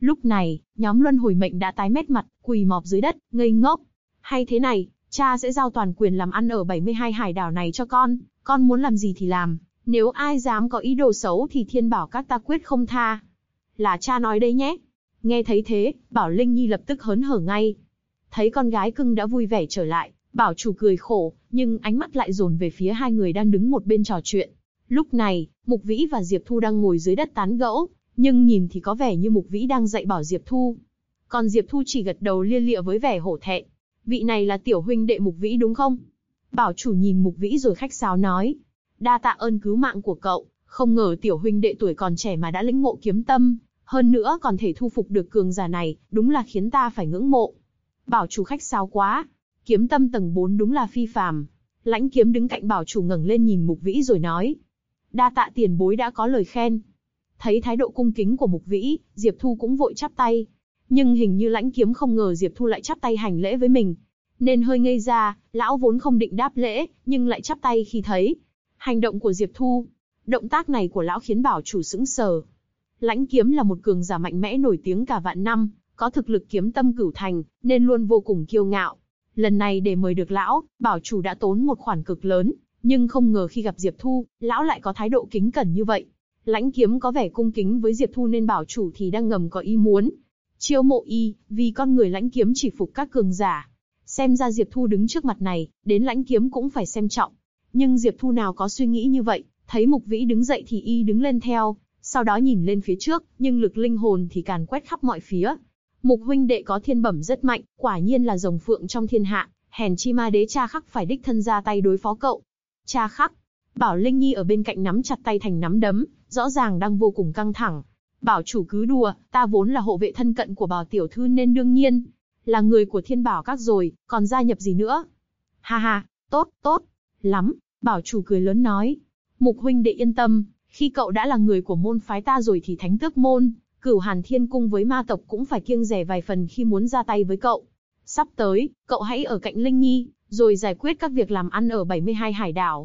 Lúc này, nhóm luân hồi mệnh đã tái mét mặt, quỳ mọp dưới đất, ngây ngốc. Hay thế này, cha sẽ giao toàn quyền làm ăn ở 72 hải đảo này cho con muốn làm gì thì làm, nếu ai dám có ý đồ xấu thì thiên bảo các ta quyết không tha. Là cha nói đấy nhé. Nghe thấy thế, Bảo Linh Nhi lập tức hớn hở ngay. Thấy con gái cưng đã vui vẻ trở lại, Bảo chủ cười khổ, nhưng ánh mắt lại dồn về phía hai người đang đứng một bên trò chuyện. Lúc này, Mục Vĩ và Diệp Thu đang ngồi dưới đất tán gẫu, nhưng nhìn thì có vẻ như Mục Vĩ đang dạy bảo Diệp Thu. Còn Diệp Thu chỉ gật đầu lia lịa với vẻ hổ thẹn. Vị này là tiểu huynh đệ Mục Vĩ đúng không? Bảo chủ nhìn Mục Vĩ rồi khách sáo nói. Đa tạ ơn cứu mạng của cậu, không ngờ tiểu huynh đệ tuổi còn trẻ mà đã lĩnh ngộ kiếm tâm, hơn nữa còn thể thu phục được cường giả này, đúng là khiến ta phải ngưỡng mộ. Bảo chủ khách sáo quá, kiếm tâm tầng 4 đúng là phi phàm. Lãnh Kiếm đứng cạnh bảo chủ ngẩng lên nhìn Mục Vĩ rồi nói. Đa tạ tiền bối đã có lời khen. Thấy thái độ cung kính của Mục Vĩ, Diệp Thu cũng vội chắp tay. Nhưng hình như Lãnh Kiếm không ngờ Diệp Thu lại chắp tay hành lễ với mình, nên hơi ngây ra. Lão vốn không định đáp lễ, nhưng lại chắp tay khi thấy hành động của Diệp Thu. Động tác này của lão khiến bảo chủ sững sờ. Lãnh Kiếm là một cường giả mạnh mẽ nổi tiếng cả vạn năm, có thực lực kiếm tâm cửu thành, nên luôn vô cùng kiêu ngạo. Lần này để mời được lão, bảo chủ đã tốn một khoản cực lớn, nhưng không ngờ khi gặp Diệp Thu, lão lại có thái độ kính cẩn như vậy. Lãnh Kiếm có vẻ cung kính với Diệp Thu nên bảo chủ thì đang ngầm có ý muốn chiêu mộ y, vì con người Lãnh Kiếm chỉ phục các cường giả. Xem ra Diệp Thu đứng trước mặt này, đến Lãnh Kiếm cũng phải xem trọng. Nhưng Diệp Thu nào có suy nghĩ như vậy, thấy Mục Vĩ đứng dậy thì y đứng lên theo, sau đó nhìn lên phía trước, nhưng lực linh hồn thì càn quét khắp mọi phía. Mục huynh đệ có thiên bẩm rất mạnh, quả nhiên là rồng phượng trong thiên hạ, hèn chi ma đế Cha Khắc phải đích thân ra tay đối phó cậu. Cha Khắc. Bảo Linh Nhi ở bên cạnh nắm chặt tay thành nắm đấm, rõ ràng đang vô cùng căng thẳng. Bảo chủ cứ đùa, ta vốn là hộ vệ thân cận của Bảo tiểu thư nên đương nhiên là người của Thiên Bảo Các rồi, còn gia nhập gì nữa? Ha ha, tốt lắm. Bảo chủ cười lớn nói. Mục huynh đệ yên tâm, khi cậu đã là người của môn phái ta rồi thì Thánh Tước môn, Cửu Hàn Thiên cung với ma tộc cũng phải kiêng dè vài phần khi muốn ra tay với cậu. Sắp tới, cậu hãy ở cạnh Linh Nhi, rồi giải quyết các việc làm ăn ở 72 hải đảo.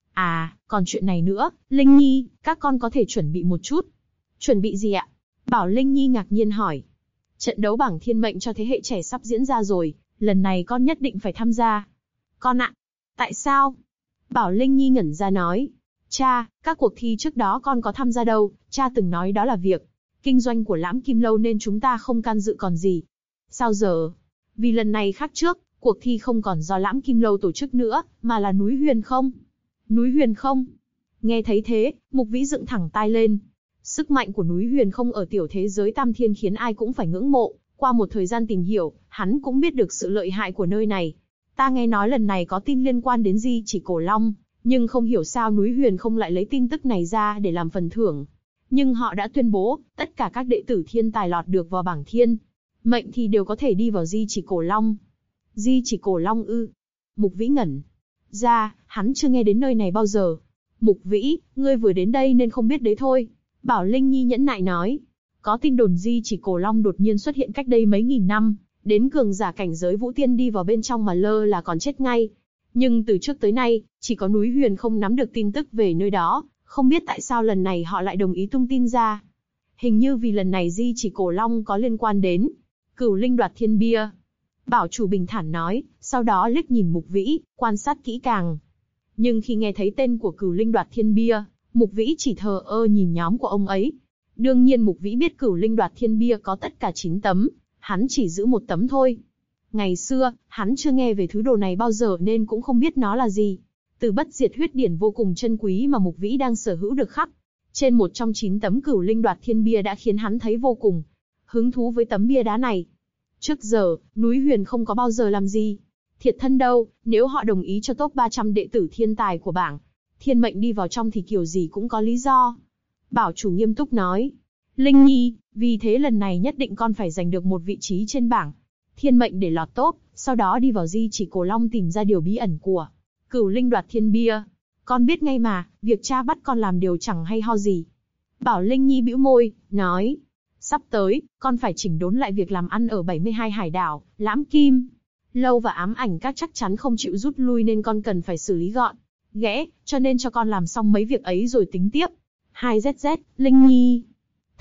À, còn chuyện này nữa, Linh Nhi, các con có thể chuẩn bị một chút. Chuẩn bị gì ạ? Bảo Linh Nhi ngạc nhiên hỏi. Trận đấu bảng thiên mệnh cho thế hệ trẻ sắp diễn ra rồi, lần này con nhất định phải tham gia. Con ạ? Tại sao? Bảo Linh Nhi ngẩn ra nói. Cha, các cuộc thi trước đó con có tham gia đâu, cha từng nói đó là việc kinh doanh của Lãm Kim Lâu nên chúng ta không can dự còn gì. Sao giờ? Vì lần này khác trước, cuộc thi không còn do Lãm Kim Lâu tổ chức nữa, mà là núi Huyền Không. Núi Huyền Không? Nghe thấy thế, Mục Vĩ dựng thẳng tai lên. Sức mạnh của núi Huyền Không ở tiểu thế giới Tam Thiên khiến ai cũng phải ngưỡng mộ. Qua một thời gian tìm hiểu, hắn cũng biết được sự lợi hại của nơi này. Ta nghe nói lần này có tin liên quan đến Di Chỉ Cổ Long, nhưng không hiểu sao núi Huyền Không lại lấy tin tức này ra để làm phần thưởng. Nhưng họ đã tuyên bố, tất cả các đệ tử thiên tài lọt được vào bảng thiên mệnh thì đều có thể đi vào Di Chỉ Cổ Long. Di Chỉ Cổ Long ư? Mục Vĩ ngẩn ra, hắn chưa nghe đến nơi này bao giờ. Mục Vĩ, ngươi vừa đến đây nên không biết đấy thôi. Bảo Linh Nhi nhẫn nại nói. Có tin đồn Di Chỉ Cổ Long đột nhiên xuất hiện cách đây mấy nghìn năm, đến cường giả cảnh giới Vũ Tiên đi vào bên trong mà lơ là còn chết ngay. Nhưng từ trước tới nay, chỉ có núi Huyền không nắm được tin tức về nơi đó, không biết tại sao lần này họ lại đồng ý tung tin ra. Hình như vì lần này Di Chỉ Cổ Long có liên quan đến Cửu Linh Đoạt Thiên Bia. Bảo chủ bình thản nói, sau đó liếc nhìn Mục Vĩ, quan sát kỹ càng. Nhưng khi nghe thấy tên của Cửu Linh Đoạt Thiên Bia, Mục Vĩ chỉ thờ ơ nhìn nhóm của ông ấy. Đương nhiên Mục Vĩ biết Cửu Linh Đoạt Thiên Bia có tất cả 9 tấm, hắn chỉ giữ 1 tấm thôi. Ngày xưa, hắn chưa nghe về thứ đồ này bao giờ nên cũng không biết nó là gì. Từ bất diệt huyết điển vô cùng chân quý mà Mục Vĩ đang sở hữu được khắc trên một trong 9 tấm Cửu Linh Đoạt Thiên Bia đã khiến hắn thấy vô cùng hứng thú với tấm bia đá này. Trước giờ, núi Huyền không có bao giờ làm gì thiệt thân đâu, nếu họ đồng ý cho top 300 đệ tử thiên tài của bảng thiên mệnh đi vào trong thì kiểu gì cũng có lý do. Bảo chủ nghiêm túc nói. Linh Nhi, vì thế lần này nhất định con phải giành được một vị trí trên bảng thiên mệnh để lọt top, sau đó đi vào Di Chỉ Cổ Long tìm ra điều bí ẩn của Cửu Linh Đoạt Thiên Bia. Con biết ngay mà, việc cha bắt con làm điều chẳng hay ho gì. Bảo Linh Nhi bĩu môi, nói. Sắp tới, con phải chỉnh đốn lại việc làm ăn ở 72 hải đảo, Lãm Kim Lâu và Ám Ảnh Các chắc chắn không chịu rút lui nên con cần phải xử lý gọn ghẽ, cho nên cho con làm xong mấy việc ấy rồi tính tiếp. 2ZZ, Linh Nhi.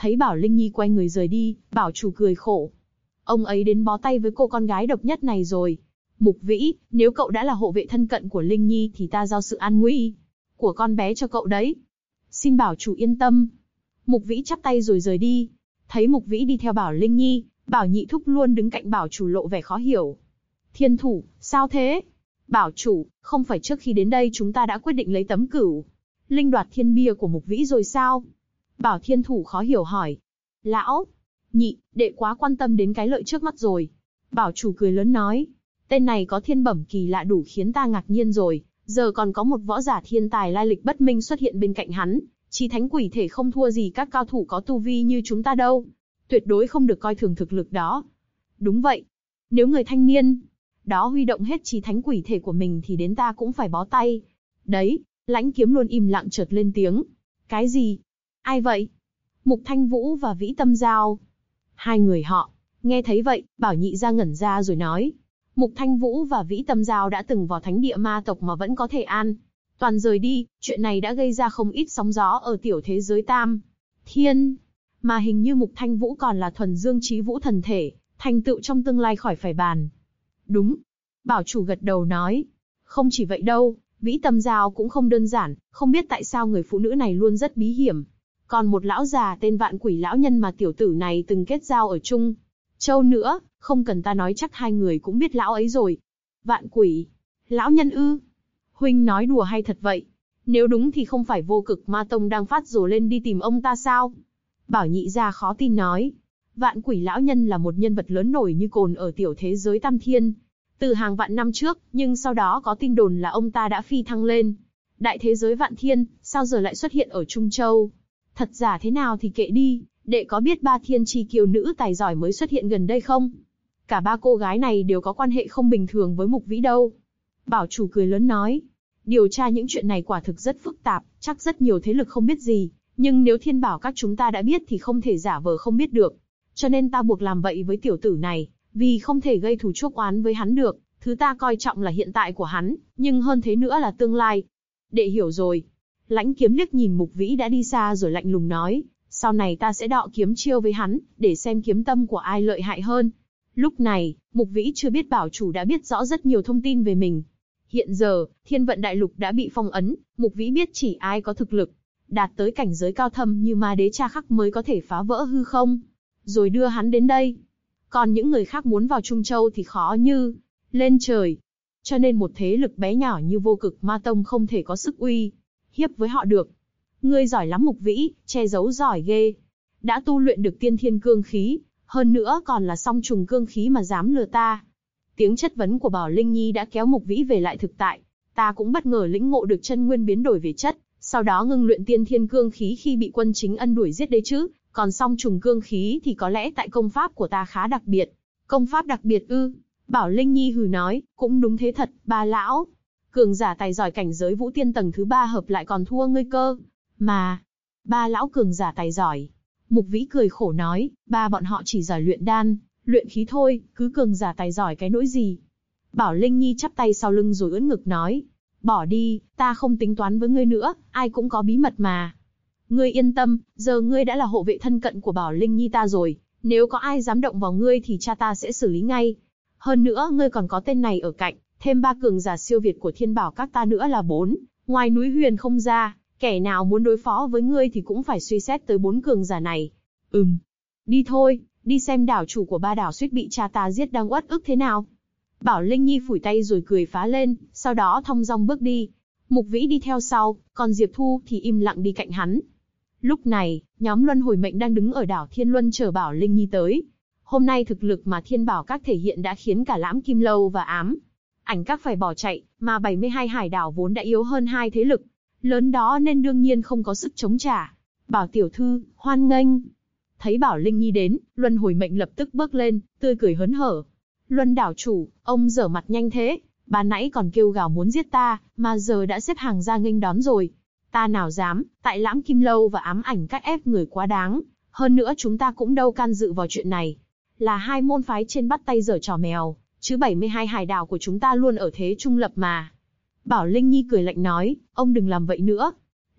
Thấy Bảo Linh Nhi quay người rời đi, bảo chủ cười khổ. Ông ấy đến bó tay với cô con gái độc nhất này rồi. Mục Vĩ, nếu cậu đã là hộ vệ thân cận của Linh Nhi thì ta giao sự an nguy của con bé cho cậu đấy. Xin bảo chủ yên tâm. Mục Vĩ chắp tay rồi rời đi. Thấy Mục Vĩ đi theo Bảo Linh Nhi, Bảo Nhị Thúc luôn đứng cạnh bảo chủ lộ vẻ khó hiểu. Thiên thủ, sao thế? Bảo chủ, không phải trước khi đến đây chúng ta đã quyết định lấy tấm cửu linh đoạt thiên bia của Mục Vĩ rồi sao? Bảo Thiên thủ khó hiểu hỏi. Lão Nhị, đệ quá quan tâm đến cái lợi trước mắt rồi. Bảo chủ cười lớn nói. Tên này có thiên bẩm kỳ lạ đủ khiến ta ngạc nhiên rồi, giờ còn có một võ giả thiên tài lai lịch bất minh xuất hiện bên cạnh hắn. Chí thánh quỷ thể không thua gì các cao thủ có tu vi như chúng ta đâu. Tuyệt đối không được coi thường thực lực đó. Đúng vậy. Nếu người thanh niên đó huy động hết chí thánh quỷ thể của mình thì đến ta cũng phải bó tay. Đấy, Lãnh Kiếm luôn im lặng chợt lên tiếng. Cái gì? Ai vậy? Mục Thanh Vũ và Vĩ Tâm Giao. Hai người họ. Nghe thấy vậy, Bảo Nhị ra ngẩn ra rồi nói. Mục Thanh Vũ và Vĩ Tâm Giao đã từng vào thánh địa ma tộc mà vẫn có thể an toàn rời đi, chuyện này đã gây ra không ít sóng gió ở tiểu thế giới Tam Thiên. Mà hình như Mục Thanh Vũ còn là thuần dương chí vũ thần thể, thành tựu trong tương lai khỏi phải bàn. Đúng. Bảo chủ gật đầu nói. Không chỉ vậy đâu, Vĩ Tâm Giao cũng không đơn giản, không biết tại sao người phụ nữ này luôn rất bí hiểm. Còn một lão già tên Vạn Quỷ lão nhân mà tiểu tử này từng kết giao ở Trung Châu nữa, không cần ta nói chắc hai người cũng biết lão ấy rồi. Vạn Quỷ lão nhân ư? Huynh nói đùa hay thật vậy? Nếu đúng thì không phải Vô Cực Ma Tông đang phát rồ lên đi tìm ông ta sao? Bảo Nhị gia khó tin nói. Vạn Quỷ lão nhân là một nhân vật lớn nổi như cồn ở tiểu thế giới Tam Thiên. Từ hàng vạn năm trước, nhưng sau đó có tin đồn là ông ta đã phi thăng lên đại thế giới Vạn Thiên, sao giờ lại xuất hiện ở Trung Châu? Thật giả thế nào thì kệ đi, đệ có biết ba thiên chi kiều nữ tài giỏi mới xuất hiện gần đây không? Cả ba cô gái này đều có quan hệ không bình thường với Mục Vĩ đâu. Bảo chủ cười lớn nói. Điều tra những chuyện này quả thực rất phức tạp, chắc rất nhiều thế lực không biết gì. Nhưng nếu thiên bảo các chúng ta đã biết thì không thể giả vờ không biết được. Cho nên ta buộc làm vậy với tiểu tử này, vì không thể gây thù chuốc oán với hắn được. Thứ ta coi trọng là hiện tại của hắn, nhưng hơn thế nữa là tương lai. Đệ hiểu rồi. Lãnh Kiếm liếc nhìn Mục Vĩ đã đi xa rồi lạnh lùng nói. Sau này ta sẽ đọ kiếm chiêu với hắn, để xem kiếm tâm của ai lợi hại hơn. Lúc này, Mục Vĩ chưa biết bảo chủ đã biết rõ rất nhiều thông tin về mình. Hiện giờ, Thiên Vận Đại Lục đã bị phong ấn, Mục Vĩ biết chỉ ai có thực lực đạt tới cảnh giới cao thâm như Ma Đế Cha Khắc mới có thể phá vỡ hư không, rồi đưa hắn đến đây. Còn những người khác muốn vào Trung Châu thì khó như lên trời. Cho nên một thế lực bé nhỏ như Vô Cực Ma Tông không thể có sức uy hiếp với họ được. Ngươi giỏi lắm Mục Vĩ, che giấu giỏi ghê. Đã tu luyện được tiên thiên cương khí, hơn nữa còn là song trùng cương khí mà dám lừa ta. Tiếng chất vấn của Bảo Linh Nhi đã kéo Mục Vĩ về lại thực tại. Ta cũng bất ngờ lĩnh ngộ được chân nguyên biến đổi về chất, sau đó ngưng luyện tiên thiên cương khí khi bị quân chính ân đuổi giết đấy chứ. Còn song trùng cương khí thì có lẽ tại công pháp của ta khá đặc biệt. Công pháp đặc biệt ư? Bảo Linh Nhi hừ nói, cũng đúng thế thật, ba lão. Cường giả tài giỏi cảnh giới vũ tiên tầng thứ 3 hợp lại còn thua ngươi cơ. Mà, ba lão cường giả tài giỏi. Mục Vĩ cười khổ nói, ba bọn họ chỉ giỏi luyện đan, luyện khí thôi, cứ cường giả tài giỏi cái nỗi gì. Bảo Linh Nhi chắp tay sau lưng rồi ưỡn ngực nói, bỏ đi, ta không tính toán với ngươi nữa, ai cũng có bí mật mà. Ngươi yên tâm, giờ ngươi đã là hộ vệ thân cận của Bảo Linh Nhi ta rồi, nếu có ai dám động vào ngươi thì cha ta sẽ xử lý ngay. Hơn nữa ngươi còn có tên này ở cạnh, thêm ba cường giả siêu việt của Thiên Bảo các ta nữa là 4, ngoài núi Huyền không ra, kẻ nào muốn đối phó với ngươi thì cũng phải suy xét tới 4 cường giả này. Đi thôi, đi xem đảo chủ của ba đảo suýt bị cha ta giết đang uất ức thế nào. Bảo Linh Nhi phủi tay rồi cười phá lên, sau đó thong dong bước đi. Mục Vĩ đi theo sau, còn Diệp Thu thì im lặng đi cạnh hắn. Lúc này, nhóm Luân Hồi Mệnh đang đứng ở đảo Thiên Luân chờ Bảo Linh Nhi tới. Hôm nay thực lực mà Thiên Bảo các thể hiện đã khiến cả Lãm Kim Lâu và Ám Ảnh các phải bỏ chạy, mà 72 hải đảo vốn đã yếu hơn hai thế lực lớn đó nên đương nhiên không có sức chống trả. Bảo tiểu thư, hoan nghênh. Thấy Bảo Linh Nhi đến, Luân Hồi Mệnh lập tức bước lên, tươi cười hớn hở. Luân đảo chủ, ông dở mặt nhanh thế, ban nãy còn kêu gào muốn giết ta, mà giờ đã xếp hàng ra nghênh đón rồi. Ta nào dám, tại Lãm Kim Lâu và Ám Ảnh các ép người quá đáng. Hơn nữa chúng ta cũng đâu can dự vào chuyện này. Là hai môn phái trên bắt tay giở trò mèo, chứ 72 hải đảo của chúng ta luôn ở thế trung lập mà. Bảo Linh Nhi cười lạnh nói, ông đừng làm vậy nữa.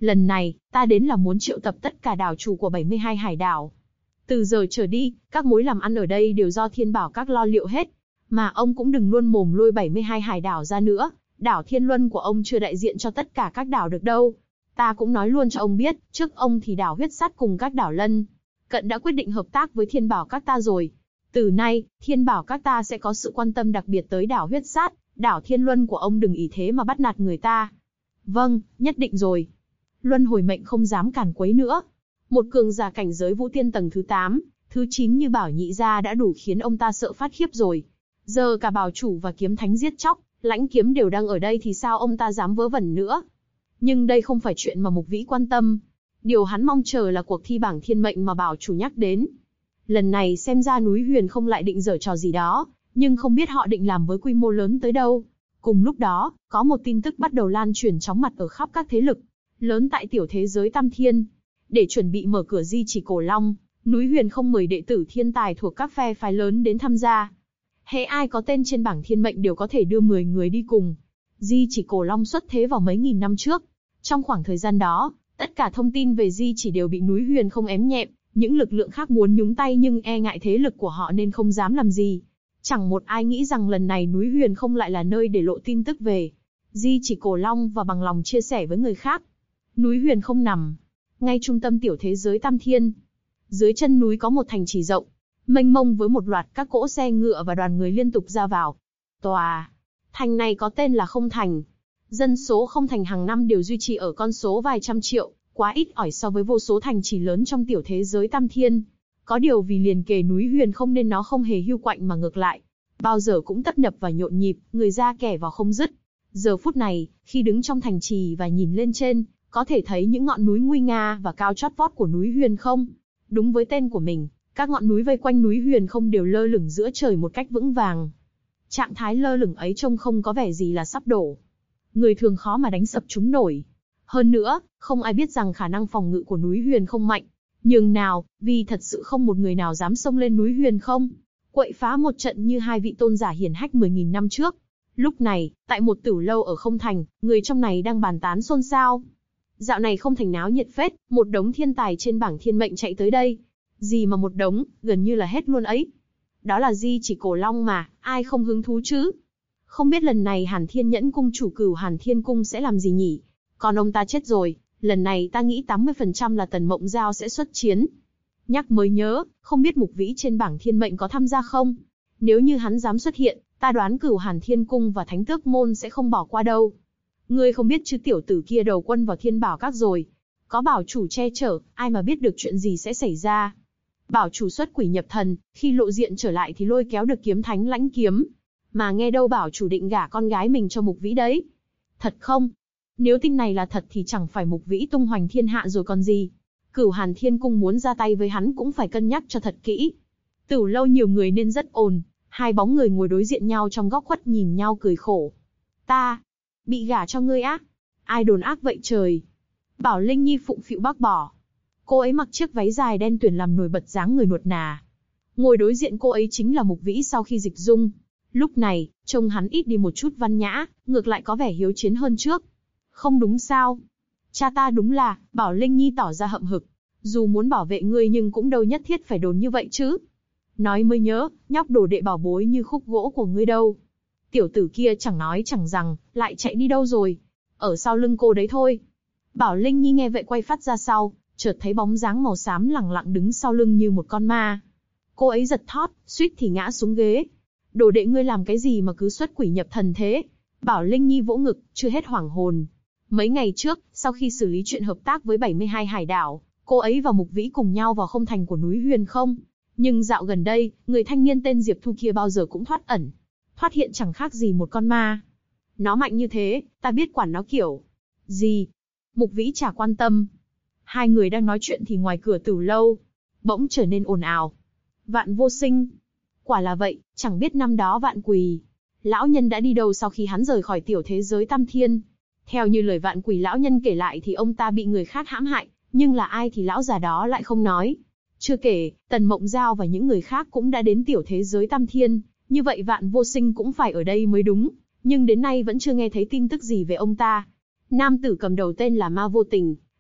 Lần này, ta đến là muốn triệu tập tất cả đảo chủ của 72 hải đảo. Từ giờ trở đi, các mối làm ăn ở đây đều do Thiên Bảo Các lo liệu hết. Mà ông cũng đừng luôn mồm lôi 72 hải đảo ra nữa. Đảo Thiên Luân của ông chưa đại diện cho tất cả các đảo được đâu. Ta cũng nói luôn cho ông biết, trước ông thì đảo Huyết Sát cùng các đảo Lân Cận đã quyết định hợp tác với Thiên Bảo Các ta rồi. Từ nay, Thiên Bảo Các ta sẽ có sự quan tâm đặc biệt tới đảo Huyết Sát, đảo Thiên Luân của ông đừng ỷ thế mà bắt nạt người ta. Vâng, nhất định rồi. Luân hồi mệnh không dám càn quấy nữa. Một cường giả cảnh giới vũ tiên tầng thứ 8, thứ 9 như Bảo Nhị gia đã đủ khiến ông ta sợ phát khiếp rồi. Giờ cả Bảo chủ và Kiếm Thánh giết chóc, Lãnh Kiếm đều đang ở đây thì sao ông ta dám vớ vẩn nữa. Nhưng đây không phải chuyện mà Mục Vĩ quan tâm. Điều hắn mong chờ là cuộc thi bảng thiên mệnh mà Bảo chủ nhắc đến. Lần này xem ra núi Huyền không lại định giở trò gì đó, nhưng không biết họ định làm với quy mô lớn tới đâu. Cùng lúc đó, có một tin tức bắt đầu lan truyền chóng mặt ở khắp các thế lực lớn tại tiểu thế giới Tam Thiên. Để chuẩn bị mở cửa di chỉ Cổ Long, núi Huyền không mời đệ tử thiên tài thuộc các phe phái lớn đến tham gia. Hễ ai có tên trên bảng thiên mệnh đều có thể đưa 10 người đi cùng. Di chỉ Cổ Long xuất thế vào mấy nghìn năm trước. Trong khoảng thời gian đó, tất cả thông tin về di chỉ đều bị núi Huyền không ém nhẹm. Những lực lượng khác muốn nhúng tay nhưng e ngại thế lực của họ nên không dám làm gì. Chẳng một ai nghĩ rằng lần này núi Huyền không lại là nơi để lộ tin tức về di chỉ Cổ Long và bằng lòng chia sẻ với người khác. Núi Huyền không nằm ngay trung tâm tiểu thế giới Tam Thiên. Dưới chân núi có một thành trì rộng, mênh mông với một loạt các cỗ xe ngựa và đoàn người liên tục ra vào. Tòa thành này có tên là Không Thành. Dân số Không Thành hàng năm đều duy trì ở con số vài trăm triệu, quá ít ỏi so với vô số thành trì lớn trong tiểu thế giới Tam Thiên. Có điều vì liền kề núi Huyền không nên nó không hề hiu quạnh mà ngược lại, bao giờ cũng tấp nập và nhộn nhịp, người ra kẻ vào không dứt. Giờ phút này, khi đứng trong thành trì và nhìn lên trên, có thể thấy những ngọn núi nguy nga và cao chót vót của núi Huyền không. Đúng với tên của mình, các ngọn núi vây quanh núi Huyền không đều lơ lửng giữa trời một cách vững vàng. Trạng thái lơ lửng ấy trông không có vẻ gì là sắp đổ. Người thường khó mà đánh sập chúng nổi. Hơn nữa, không ai biết rằng khả năng phòng ngự của núi Huyền không mạnh nhường nào, vì thật sự không một người nào dám xông lên núi Huyền không, quậy phá một trận như hai vị tôn giả hiển hách 10.000 năm trước. Lúc này, tại một tửu lâu ở Không Thành, người trong này đang bàn tán xôn xao. Dạo này Không Thành náo nhiệt phết, một đống thiên tài trên bảng thiên mệnh chạy tới đây. Gì mà một đống, gần như là hết luôn ấy. Đó là di chỉ Cổ Long mà, ai không hứng thú chứ? Không biết lần này Hàn Thiên Nhẫn cung chủ Cửu Hàn Thiên cung sẽ làm gì nhỉ? Còn ông ta chết rồi, lần này ta nghĩ 80% là Tần Mộng Giao sẽ xuất chiến. Nhắc mới nhớ, không biết Mục Vĩ trên bảng thiên mệnh có tham gia không? Nếu như hắn dám xuất hiện, ta đoán Cửu Hàn Thiên cung và Thánh Tước môn sẽ không bỏ qua đâu. Ngươi không biết chứ tiểu tử kia đầu quân vào Thiên Bảo Các rồi. Có bảo chủ che chở, ai mà biết được chuyện gì sẽ xảy ra. Bảo chủ xuất quỷ nhập thần, khi lộ diện trở lại thì lôi kéo được Kiếm Thánh Lãnh Kiếm. Mà nghe đâu bảo chủ định gả con gái mình cho Mục Vĩ đấy. Thật không? Nếu tin này là thật thì chẳng phải Mục Vĩ tung hoành thiên hạ rồi còn gì. Cửu Hàn Thiên cung muốn ra tay với hắn cũng phải cân nhắc cho thật kỹ. Tửu lâu nhiều người nên rất ồn. Hai bóng người ngồi đối diện nhau trong góc khuất nhìn nhau cười khổ. Ta bị gả cho ngươi á? Ai đồn ác vậy trời? Bảo Linh Nhi phụng phịu bác bỏ. Cô ấy mặc chiếc váy dài đen tuyền làm nổi bật dáng người nuột nà. Ngồi đối diện cô ấy chính là Mục Vĩ sau khi dịch dung. Lúc này, trông hắn ít đi một chút văn nhã, ngược lại có vẻ hiếu chiến hơn trước. Không đúng sao? Cha ta đúng là, Bảo Linh Nhi tỏ ra hậm hực. Dù muốn bảo vệ ngươi nhưng cũng đâu nhất thiết phải đồn như vậy chứ. Nói mới nhớ, nhóc đồ đệ bảo bối như khúc gỗ của ngươi đâu. Tiểu tử kia chẳng nói chẳng rằng, lại chạy đi đâu rồi? Ở sau lưng cô đấy thôi. Bảo Linh Nhi nghe vậy quay phát ra sau, chợt thấy bóng dáng màu xám lẳng lặng đứng sau lưng như một con ma. Cô ấy giật thót, suýt thì ngã xuống ghế. Đồ đệ ngươi làm cái gì mà cứ xuất quỷ nhập thần thế? Bảo Linh Nhi vỗ ngực, chưa hết hoảng hồn. Mấy ngày trước, sau khi xử lý chuyện hợp tác với 72 hải đảo, cô ấy và Mục Vĩ cùng nhau vào Không Thành của núi Huyền không. Nhưng dạo gần đây, người thanh niên tên Diệp Thu kia bao giờ cũng thoát ẩn. Thoát hiện chẳng khác gì một con ma. Nó mạnh như thế, ta biết quản nó kiểu gì. Mục Vĩ chả quan tâm. Hai người đang nói chuyện thì ngoài cửa tửu lâu bỗng trở nên ồn ào. Vạn Vô Sinh. Quả là vậy, chẳng biết năm đó Vạn Quỳ lão nhân đã đi đâu sau khi hắn rời khỏi tiểu thế giới Tam Thiên. Theo như lời Vạn Quỳ lão nhân kể lại thì ông ta bị người khác hãm hại, nhưng là ai thì lão già đó lại không nói. Chưa kể, Tần Mộng Giao và những người khác cũng đã đến tiểu thế giới Tam Thiên, như vậy Vạn Vô Sinh cũng phải ở đây mới đúng, nhưng đến nay vẫn chưa nghe thấy tin tức gì về ông ta. Nam tử cầm đầu tên là Ma Vô Tình,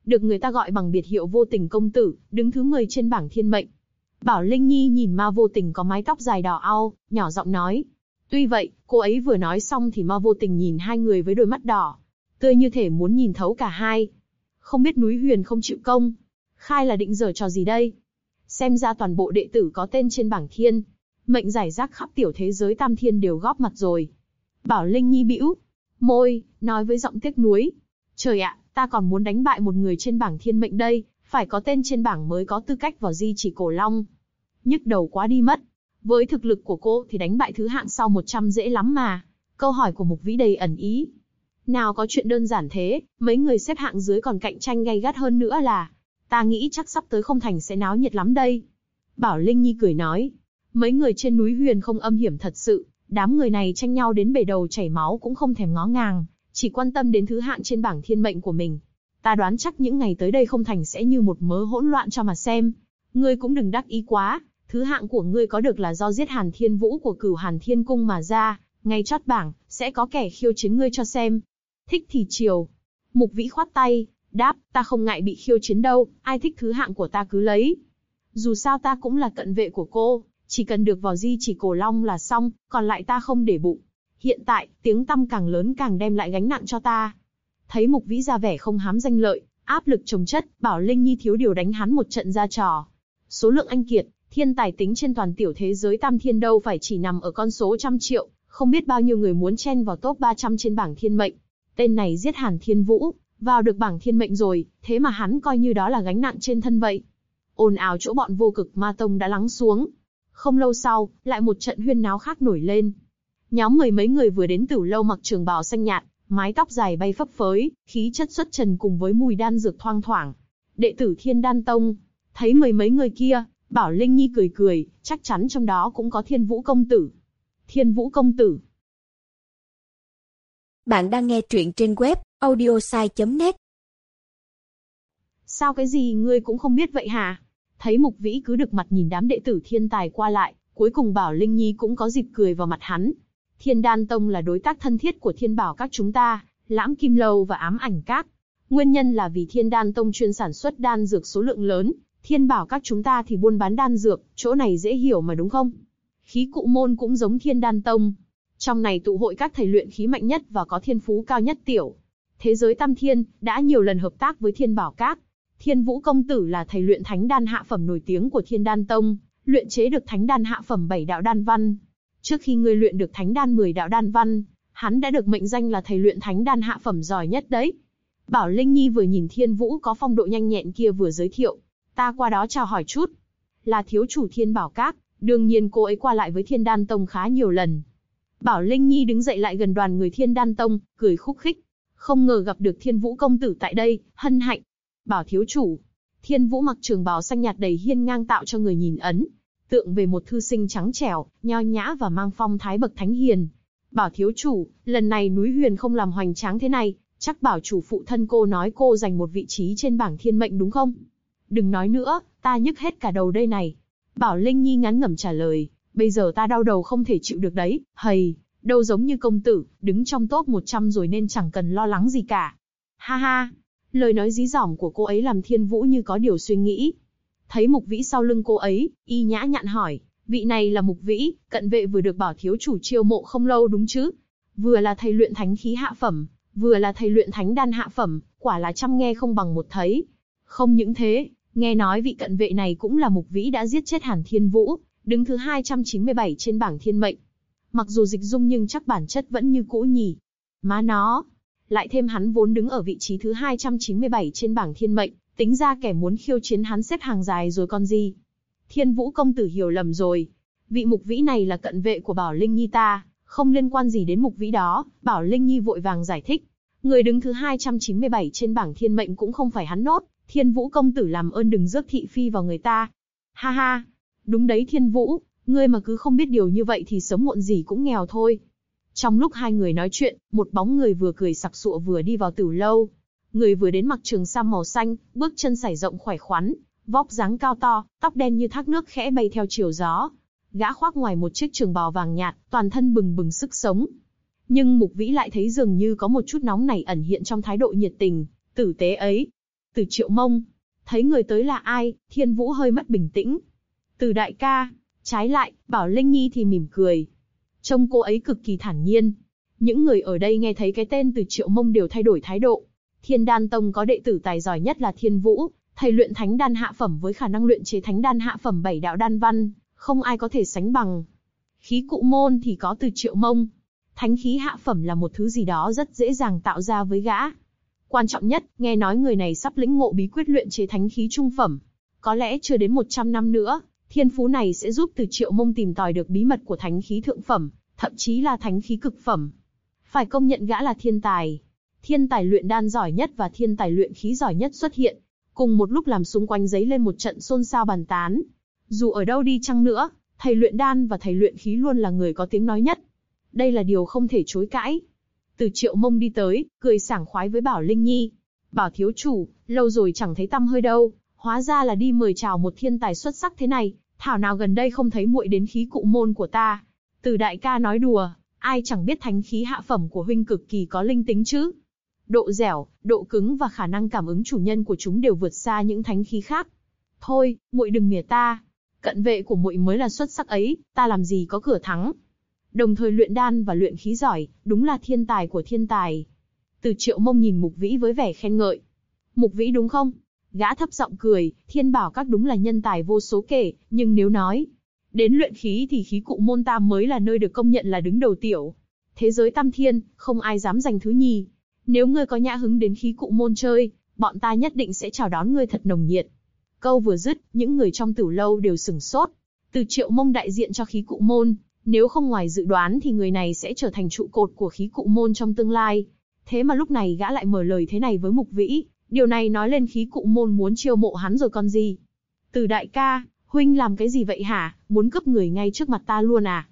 được người ta gọi bằng biệt hiệu Vô Tình công tử, đứng thứ 10 trên bảng thiên mệnh. Bảo Linh Nhi nhìn Ma Vô Tình có mái tóc dài đỏ au, nhỏ giọng nói. Tuy vậy, cô ấy vừa nói xong thì Ma Vô Tình nhìn hai người với đôi mắt đỏ, tươi như thể muốn nhìn thấu cả hai. Không biết núi Huyền không chịu công, khai là định giở trò gì đây? Xem ra toàn bộ đệ tử có tên trên bảng thiên mệnh rải rác khắp tiểu thế giới Tam Thiên đều góp mặt rồi. Bảo Linh Nhi bĩu môi, nói với giọng tiếc nuối. Trời ạ, ta còn muốn đánh bại một người trên bảng thiên mệnh đây, phải có tên trên bảng mới có tư cách vào di chỉ Cổ Long. Nhức đầu quá đi mất. Với thực lực của cô thì đánh bại thứ hạng sau 100 dễ lắm mà. Câu hỏi của Mục Vĩ đầy ẩn ý. Nào có chuyện đơn giản thế, mấy người xếp hạng dưới còn cạnh tranh gay gắt hơn nữa là. Ta nghĩ chắc sắp tới Không Thành sẽ náo nhiệt lắm đây. Bảo Linh Nhi cười nói. Mấy người trên núi Huyền không âm hiểm thật sự, đám người này tranh nhau đến bể đầu chảy máu cũng không thèm ngó ngàng, chỉ quan tâm đến thứ hạng trên bảng thiên mệnh của mình. Ta đoán chắc những ngày tới đây Không Thành sẽ như một mớ hỗn loạn cho mà xem. Ngươi cũng đừng đắc ý quá, thứ hạng của ngươi có được là do giết Hàn Thiên Vũ của Cửu Hàn Thiên Cung mà ra, ngay chót bảng, sẽ có kẻ khiêu chiến ngươi cho xem. Thích thì chiều. Mục Vĩ khoát tay, đáp, ta không ngại bị khiêu chiến đâu, ai thích thứ hạng của ta cứ lấy. Dù sao ta cũng là cận vệ của cô, chỉ cần được vào di chỉ Cổ Long là xong, còn lại ta không để bụng. Hiện tại, tiếng tăm càng lớn càng đem lại gánh nặng cho ta. Thấy Mục Vĩ ra vẻ không hám danh lợi, áp lực chồng chất, Bảo Linh Nhi thiếu điều đánh hắn một trận ra trò. Số lượng anh kiệt, thiên tài tính trên toàn tiểu thế giới Tam Thiên đâu phải chỉ nằm ở con số trăm triệu, không biết bao nhiêu người muốn chen vào top 300 trên bảng thiên mệnh. Tên này giết Hàn Thiên Vũ, vào được bảng thiên mệnh rồi, thế mà hắn coi như đó là gánh nặng trên thân vậy. Ồn ào chỗ bọn Vô Cực Ma Tông đã lắng xuống. Không lâu sau, lại một trận huyên náo khác nổi lên. Nhóm mười mấy người vừa đến Tửu Lâu mặc trường bào xanh nhạt, mái tóc dài bay phấp phới, khí chất xuất trần cùng với mùi đan dược thoang thoảng. Đệ tử Thiên Đan Tông, thấy mười mấy người kia, Bảo Linh Nhi cười cười, chắc chắn trong đó cũng có Thiên Vũ công tử. Thiên Vũ công tử. Bạn đang nghe truyện trên web audiosai.net. Sao cái gì ngươi cũng không biết vậy hả? Thấy Mục Vĩ cứ được mặt nhìn đám đệ tử thiên tài qua lại, cuối cùng Bảo Linh Nhi cũng có dịp cười vào mặt hắn. Thiên Đan Tông là đối tác thân thiết của Thiên Bảo các chúng ta, Lãm Kim Lâu và Ám Ảnh Các. Nguyên nhân là vì Thiên Đan Tông chuyên sản xuất đan dược số lượng lớn, Thiên Bảo các chúng ta thì buôn bán đan dược, chỗ này dễ hiểu mà đúng không? Khí cụ môn cũng giống Thiên Đan Tông. Trong này tụ hội các thầy luyện khí mạnh nhất và có thiên phú cao nhất tiểu thế giới Tam Thiên, đã nhiều lần hợp tác với Thiên Bảo Các. Thiên Vũ công tử là thầy luyện thánh đan hạ phẩm nổi tiếng của Thiên Đan Tông, luyện chế được thánh đan hạ phẩm 7 đạo đan văn. Trước khi ngươi luyện được thánh đan 10 đạo đan văn, hắn đã được mệnh danh là thầy luyện thánh đan hạ phẩm giỏi nhất đấy. Bảo Linh Nhi vừa nhìn Thiên Vũ có phong độ nhanh nhẹn kia vừa giới thiệu, ta qua đó chào hỏi chút. Là thiếu chủ Thiên Bảo Các, đương nhiên cô ấy qua lại với Thiên Đan Tông khá nhiều lần. Bảo Linh Nhi đứng dậy lại gần đoàn người Thiên Đan Tông, cười khúc khích. Không ngờ gặp được Thiên Vũ công tử tại đây, hân hạnh. Bảo thiếu chủ. Thiên Vũ mặc trường bào xanh nhạt đầy hiên ngang tạo cho người nhìn ấn tượng về một thư sinh trắng trẻo, nho nhã và mang phong thái bậc thánh hiền. Bảo thiếu chủ, lần này núi Huyền không làm hoành tráng thế này, chắc bảo chủ phụ thân cô nói cô giành một vị trí trên bảng thiên mệnh đúng không? Đừng nói nữa, ta nhức hết cả đầu đây này. Bảo Linh Nhi ngán ngẩm trả lời, bây giờ ta đau đầu không thể chịu được đấy, hầy, đâu giống như công tử, đứng trong top 100 rồi nên chẳng cần lo lắng gì cả. Ha ha, lời nói dí dỏm của cô ấy làm Thiên Vũ như có điều suy nghĩ. Thấy Mục Vĩ sau lưng cô ấy, y nhã nhặn hỏi, vị này là Mục Vĩ, cận vệ vừa được Bảo thiếu chủ chiêu mộ không lâu đúng chứ? Vừa là thầy luyện thánh khí hạ phẩm, vừa là thầy luyện thánh đan hạ phẩm, quả là trăm nghe không bằng một thấy. Không những thế, nghe nói vị cận vệ này cũng là Mục Vĩ đã giết chết Hàn Thiên Vũ, đứng thứ 297 trên bảng thiên mệnh. Mặc dù dịch dung nhưng chắc bản chất vẫn như cũ nhỉ. Má nó, lại thêm hắn vốn đứng ở vị trí thứ 297 trên bảng thiên mệnh, tính ra kẻ muốn khiêu chiến hắn xếp hàng dài rồi còn gì. Thiên Vũ công tử hiểu lầm rồi. Vị Mục Vĩ này là cận vệ của Bảo Linh Nhi ta, không liên quan gì đến Mục Vĩ đó. Bảo Linh Nhi vội vàng giải thích. Người đứng thứ 297 trên bảng thiên mệnh cũng không phải hắn nốt. Thiên Vũ công tử làm ơn đừng rước thị phi vào người ta. Ha ha, đúng đấy Thiên Vũ, ngươi mà cứ không biết điều như vậy thì sớm muộn gì cũng nghèo thôi. Trong lúc hai người nói chuyện, một bóng người vừa cười sặc sụa vừa đi vào Tửu Lâu. Người vừa đến mặc trường sam màu xanh, bước chân sải rộng khỏe khoắn, vóc dáng cao to, tóc đen như thác nước khẽ bay theo chiều gió. Gã khoác ngoài một chiếc trường bào vàng nhạt, toàn thân bừng bừng sức sống. Nhưng Mục Vĩ lại thấy dường như có một chút nóng nảy ẩn hiện trong thái độ nhiệt tình, tử tế ấy. Từ Triệu Mông. Thấy người tới là ai, Thiên Vũ hơi mất bình tĩnh. Từ đại ca. Trái lại, Bảo Linh Nhi thì mỉm cười. Trông cô ấy cực kỳ thản nhiên. Những người ở đây nghe thấy cái tên Từ Triệu Mông đều thay đổi thái độ. Thiên Đan Tông có đệ tử tài giỏi nhất là Thiên Vũ, thầy luyện thánh đan hạ phẩm với khả năng luyện chế thánh đan hạ phẩm 7 đạo đan văn, không ai có thể sánh bằng. Khí cụ môn thì có Từ Triệu Mông. Thánh khí hạ phẩm là một thứ gì đó rất dễ dàng tạo ra với gã. Quan trọng nhất, nghe nói người này sắp lĩnh ngộ bí quyết luyện chế thánh khí trung phẩm. Có lẽ chưa đến 100 năm nữa, thiên phú này sẽ giúp Từ Triệu Mông tìm tòi được bí mật của thánh khí thượng phẩm, thậm chí là thánh khí cực phẩm. Phải công nhận gã là thiên tài. Thiên tài luyện đan giỏi nhất và thiên tài luyện khí giỏi nhất xuất hiện, cùng một lúc làm xung quanh giấy lên một trận xôn xao bàn tán. Dù ở đâu đi chăng nữa, thầy luyện đan và thầy luyện khí luôn là người có tiếng nói nhất. Đây là điều không thể chối cãi. Từ Triệu Mông đi tới, cười sảng khoái với Bảo Linh Nhi. Bảo thiếu chủ, lâu rồi chẳng thấy tăm hơi đâu, hóa ra là đi mời chào một thiên tài xuất sắc thế này, thảo nào gần đây không thấy muội đến khí cụ môn của ta. Từ đại ca nói đùa, ai chẳng biết thánh khí hạ phẩm của huynh cực kỳ có linh tính chứ. Độ dẻo, độ cứng và khả năng cảm ứng chủ nhân của chúng đều vượt xa những thánh khí khác. Thôi, muội đừng mỉa ta. Cận vệ của muội mới là xuất sắc ấy, ta làm gì có cửa thắng. Đồng thời luyện đan và luyện khí giỏi, đúng là thiên tài của thiên tài. Từ Triệu Mông nhìn Mục Vĩ với vẻ khen ngợi. Mục Vĩ đúng không? Gã thấp giọng cười, Thiên Bảo các đúng là nhân tài vô số kể, nhưng nếu nói đến luyện khí thì khí cụ môn ta mới là nơi được công nhận là đứng đầu tiểu. Thế giới tam thiên, không ai dám giành thứ nhì. Nếu ngươi có nhã hứng đến khí cụ môn chơi, bọn ta nhất định sẽ chào đón ngươi thật nồng nhiệt. Câu vừa dứt, những người trong Tử lâu đều sửng sốt. Từ Triệu Mông đại diện cho khí cụ môn, nếu không ngoài dự đoán thì người này sẽ trở thành trụ cột của khí cụ môn trong tương lai. Thế mà lúc này gã lại mở lời thế này với Mục Vĩ, điều này nói lên khí cụ môn muốn chiêu mộ hắn rồi còn gì. Từ đại ca, huynh làm cái gì vậy hả, muốn cướp người ngay trước mặt ta luôn à?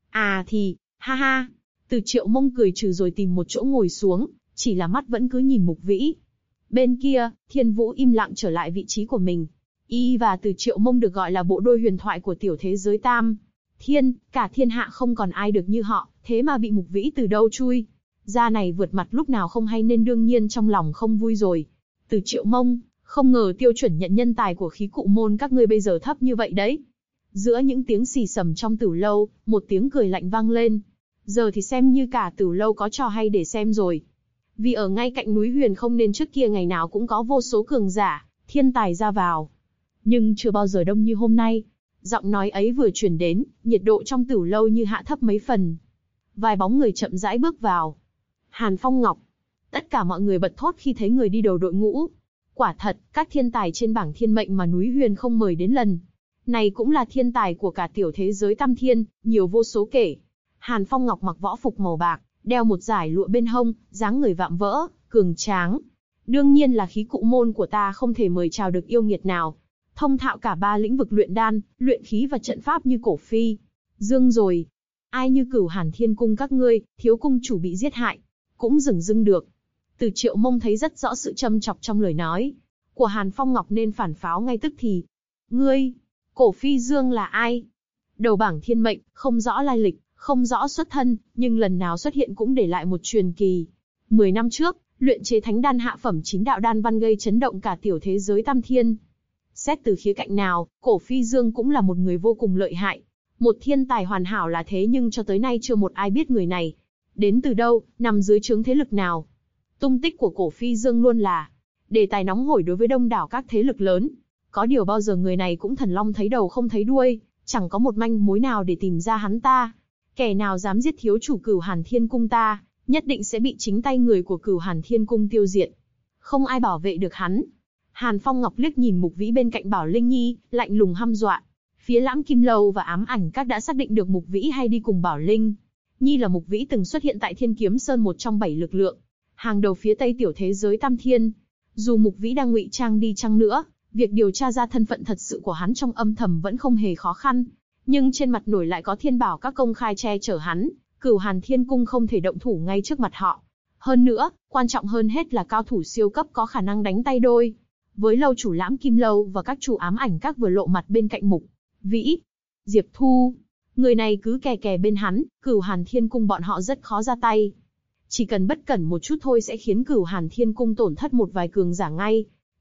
À thì, ha ha. Từ Triệu Mông cười trừ rồi tìm một chỗ ngồi xuống, chỉ là mắt vẫn cứ nhìn Mục Vĩ. Bên kia, Thiên Vũ im lặng trở lại vị trí của mình. Y và Từ Triệu Mông được gọi là bộ đôi huyền thoại của tiểu thế giới tam thiên, cả thiên hạ không còn ai được như họ, thế mà bị Mục Vĩ từ đâu chui ra này vượt mặt lúc nào không hay nên đương nhiên trong lòng không vui rồi. Từ Triệu Mông, không ngờ tiêu chuẩn nhận nhân tài của khí cụ môn các ngươi bây giờ thấp như vậy đấy. Giữa những tiếng xì xầm trong Tử lâu, một tiếng cười lạnh vang lên. Giờ thì xem như cả Tử lâu có trò hay để xem rồi. Vì ở ngay cạnh núi Huyền không nên trước kia ngày nào cũng có vô số cường giả, thiên tài ra vào. Nhưng chưa bao giờ đông như hôm nay. Giọng nói ấy vừa truyền đến, nhiệt độ trong Tử lâu như hạ thấp mấy phần. Vài bóng người chậm rãi bước vào. Hàn Phong Ngọc. Tất cả mọi người bật thốt khi thấy người đi đầu đội ngũ. Quả thật, các thiên tài trên bảng thiên mệnh mà núi Huyền không mời đến lần này cũng là thiên tài của cả tiểu thế giới tam thiên, nhiều vô số kể. Hàn Phong Ngọc mặc võ phục màu bạc, đeo một dải lụa bên hông, dáng người vạm vỡ, cường tráng. Đương nhiên là khí cụ môn của ta không thể mời chào được yêu nghiệt nào. Thông thạo cả ba lĩnh vực luyện đan, luyện khí và trận pháp như Cổ Phi Dương rồi. Ai như Cửu Hàn Thiên Cung các ngươi, thiếu cung chủ bị giết hại, cũng dửng dưng được. Từ Triệu Mông thấy rất rõ sự châm chọc trong lời nói của Hàn Phong Ngọc nên phản pháo ngay tức thì. Ngươi, Cổ Phi Dương là ai? Đầu bảng thiên mệnh, không rõ lai lịch, không rõ xuất thân, nhưng lần nào xuất hiện cũng để lại một truyền kỳ. 10 năm trước, luyện chế thánh đan hạ phẩm 9 đạo đan văn gây chấn động cả tiểu thế giới tam thiên. Xét từ khía cạnh nào, Cổ Phi Dương cũng là một người vô cùng lợi hại. Một thiên tài hoàn hảo là thế nhưng cho tới nay chưa một ai biết người này đến từ đâu, nằm dưới trướng thế lực nào. Tung tích của Cổ Phi Dương luôn là đề tài nóng hổi đối với đông đảo các thế lực lớn. Có điều bao giờ người này cũng thần long thấy đầu không thấy đuôi, chẳng có một manh mối nào để tìm ra hắn ta. Kẻ nào dám giết thiếu chủ Cửu Hàn Thiên Cung ta, nhất định sẽ bị chính tay người của Cửu Hàn Thiên Cung tiêu diệt. Không ai bảo vệ được hắn. Hàn Phong Ngọc liếc nhìn Mục Vĩ bên cạnh Bảo Linh Nhi, lạnh lùng hăm dọa. Phía Lãm Kim Lâu và Ám Ảnh Các đã xác định được Mục Vĩ hay đi cùng Bảo Linh Nhi là Mục Vĩ từng xuất hiện tại Thiên Kiếm Sơn, một trong 7 lực lượng hàng đầu phía Tây tiểu thế giới tam thiên. Dù Mục Vĩ đang ngụy trang đi chăng nữa, việc điều tra ra thân phận thật sự của hắn trong âm thầm vẫn không hề khó khăn. Nhưng trên mặt nổi lại có Thiên Bảo các công khai che chở hắn, Cửu Hàn Thiên Cung không thể động thủ ngay trước mặt họ. Hơn nữa, quan trọng hơn hết là cao thủ siêu cấp có khả năng đánh tay đôi với lâu chủ Lãm Kim Lâu và các chủ Ám Ảnh Các vừa lộ mặt bên cạnh Mục Vĩ. Diệp Thu, người này cứ kè kè bên hắn, Cửu Hàn Thiên Cung bọn họ rất khó ra tay. Chỉ cần bất cẩn một chút thôi sẽ khiến Cửu Hàn Thiên Cung tổn thất một vài cường giả ngay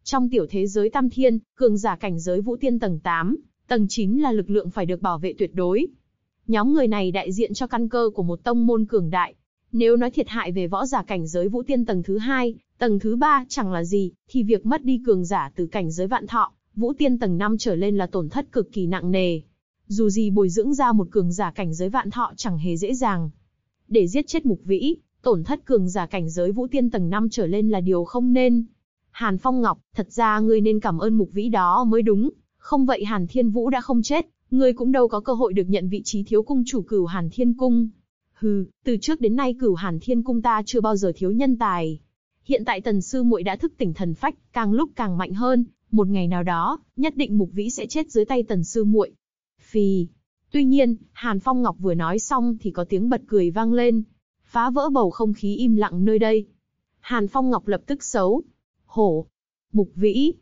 Trong tiểu thế giới Tam Thiên, cường giả cảnh giới Vũ Tiên tầng 8, tầng 9 là lực lượng phải được bảo vệ tuyệt đối. Nhóm người này đại diện cho căn cơ của một tông môn cường đại. Nếu nói thiệt hại về võ giả cảnh giới Vũ Tiên tầng thứ 2, tầng thứ 3 chẳng là gì, thì việc mất đi cường giả từ cảnh giới Vạn Thọ, Vũ Tiên tầng 5 trở lên là tổn thất cực kỳ nặng nề. Dù gì bồi dưỡng ra một cường giả cảnh giới Vạn Thọ chẳng hề dễ dàng. Để giết chết Mục Vĩ, tổn thất cường giả cảnh giới Vũ Tiên tầng 5 trở lên là điều không nên. Hàn Phong Ngọc, thật ra ngươi nên cảm ơn Mục Vĩ đó mới đúng, không vậy Hàn Thiên Vũ đã không chết, ngươi cũng đâu có cơ hội được nhận vị trí thiếu cung chủ Cửu Hàn Thiên Cung. Hừ, từ trước đến nay Cửu Hàn Thiên Cung ta chưa bao giờ thiếu nhân tài. Hiện tại Tần sư muội đã thức tỉnh thần phách, càng lúc càng mạnh hơn, một ngày nào đó, nhất định Mục Vĩ sẽ chết dưới tay Tần sư muội. Phì. Tuy nhiên, Hàn Phong Ngọc vừa nói xong thì có tiếng bật cười vang lên, phá vỡ bầu không khí im lặng nơi đây. Hàn Phong Ngọc lập tức xấu hổ. Mục Vĩ,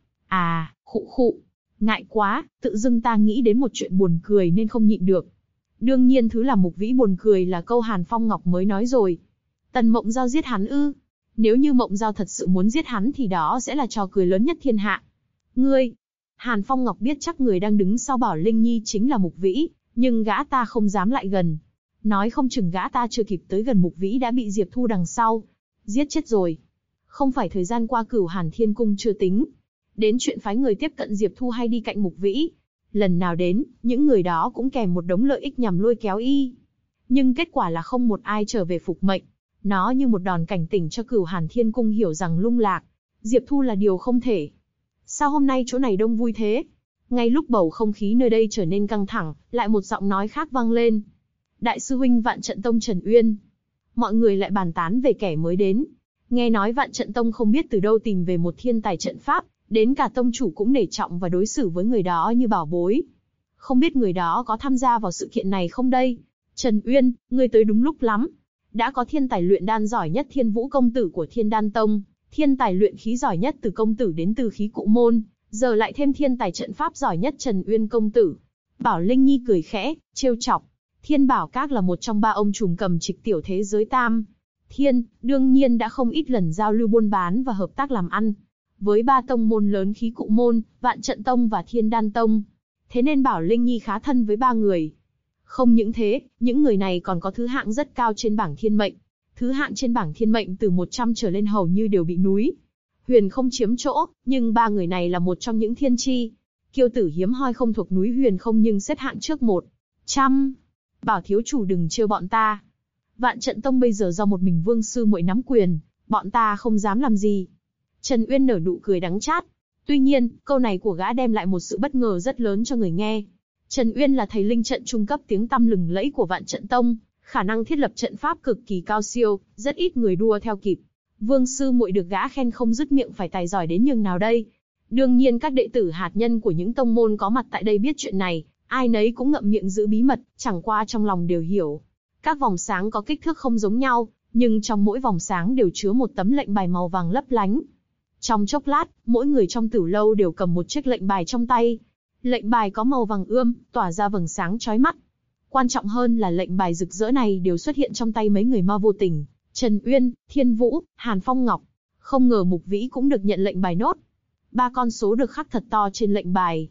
khụ khụ, ngại quá, tự dưng ta nghĩ đến một chuyện buồn cười nên không nhịn được. Đương nhiên thứ làm Mục Vĩ buồn cười là câu Hàn Phong Ngọc mới nói rồi. Tần Mộng Giao giết hắn ư? Nếu như Mộng Giao thật sự muốn giết hắn thì đó sẽ là trò cười lớn nhất thiên hạ. Ngươi! Hàn Phong Ngọc biết chắc người đang đứng sau Bảo Linh Nhi chính là Mục Vĩ, nhưng gã ta không dám lại gần. Nói không chừng gã ta chưa kịp tới gần Mục Vĩ đã bị Diệp Thu đằng sau giết chết rồi. Không phải thời gian qua Cửu Hàn Thiên Cung chưa tính, đến chuyện phái người tiếp cận Diệp Thu hay đi cạnh Mục Vĩ. Lần nào đến, những người đó cũng kèm một đống lợi ích nhằm lôi kéo y. Nhưng kết quả là không một ai trở về phục mệnh. Nó như một đòn cảnh tỉnh cho Cửu Hàn Thiên Cung hiểu rằng lung lạc Diệp Thu là điều không thể. Sao hôm nay chỗ này đông vui thế? Ngay lúc bầu không khí nơi đây trở nên căng thẳng, lại một giọng nói khác vang lên. Đại sư huynh Vạn Trận Tông Trần Uyên. Mọi người lại bàn tán về kẻ mới đến. Nghe nói Vạn Trận Tông không biết từ đâu tìm về một thiên tài trận pháp, đến cả tông chủ cũng nể trọng và đối xử với người đó như bảo bối. Không biết người đó có tham gia vào sự kiện này không đây? Trần Uyên, ngươi tới đúng lúc lắm. Đã có thiên tài luyện đan giỏi nhất Thiên Vũ công tử của Thiên Đan Tông, thiên tài luyện khí giỏi nhất Từ công tử đến Từ khí cụ môn, giờ lại thêm thiên tài trận pháp giỏi nhất Trần Uyên công tử. Bảo Linh Nhi cười khẽ, trêu chọc. Thiên Bảo Các là một trong ba ông trùm cầm trịch tiểu thế giới Tam Thiên, đương nhiên đã không ít lần giao lưu buôn bán và hợp tác làm ăn với ba tông môn lớn Khí Cụ Môn, Vạn Trận Tông và Thiên Đan Tông. Thế nên Bảo Linh Nhi khá thân với ba người. Không những thế, những người này còn có thứ hạng rất cao trên bảng thiên mệnh. Thứ hạng trên bảng thiên mệnh từ 100 trở lên hầu như đều bị núi Huyền không chiếm chỗ, nhưng ba người này là một trong những thiên chi kiêu tử hiếm hoi không thuộc núi Huyền không nhưng xếp hạng trước 100. Bảo thiếu chủ đừng trêu bọn ta. Vạn Trận Tông bây giờ do một mình Vương sư muội nắm quyền, bọn ta không dám làm gì. Trần Uyên nở nụ cười đắng chát. Tuy nhiên, câu này của gã đem lại một sự bất ngờ rất lớn cho người nghe. Trần Uyên là thầy linh trận trung cấp tiếng tăm lừng lẫy của Vạn Trận Tông, khả năng thiết lập trận pháp cực kỳ cao siêu, rất ít người đua theo kịp. Vương sư muội được gã khen không dứt miệng phải tài giỏi đến nhường nào đây. Đương nhiên các đệ tử hạt nhân của những tông môn có mặt tại đây biết chuyện này, ai nấy cũng ngậm miệng giữ bí mật, chẳng qua trong lòng đều hiểu. Các vòng sáng có kích thước không giống nhau, nhưng trong mỗi vòng sáng đều chứa một tấm lệnh bài màu vàng lấp lánh. Trong chốc lát, mỗi người trong tử lâu đều cầm một chiếc lệnh bài trong tay. Lệnh bài có màu vàng ươm, tỏa ra vầng sáng chói mắt. Quan trọng hơn là lệnh bài rực rỡ này đều xuất hiện trong tay mấy người ma vô tình, Trần Uyên, Thiên Vũ, Hàn Phong Ngọc. Không ngờ Mục Vĩ cũng được nhận lệnh bài nốt. 3 con số được khắc thật to trên lệnh bài.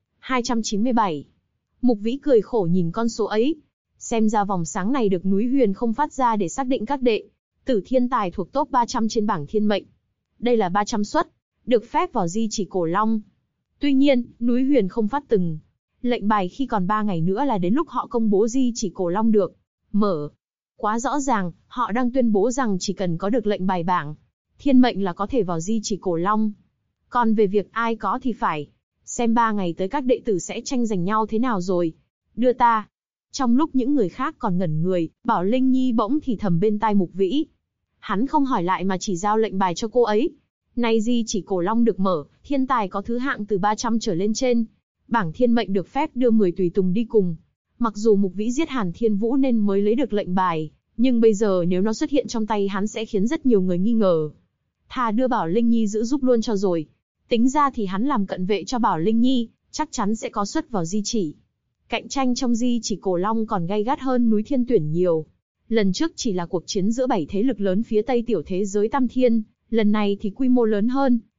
297. Mục Vĩ cười khổ nhìn con số ấy. Xem ra vòng sáng này được núi Huyền không phát ra để xác định các đệ tử thiên tài thuộc top 300 trên bảng thiên mệnh. Đây là 300 suất, được phép vào di chỉ Cổ Long. Tuy nhiên, núi Huyền không phát từng lệnh bài khi còn 3 ngày nữa là đến lúc họ công bố di chỉ Cổ Long được mở. Quá rõ ràng, họ đang tuyên bố rằng chỉ cần có được lệnh bài bảng thiên mệnh là có thể vào di chỉ Cổ Long. Còn về việc ai có thì phải xem 3 ngày tới các đệ tử sẽ tranh giành nhau thế nào rồi. Đưa ta. Trong lúc những người khác còn ngẩn người, Bảo Linh Nhi bỗng thì thầm bên tai Mục Vĩ. Hắn không hỏi lại mà chỉ giao lệnh bài cho cô ấy. Nay di chỉ Cổ Long được mở, thiên tài có thứ hạng từ 300 trở lên trên bảng thiên mệnh được phép đưa 10 tùy tùng đi cùng. Mặc dù Mục Vĩ giết Hàn Thiên Vũ nên mới lấy được lệnh bài, nhưng bây giờ nếu nó xuất hiện trong tay hắn sẽ khiến rất nhiều người nghi ngờ. Thà đưa Bảo Linh Nhi giữ giúp luôn cho rồi. Tính ra thì hắn làm cận vệ cho Bảo Linh Nhi, chắc chắn sẽ có suất vào di chỉ. Cạnh tranh trong di chỉ Cổ Long còn gay gắt hơn núi Thiên Tuyển nhiều. Lần trước chỉ là cuộc chiến giữa 7 thế lực lớn phía Tây tiểu thế giới Tam Thiên, lần này thì quy mô lớn hơn,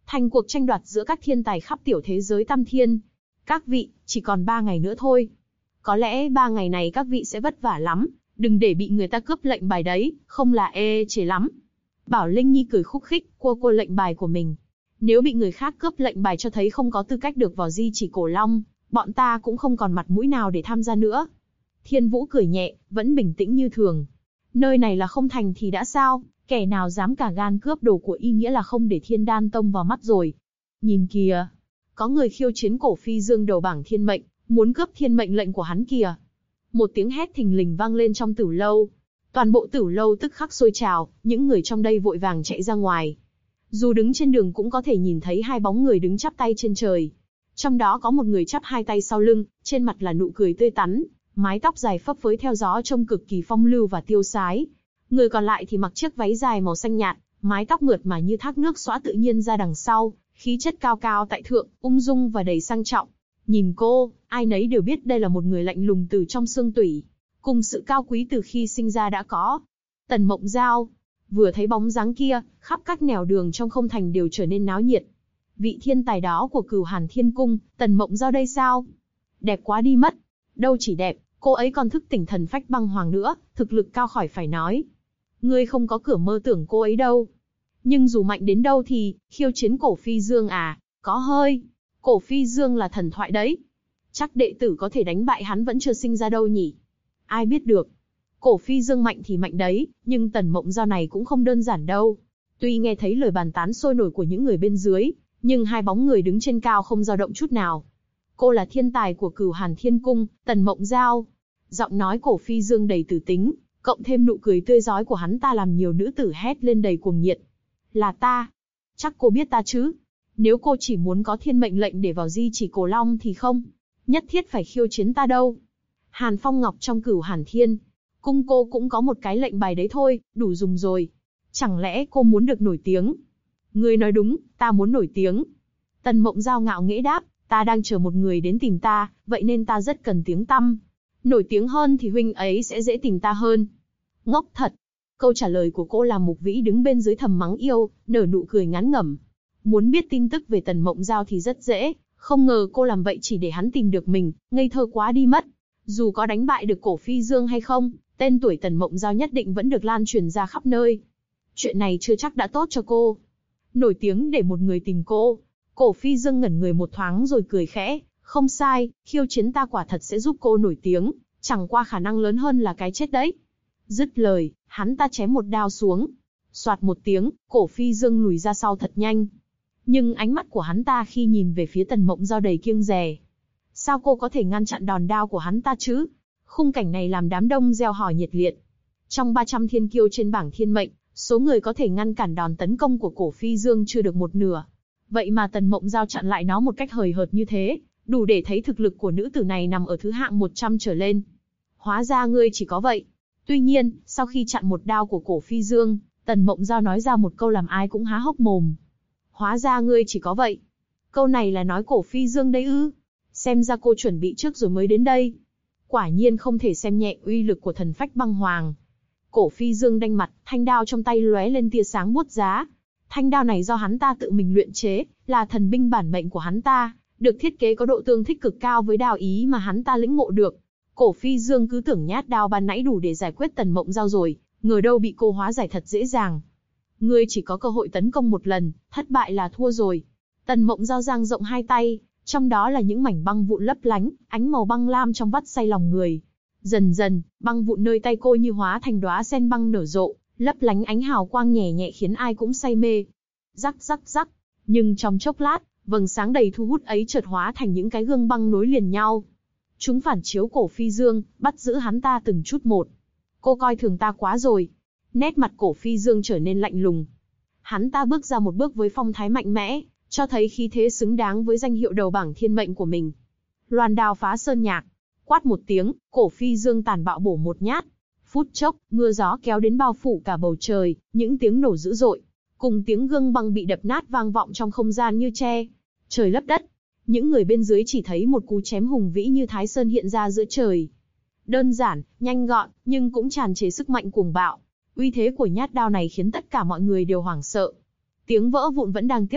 thành cuộc tranh đoạt giữa các thiên tài khắp tiểu thế giới tam thiên. Các vị, chỉ còn 3 ngày nữa thôi. Có lẽ 3 ngày này các vị sẽ vất vả lắm, đừng để bị người ta cướp lệnh bài đấy, không là ê chề lắm. Bảo Linh Nhi cười khúc khích, cua lệnh bài của mình. Nếu bị người khác cướp lệnh bài cho thấy không có tư cách được vào di chỉ Cổ Long, bọn ta cũng không còn mặt mũi nào để tham gia nữa. Thiên Vũ cười nhẹ, vẫn bình tĩnh như thường. Nơi này là không thành thì đã sao, kẻ nào dám cả gan cướp đồ của y nghĩa là không để Thiên Đan Tông vào mắt rồi. Nhìn kìa, có người khiêu chiến Cổ Phi Dương đầu bảng thiên mệnh, muốn cướp thiên mệnh lệnh của hắn kìa. Một tiếng hét thình lình vang lên trong Tử lâu. Toàn bộ Tử lâu tức khắc sôi trào, những người trong đây vội vàng chạy ra ngoài. Dù đứng trên đường cũng có thể nhìn thấy hai bóng người đứng chắp tay trên trời. Trong đó có một người chắp hai tay sau lưng, trên mặt là nụ cười tươi tắn, mái tóc dài phấp phới theo gió trông cực kỳ phong lưu và tiêu sái. Người còn lại thì mặc chiếc váy dài màu xanh nhạt, mái tóc mượt mà như thác nước xõa tự nhiên ra đằng sau, khí chất cao cao tại thượng, ung dung và đầy sang trọng. Nhìn cô, ai nấy đều biết đây là một người lạnh lùng từ trong xương tủy, cùng sự cao quý từ khi sinh ra đã có. Tần Mộng Giao, vừa thấy bóng dáng kia, khắp các nẻo đường trong không thành đều trở nên náo nhiệt. Vị thiên tài đó của Cửu Hàn Thiên Cung, Tần Mộng Giao đây sao? Đẹp quá đi mất. Đâu chỉ đẹp, cô ấy còn thức tỉnh thần phách băng hoàng nữa, thực lực cao khỏi phải nói. Ngươi không có cửa mơ tưởng cô ấy đâu. Nhưng dù mạnh đến đâu thì, khiêu chiến Cổ Phi Dương à, có hơi. Cổ Phi Dương là thần thoại đấy. Chắc đệ tử có thể đánh bại hắn vẫn chưa sinh ra đâu nhỉ? Ai biết được. Cổ Phi Dương mạnh thì mạnh đấy, nhưng Tần Mộng Giao này cũng không đơn giản đâu. Tuy nghe thấy lời bàn tán sôi nổi của những người bên dưới, nhưng hai bóng người đứng trên cao không dao động chút nào. Cô là thiên tài của Cửu Hàn Thiên Cung, Tần Mộng Giao. Giọng nói Cổ Phi Dương đầy tử tính, cộng thêm nụ cười tươi rói của hắn ta làm nhiều nữ tử hét lên đầy cuồng nhiệt. Là ta. Chắc cô biết ta chứ? Nếu cô chỉ muốn có thiên mệnh lệnh để vào di chỉ Cổ Long thì không nhất thiết phải khiêu chiến ta đâu. Hàn Phong Ngọc trong Cửu Hàn Thiên Cung cô cũng có một cái lệnh bài đấy thôi, đủ dùng rồi. Chẳng lẽ cô muốn được nổi tiếng? Ngươi nói đúng, ta muốn nổi tiếng. Tần Mộng Giao ngạo nghễ đáp, ta đang chờ một người đến tìm ta, vậy nên ta rất cần tiếng tăm. Nổi tiếng hơn thì huynh ấy sẽ dễ tìm ta hơn. Ngốc thật. Câu trả lời của cô làm Mục Vĩ đứng bên dưới thầm mắng yêu, nở nụ cười ngán ngẩm. Muốn biết tin tức về Tần Mộng Giao thì rất dễ, không ngờ cô làm vậy chỉ để hắn tìm được mình, ngây thơ quá đi mất. Dù có đánh bại được Cổ Phi Dương hay không, tên tuổi Tần Mộng Giao nhất định vẫn được lan truyền ra khắp nơi. Chuyện này chưa chắc đã tốt cho cô. Nổi tiếng để một người tìm cô. Cổ Phi Dương ngẩn người một thoáng rồi cười khẽ, không sai, khiêu chiến ta quả thật sẽ giúp cô nổi tiếng, chẳng qua khả năng lớn hơn là cái chết đấy. Dứt lời, hắn ta chém một đao xuống. Soạt một tiếng, Cổ Phi Dương lùi ra sau thật nhanh. Nhưng ánh mắt của hắn ta khi nhìn về phía Tần Mộng Giao đầy kiêng dè. Sao cô có thể ngăn chặn đòn đao của hắn ta chứ? Khung cảnh này làm đám đông reo hò nhiệt liệt. Trong 300 thiên kiêu trên bảng thiên mệnh, số người có thể ngăn cản đòn tấn công của Cổ Phi Dương chưa được một nửa. Vậy mà Tần Mộng Giao chặn lại nó một cách hời hợt như thế, đủ để thấy thực lực của nữ tử này nằm ở thứ hạng 100 trở lên. Hóa ra ngươi chỉ có vậy. Tuy nhiên, sau khi chặn một đao của Cổ Phi Dương, Tần Mộng Giao nói ra một câu làm ai cũng há hốc mồm. Hóa ra ngươi chỉ có vậy. Câu này là nói Cổ Phi Dương đấy ư? Xem ra cô chuẩn bị trước rồi mới đến đây. Quả nhiên không thể xem nhẹ uy lực của thần phách băng hoàng. Cổ Phi Dương đanh mặt, thanh đao trong tay lóe lên tia sáng buốt giá. Thanh đao này do hắn ta tự mình luyện chế, là thần binh bản mệnh của hắn ta, được thiết kế có độ tương thích cực cao với đao ý mà hắn ta lĩnh ngộ được. Cổ Phi Dương cứ tưởng nhát đao ban nãy đủ để giải quyết Tần Mộng Giao rồi, ngờ đâu bị cô hóa giải thật dễ dàng. Ngươi chỉ có cơ hội tấn công một lần, thất bại là thua rồi. Tần Mộng Giao dang rộng hai tay, trong đó là những mảnh băng vụn lấp lánh, ánh màu băng lam trong vắt say lòng người. Dần dần, băng vụn nơi tay cô như hóa thành đóa sen băng nở rộ, lấp lánh ánh hào quang nhẹ nhẹ khiến ai cũng say mê. Rắc rắc rắc, nhưng trong chốc lát, vầng sáng đầy thu hút ấy chợt hóa thành những cái gương băng nối liền nhau. Chúng phản chiếu Cổ Phi Dương, bắt giữ hắn ta từng chút một. Cô coi thường ta quá rồi. Nét mặt Cổ Phi Dương trở nên lạnh lùng. Hắn ta bước ra một bước với phong thái mạnh mẽ, cho thấy khí thế xứng đáng với danh hiệu đầu bảng thiên mệnh của mình. Loan đao phá sơn nhạc. Quát một tiếng, Cổ Phi Dương tàn bạo bổ một nhát. Phút chốc, mưa gió kéo đến bao phủ cả bầu trời, những tiếng nổ dữ dội, cùng tiếng gương băng bị đập nát vang vọng trong không gian như tre. Trời lấp đất. Những người bên dưới chỉ thấy một cú chém hùng vĩ như Thái Sơn hiện ra giữa trời. Đơn giản, nhanh gọn, nhưng cũng tràn trề sức mạnh cuồng bạo. Uy thế của nhát đao này khiến tất cả mọi người đều hoảng sợ. Tiếng vỡ vụn vẫn đang tiếp tục,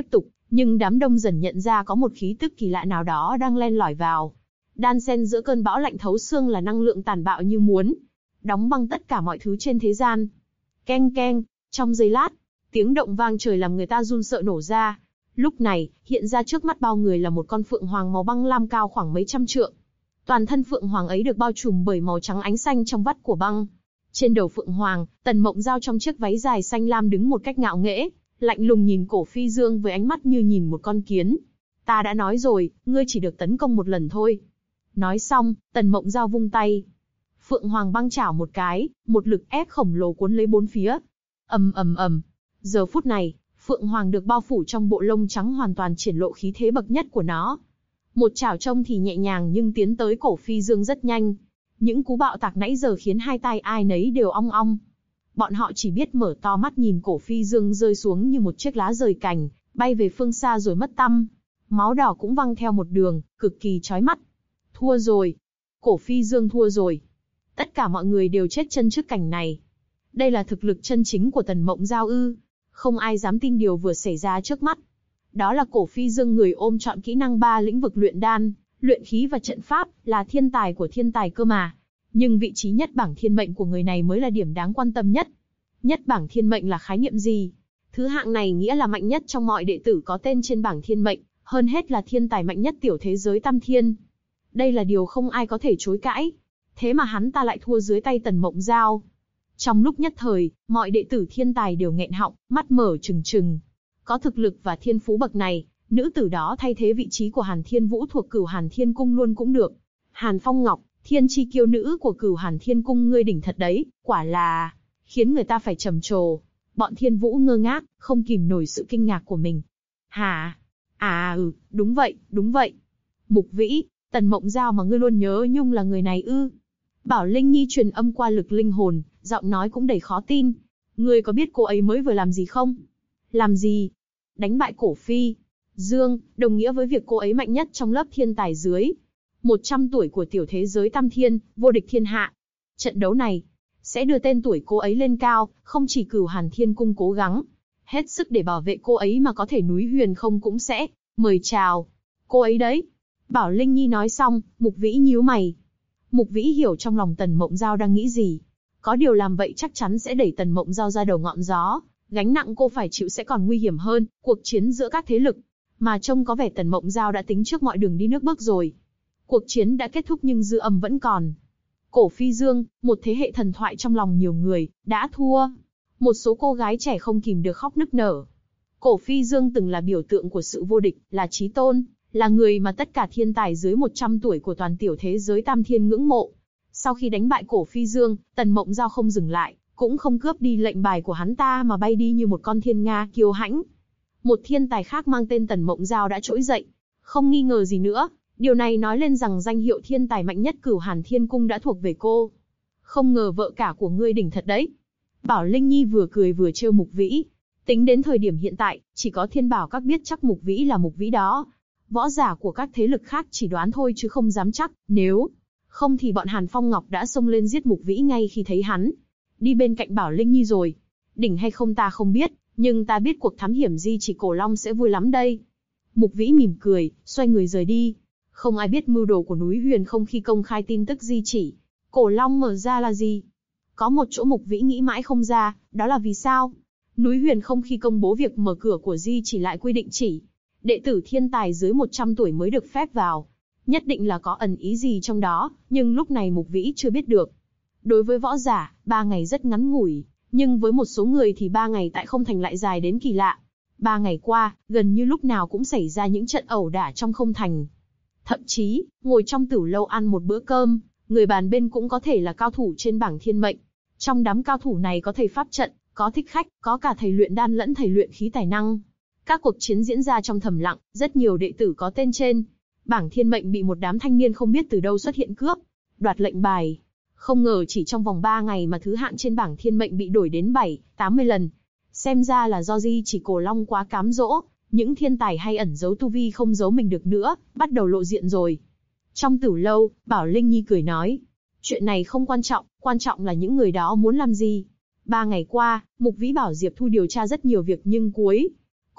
Nhưng đám đông dần nhận ra có một khí tức kỳ lạ nào đó đang len lỏi vào. Đan xen giữa cơn bão lạnh thấu xương là năng lượng tàn bạo như muốn đóng băng tất cả mọi thứ trên thế gian. Keng keng, trong giây lát, tiếng động vang trời làm người ta run sợ nổ ra. Lúc này, hiện ra trước mắt bao người là một con phượng hoàng màu băng lam cao khoảng mấy trăm trượng. Toàn thân phượng hoàng ấy được bao trùm bởi màu trắng ánh xanh trong vắt của băng. Trên đầu phượng hoàng, Tần Mộng Giao trong chiếc váy dài xanh lam đứng một cách ngạo nghễ, lạnh lùng nhìn Cổ Phi Dương với ánh mắt như nhìn một con kiến. Ta đã nói rồi, ngươi chỉ được tấn công một lần thôi. Nói xong, Tần Mộng Giao vung tay. Phượng hoàng băng chảo một cái, một lực ép khổng lồ cuốn lấy bốn phía. Ầm ầm ầm. Giờ phút này, Phượng hoàng được bao phủ trong bộ lông trắng hoàn toàn triển lộ khí thế bậc nhất của nó. Một chảo trông thì nhẹ nhàng nhưng tiến tới Cổ Phi Dương rất nhanh. Những cú bạo tạc nãy giờ khiến hai tai ai nấy đều ong ong. Bọn họ chỉ biết mở to mắt nhìn Cổ Phi Dương rơi xuống như một chiếc lá rời cành, bay về phương xa rồi mất tăm. Máu đỏ cũng văng theo một đường, cực kỳ chói mắt. Thua rồi. Cổ Phi Dương thua rồi. Tất cả mọi người đều chết chân trước cảnh này. Đây là thực lực chân chính của Tần Mộng Giao ư? Không ai dám tin điều vừa xảy ra trước mắt. Đó là Cổ Phi Dương, người ôm trọn kỹ năng 3 lĩnh vực luyện đan, luyện khí và trận pháp, là thiên tài của thiên tài cơ mà. Nhưng vị trí nhất bảng thiên mệnh của người này mới là điểm đáng quan tâm nhất. Nhất bảng thiên mệnh là khái niệm gì? Thứ hạng này nghĩa là mạnh nhất trong mọi đệ tử có tên trên bảng thiên mệnh, hơn hết là thiên tài mạnh nhất tiểu thế giới Tam Thiên. Đây là điều không ai có thể chối cãi. Thế mà hắn ta lại thua dưới tay Tần Mộng Giao. Trong lúc nhất thời, mọi đệ tử thiên tài đều nghẹn họng, mắt mở trừng trừng. Có thực lực và thiên phú bậc này, nữ tử đó thay thế vị trí của Hàn Thiên Vũ thuộc Cửu Hàn Thiên Cung luôn cũng được. Hàn Phong Ngọc, thiên chi kiêu nữ của Cửu Hàn Thiên Cung, ngươi đỉnh thật đấy, quả là khiến người ta phải trầm trồ. Bọn Thiên Vũ ngơ ngác, không kìm nổi sự kinh ngạc của mình. Hả? Đúng vậy, đúng vậy. Mục Vĩ, Tần Mộng Giao mà ngươi luôn nhớ nhung là người này ư? Bảo Linh Nhi truyền âm qua lực linh hồn, giọng nói cũng đầy khó tin. Ngươi có biết cô ấy mới vừa làm gì không? Làm gì? Đánh bại Cổ Phi Dương, đồng nghĩa với việc cô ấy mạnh nhất trong lớp thiên tài dưới 100 tuổi của tiểu thế giới Tam Thiên, vô địch thiên hạ. Trận đấu này sẽ đưa tên tuổi cô ấy lên cao, không chỉ Cửu Hàn Thiên Cung cố gắng hết sức để bảo vệ cô ấy mà có thể núi Huyền Không cũng sẽ mời chào cô ấy đấy. Bảo Linh Nhi nói xong, Mục Vĩ nhíu mày. Mục Vĩ hiểu trong lòng Tần Mộng Giao đang nghĩ gì. Có điều làm vậy chắc chắn sẽ đẩy Tần Mộng Giao ra đầu ngọn gió. Gánh nặng cô phải chịu sẽ còn nguy hiểm hơn, cuộc chiến giữa các thế lực. Mà trông có vẻ Tần Mộng Giao đã tính trước mọi đường đi nước bước rồi. Cuộc chiến đã kết thúc nhưng dư âm vẫn còn. Cổ Phi Dương, một thế hệ thần thoại trong lòng nhiều người, đã thua. Một số cô gái trẻ không kìm được khóc nức nở. Cổ Phi Dương từng là biểu tượng của sự vô địch, là chí tôn, là người mà tất cả thiên tài dưới 100 tuổi của toàn tiểu thế giới Tam Thiên ngưỡng mộ. Sau khi đánh bại Cổ Phi Dương, Tần Mộng Giao không dừng lại, cũng không cướp đi lệnh bài của hắn ta mà bay đi như một con thiên nga kiêu hãnh. Một thiên tài khác mang tên Tần Mộng Giao đã trỗi dậy. Không nghi ngờ gì nữa, điều này nói lên rằng danh hiệu thiên tài mạnh nhất Cửu Hàn Thiên Cung đã thuộc về cô. Không ngờ vợ cả của ngươi đỉnh thật đấy. Bảo Linh Nhi vừa cười vừa trêu Mục Vĩ. Tính đến thời điểm hiện tại, chỉ có Thiên Bảo Các biết chắc Mục Vĩ là Mục Vĩ đó. Võ giả của các thế lực khác chỉ đoán thôi chứ không dám chắc, nếu không thì bọn Hàn Phong Ngọc đã xông lên giết Mục Vĩ ngay khi thấy hắn đi bên cạnh Bảo Linh Nhi rồi. Đỉnh hay không ta không biết, nhưng ta biết cuộc thám hiểm di chỉ Cổ Long sẽ vui lắm đây. Mục Vĩ mỉm cười, xoay người rời đi. Không ai biết mưu đồ của núi Huyền Không khi công khai tin tức di chỉ Cổ Long mở ra là gì. Có một chỗ Mục Vĩ nghĩ mãi không ra, đó là vì sao núi Huyền Không khi công bố việc mở cửa của di chỉ lại quy định chỉ đệ tử thiên tài dưới 100 tuổi mới được phép vào. Nhất định là có ẩn ý gì trong đó, nhưng lúc này Mục Vĩ chưa biết được. Đối với võ giả, 3 ngày rất ngắn ngủi, nhưng với một số người thì 3 ngày tại không thành lại dài đến kỳ lạ. 3 ngày qua, gần như lúc nào cũng xảy ra những trận ẩu đả trong không thành. Thậm chí, ngồi trong tửu lâu ăn một bữa cơm, người bàn bên cũng có thể là cao thủ trên bảng thiên mệnh. Trong đám cao thủ này có thầy pháp trận, có thích khách, có cả thầy luyện đan lẫn thầy luyện khí tài năng. Các cuộc chiến diễn ra trong thầm lặng, rất nhiều đệ tử có tên trên bảng thiên mệnh bị một đám thanh niên không biết từ đâu xuất hiện cướp, đoạt lệnh bài. Không ngờ chỉ trong vòng 3 ngày mà thứ hạng trên bảng thiên mệnh bị đổi đến 7-80 lần. Xem ra là do di chỉ Cổ Long quá cám dỗ, những thiên tài hay ẩn giấu tu vi không giấu mình được nữa, bắt đầu lộ diện rồi. Trong tửu lâu, Bảo Linh Nhi cười nói, chuyện này không quan trọng là những người đó muốn làm gì. 3 ngày qua, Mục Vĩ bảo Diệp Thu điều tra rất nhiều việc nhưng cuối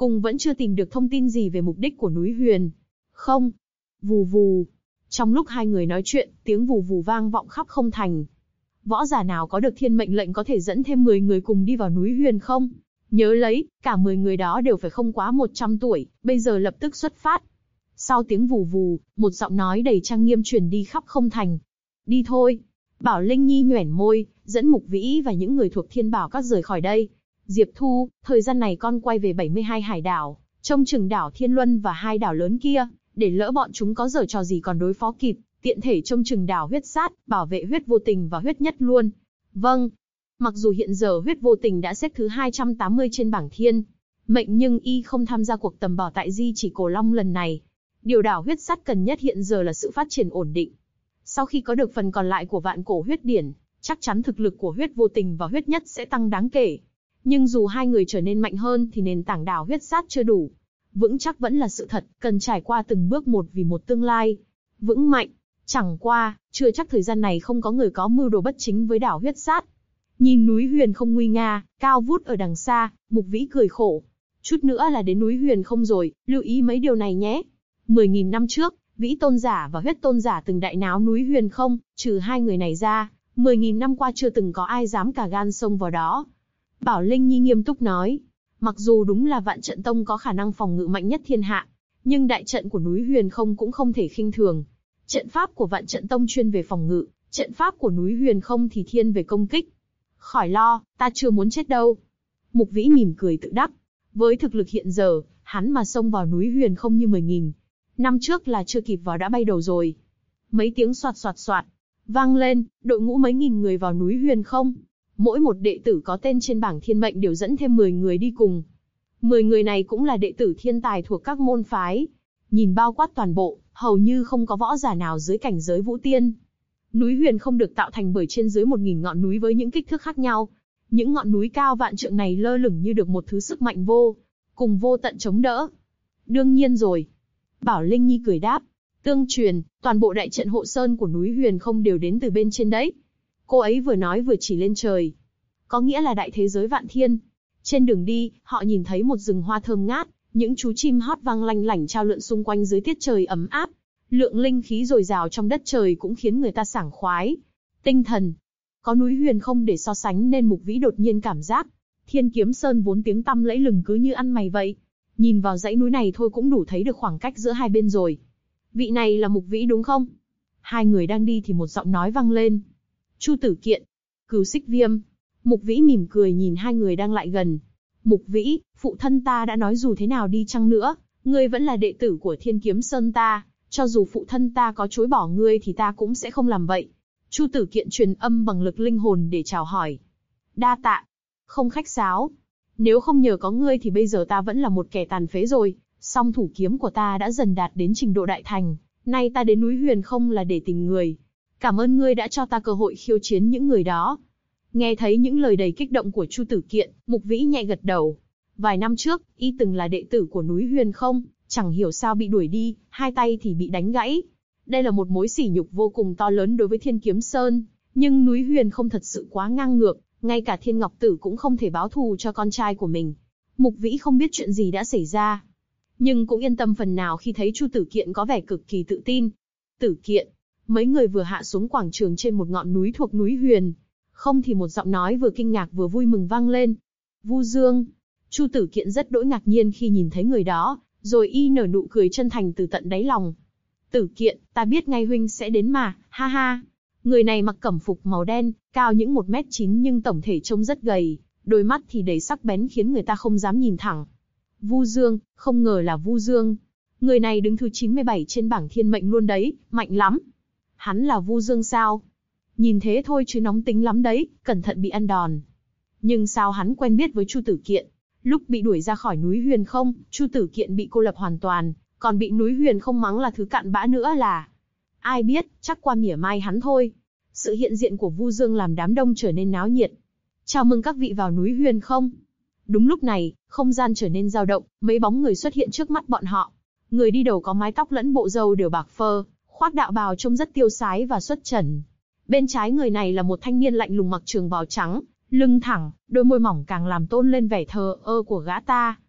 cùng vẫn chưa tìm được thông tin gì về mục đích của núi Huyền. Không. Vù vù. Trong lúc hai người nói chuyện, tiếng vù vù vang vọng khắp không thành. Võ giả nào có được thiên mệnh lệnh có thể dẫn thêm 10 người cùng đi vào núi Huyền không? Nhớ lấy, cả 10 người đó đều phải không quá 100 tuổi, bây giờ lập tức xuất phát. Sau tiếng vù vù, một giọng nói đầy trang nghiêm truyền đi khắp không thành. Đi thôi. Bảo Linh Nhi nhoẻn môi, dẫn Mục Vĩ và những người thuộc Thiên Bảo Các rời khỏi đây. Diệp Thu, thời gian này con quay về 72 hải đảo, trông chừng đảo Thiên Luân và 2 đảo lớn kia, để lỡ bọn chúng có giở trò gì còn đối phó kịp, tiện thể trông chừng đảo Huyết Sát, bảo vệ Huyết Vô Tình và Huyết Nhất luôn. Vâng. Mặc dù hiện giờ Huyết Vô Tình đã xếp thứ 280 trên bảng thiên mệnh nhưng y không tham gia cuộc tầm bảo tại Di Chỉ Cổ Long lần này. Điều đảo Huyết Sắt cần nhất hiện giờ là sự phát triển ổn định. Sau khi có được phần còn lại của Vạn Cổ Huyết Điển, chắc chắn thực lực của Huyết Vô Tình và Huyết Nhất sẽ tăng đáng kể. Nhưng dù hai người trở nên mạnh hơn thì nền tảng đảo Huyết Sát chưa đủ vững chắc vẫn là sự thật, cần trải qua từng bước một vì một tương lai vững mạnh. Chẳng qua, chưa chắc thời gian này không có người có mưu đồ bất chính với đảo Huyết Sát. Nhìn núi Huyền không nguy nga, cao vút ở đằng xa, Mục Vĩ cười khổ. Chút nữa là đến núi Huyền không rồi, lưu ý mấy điều này nhé. 10.000 năm trước, Vĩ Tôn Giả và Huyết Tôn Giả từng đại náo núi Huyền không, trừ hai người này ra, 10.000 năm qua chưa từng có ai dám cả gan xông vào đó. Bảo Linh Nhi nghiêm túc nói, mặc dù đúng là Vạn Trận Tông có khả năng phòng ngự mạnh nhất thiên hạ, nhưng đại trận của núi Huyền không cũng không thể khinh thường. Trận pháp của Vạn Trận Tông chuyên về phòng ngự, trận pháp của núi Huyền không thì thiên về công kích. Khỏi lo, ta chưa muốn chết đâu. Mục Vĩ mỉm cười tự đắc. Với thực lực hiện giờ, hắn mà xông vào núi Huyền không như 10.000 năm trước là chưa kịp vào đã bay đầu rồi. Mấy tiếng soạt soạt soạt vang lên, đội ngũ mấy nghìn người vào núi Huyền không. Mỗi một đệ tử có tên trên bảng thiên mệnh đều dẫn thêm 10 người đi cùng. 10 người này cũng là đệ tử thiên tài thuộc các môn phái. Nhìn bao quát toàn bộ, hầu như không có võ giả nào dưới cảnh giới vũ tiên. Núi Huyền không được tạo thành bởi trên dưới 1.000 ngọn núi với những kích thước khác nhau. Những ngọn núi cao vạn trượng này lơ lửng như được một thứ sức mạnh cùng vô tận chống đỡ. Đương nhiên rồi. Bảo Linh Nhi cười đáp. Tương truyền, toàn bộ đại trận hộ sơn của núi Huyền không đều đến từ bên trên đấy. Cô ấy vừa nói vừa chỉ lên trời. Có nghĩa là đại thế giới vạn thiên. Trên đường đi, họ nhìn thấy một rừng hoa thơm ngát, những chú chim hót vang lanh lảnh trao lượn xung quanh dưới tiết trời ấm áp. Lượng linh khí dồi dào trong đất trời cũng khiến người ta sảng khoái. Tinh thần. Có núi Huyền không để so sánh nên Mục Vĩ đột nhiên cảm giác. Thiên Kiếm Sơn vốn tiếng tăm lẫy lừng cứ như ăn mày vậy. Nhìn vào dãy núi này thôi cũng đủ thấy được khoảng cách giữa hai bên rồi. Vị này là Mục Vĩ đúng không? Hai người đang đi thì một giọng nói vang lên. Chu Tử Kiện. Cửu Xích Viêm. Mục Vĩ mỉm cười nhìn hai người đang lại gần. Mục Vĩ, phụ thân ta đã nói dù thế nào đi chăng nữa, ngươi vẫn là đệ tử của Thiên Kiếm Sơn ta. Cho dù phụ thân ta có chối bỏ ngươi thì ta cũng sẽ không làm vậy. Chu Tử Kiện truyền âm bằng lực linh hồn để chào hỏi. Đa tạ. Không khách sáo. Nếu không nhờ có ngươi thì bây giờ ta vẫn là một kẻ tàn phế rồi. Song thủ kiếm của ta đã dần đạt đến trình độ đại thành. Nay ta đến núi Huyền không là để tìm người. Cảm ơn ngươi đã cho ta cơ hội khiêu chiến những người đó. Nghe thấy những lời đầy kích động của Chu Tử Kiện, Mục Vĩ nhẹ gật đầu. Vài năm trước, y từng là đệ tử của núi Huyền không. Chẳng hiểu sao bị đuổi đi, hai tay thì bị đánh gãy. Đây là một mối sỉ nhục vô cùng to lớn đối với Thiên Kiếm Sơn, nhưng núi Huyền không thật sự quá ngang ngược, ngay cả Thiên Ngọc Tử cũng không thể báo thù cho con trai của mình. Mục Vĩ không biết chuyện gì đã xảy ra, nhưng cũng yên tâm phần nào khi thấy Chu Tử Kiện có vẻ cực kỳ tự tin. Tử Kiện, mấy người vừa hạ xuống quảng trường trên một ngọn núi thuộc núi Huyền không thì một giọng nói vừa kinh ngạc vừa vui mừng vang lên. Vu Dương. Chu Tử Kiện rất đỗi ngạc nhiên khi nhìn thấy người đó. Rồi y nở nụ cười chân thành từ tận đáy lòng. Tử Kiện, ta biết ngay huynh sẽ đến mà, ha ha. Người này mặc cẩm phục màu đen, cao những 1m9 nhưng tổng thể trông rất gầy, đôi mắt thì đầy sắc bén khiến người ta không dám nhìn thẳng. Vu Dương, không ngờ là Vu Dương. Người này đứng thứ 97 trên bảng thiên mệnh luôn đấy, mạnh lắm. Hắn là Vu Dương sao? Nhìn thế thôi chứ nóng tính lắm đấy, cẩn thận bị ăn đòn. Nhưng sao hắn quen biết với Chu Tử Kiện? Lúc bị đuổi ra khỏi núi Huyền không, Chu Tử Kiện bị cô lập hoàn toàn, còn bị núi Huyền không mắng là thứ cặn bã nữa là. Ai biết, chắc qua mỉa mai hắn thôi. Sự hiện diện của Vu Dương làm đám đông trở nên náo nhiệt. Chào mừng các vị vào núi Huyền không. Đúng lúc này, không gian trở nên dao động, mấy bóng người xuất hiện trước mắt bọn họ. Người đi đầu có mái tóc lẫn bộ râu đều bạc phơ, khoác đạo bào trông rất tiêu sái và xuất trần. Bên trái người này là một thanh niên lạnh lùng mặc trường bào trắng, lưng thẳng, đôi môi mỏng càng làm tôn lên vẻ thờ ơ của gã ta.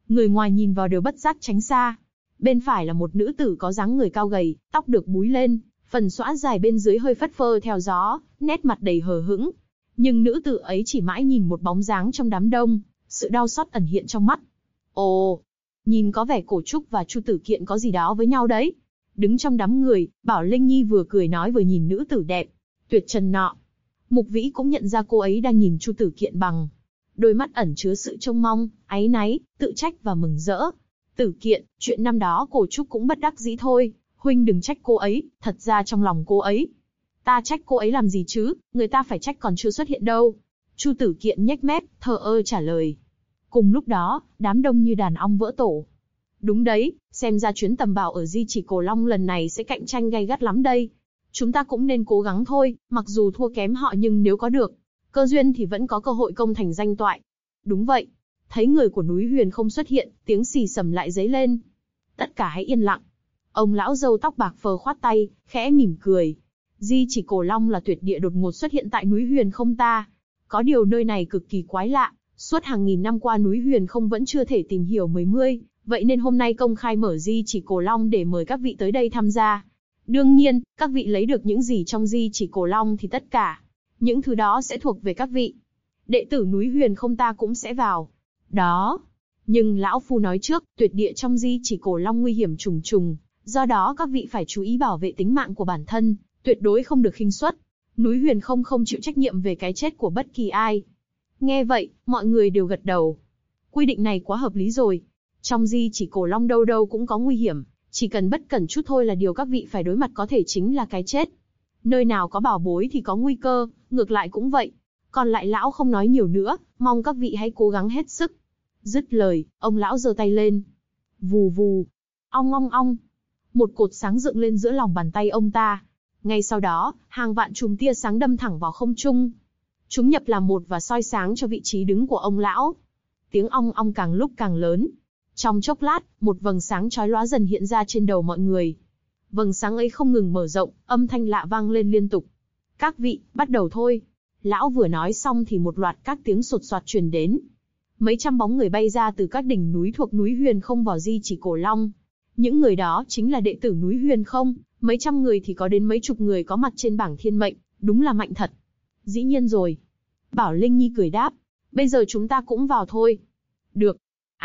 Người ngoài nhìn vào đều bất giác tránh xa. Bên phải là một nữ tử có dáng người cao gầy, tóc được búi lên, phần xõa dài bên dưới hơi phất phơ theo gió, nét mặt đầy hờ hững. Nhưng nữ tử ấy chỉ mãi nhìn một bóng dáng trong đám đông, sự đau xót ẩn hiện trong mắt. Ồ, nhìn có vẻ Cổ Trúc và Chu Tử Kiện có gì đó với nhau đấy. Đứng trong đám người, Bảo Linh Nhi vừa cười nói vừa nhìn nữ tử đẹp, tuyệt trần nọ. Mục Vĩ cũng nhận ra cô ấy đang nhìn Chu Tử Kiện bằng đôi mắt ẩn chứa sự trông mong, áy náy, tự trách và mừng rỡ. Tử Kiện, chuyện năm đó Cổ Trúc cũng bất đắc dĩ thôi, huynh đừng trách cô ấy, thật ra trong lòng cô ấy. Ta trách cô ấy làm gì chứ, người ta phải trách còn chưa xuất hiện đâu. Chu Tử Kiện nhếch mép, thờ ơ trả lời. Cùng lúc đó, đám đông như đàn ong vỡ tổ. Đúng đấy, xem ra chuyến tầm bảo ở Di Chỉ Cổ Long lần này sẽ cạnh tranh gay gắt lắm đây. Chúng ta cũng nên cố gắng thôi, mặc dù thua kém họ nhưng nếu có được cơ duyên thì vẫn có cơ hội công thành danh toại. Đúng vậy. Thấy người của núi Huyền không xuất hiện, tiếng xì xầm lại dấy lên. Tất cả hãy yên lặng. Ông lão râu tóc bạc phơ khoát tay, khẽ mỉm cười. Di Chỉ Cổ Long là tuyệt địa đột ngột xuất hiện tại núi Huyền không ta. Có điều nơi này cực kỳ quái lạ, suốt hàng nghìn năm qua núi Huyền không vẫn chưa thể tìm hiểu mươi, vậy nên hôm nay công khai mở Di Chỉ Cổ Long để mời các vị tới đây tham gia. Đương nhiên, các vị lấy được những gì trong Di Chỉ Cổ Long thì tất cả những thứ đó sẽ thuộc về các vị. Đệ tử núi Huyền không ta cũng sẽ vào đó. Nhưng lão phu nói trước, tuyệt địa trong Di Chỉ Cổ Long nguy hiểm trùng trùng, do đó các vị phải chú ý bảo vệ tính mạng của bản thân, tuyệt đối không được khinh suất. Núi Huyền không không chịu trách nhiệm về cái chết của bất kỳ ai. Nghe vậy, mọi người đều gật đầu. Quy định này quá hợp lý rồi. Trong Di Chỉ Cổ Long đâu đâu cũng có nguy hiểm, chỉ cần bất cẩn chút thôi là điều các vị phải đối mặt có thể chính là cái chết. Nơi nào có bảo bối thì có nguy cơ, ngược lại cũng vậy. Còn lại lão không nói nhiều nữa, mong các vị hãy cố gắng hết sức. Dứt lời, ông lão giơ tay lên. Vù vù, ong ong ong. Một cột sáng dựng lên giữa lòng bàn tay ông ta. Ngay sau đó, hàng vạn chùm tia sáng đâm thẳng vào không trung. Chúng nhập làm một và soi sáng cho vị trí đứng của ông lão. Tiếng ong ong càng lúc càng lớn. Trong chốc lát, một vầng sáng chói lóa dần hiện ra trên đầu mọi người. Vầng sáng ấy không ngừng mở rộng, âm thanh lạ vang lên liên tục. Các vị, bắt đầu thôi. Lão vừa nói xong thì một loạt các tiếng sột soạt truyền đến. Mấy trăm bóng người bay ra từ các đỉnh núi thuộc núi Huyền không vào Di Chỉ Cổ Long. Những người đó chính là đệ tử núi Huyền không, mấy trăm người thì có đến mấy chục người có mặt trên bảng thiên mệnh, đúng là mạnh thật. Dĩ nhiên rồi. Bảo Linh Nhi cười đáp, bây giờ chúng ta cũng vào thôi. Được.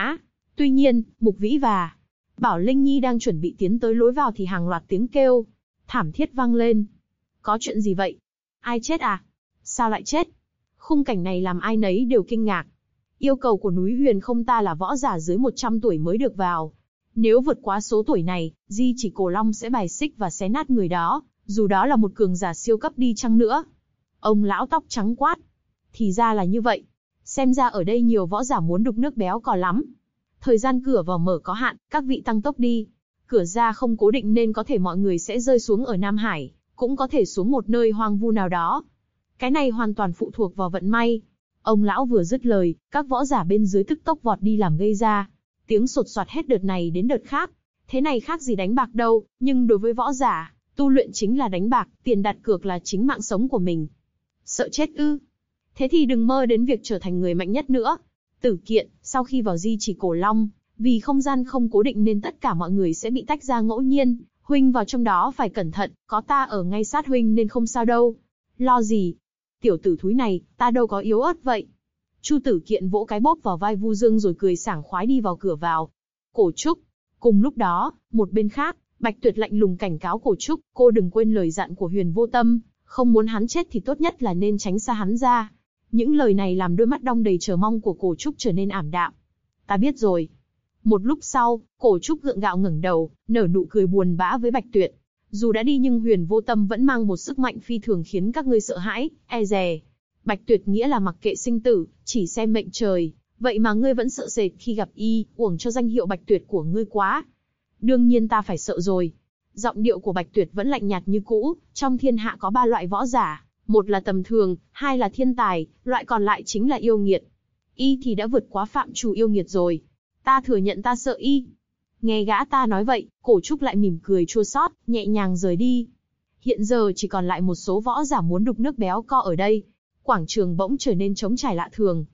Tuy nhiên, Mục Vĩ và Bảo Linh Nhi đang chuẩn bị tiến tới lối vào thì hàng loạt tiếng kêu thảm thiết vang lên. Có chuyện gì vậy? Ai chết à? Sao lại chết? Khung cảnh này làm ai nấy đều kinh ngạc. Yêu cầu của núi Huyền không ta là võ giả dưới 100 tuổi mới được vào. Nếu vượt quá số tuổi này, Di Chỉ Cổ Long sẽ bài xích và xé nát người đó, dù đó là một cường giả siêu cấp đi chăng nữa. Ông lão tóc trắng quát. Thì ra là như vậy. Xem ra ở đây nhiều võ giả muốn đục nước béo cò lắm. Thời gian cửa vào mở có hạn, các vị tăng tốc đi. Cửa ra không cố định nên có thể mọi người sẽ rơi xuống ở Nam Hải, cũng có thể xuống một nơi hoang vu nào đó. Cái này hoàn toàn phụ thuộc vào vận may. Ông lão vừa dứt lời, các võ giả bên dưới tức tốc vọt đi làm gây ra. Tiếng sột soạt hết đợt này đến đợt khác. Thế này khác gì đánh bạc đâu, nhưng đối với võ giả, tu luyện chính là đánh bạc, tiền đặt cược là chính mạng sống của mình. Sợ chết ư? Thế thì đừng mơ đến việc trở thành người mạnh nhất nữa. Tử Kiện, sau khi vào Di Chỉ Cổ Long, vì không gian không cố định nên tất cả mọi người sẽ bị tách ra ngẫu nhiên. Huynh vào trong đó phải cẩn thận, có ta ở ngay sát huynh nên không sao đâu. Lo gì? Tiểu tử thúi này, ta đâu có yếu ớt vậy. Chu Tử Kiện vỗ cái bóp vào vai Vu Dương rồi cười sảng khoái đi vào cửa vào. Cổ Trúc. Cùng lúc đó, một bên khác, Bạch Tuyệt lạnh lùng cảnh cáo Cổ Trúc, cô đừng quên lời dặn của Huyền Vô Tâm, không muốn hắn chết thì tốt nhất là nên tránh xa hắn ra. Những lời này làm đôi mắt đong đầy chờ mong của Cổ Trúc trở nên ảm đạm. Ta biết rồi. Một lúc sau, Cổ Trúc gượng gạo ngẩng đầu, nở nụ cười buồn bã với Bạch Tuyệt. Dù đã đi nhưng Huyền Vô Tâm vẫn mang một sức mạnh phi thường khiến các ngươi sợ hãi, e dè. Bạch Tuyệt nghĩa là mặc kệ sinh tử, chỉ xem mệnh trời. Vậy mà ngươi vẫn sợ sệt khi gặp y, uổng cho danh hiệu Bạch Tuyệt của ngươi quá. Đương nhiên ta phải sợ rồi. Giọng điệu của Bạch Tuyệt vẫn lạnh nhạt như cũ, trong thiên hạ có 3 loại võ giả. Một là tầm thường, 2 là thiên tài, loại còn lại chính là yêu nghiệt. Y thì đã vượt quá phạm trù yêu nghiệt rồi. Ta thừa nhận ta sợ y. Nghe gã ta nói vậy, Cổ Trúc lại mỉm cười chua xót, nhẹ nhàng rời đi. Hiện giờ chỉ còn lại một số võ giả muốn đục nước béo co ở đây. Quảng trường bỗng trở nên trống trải lạ thường.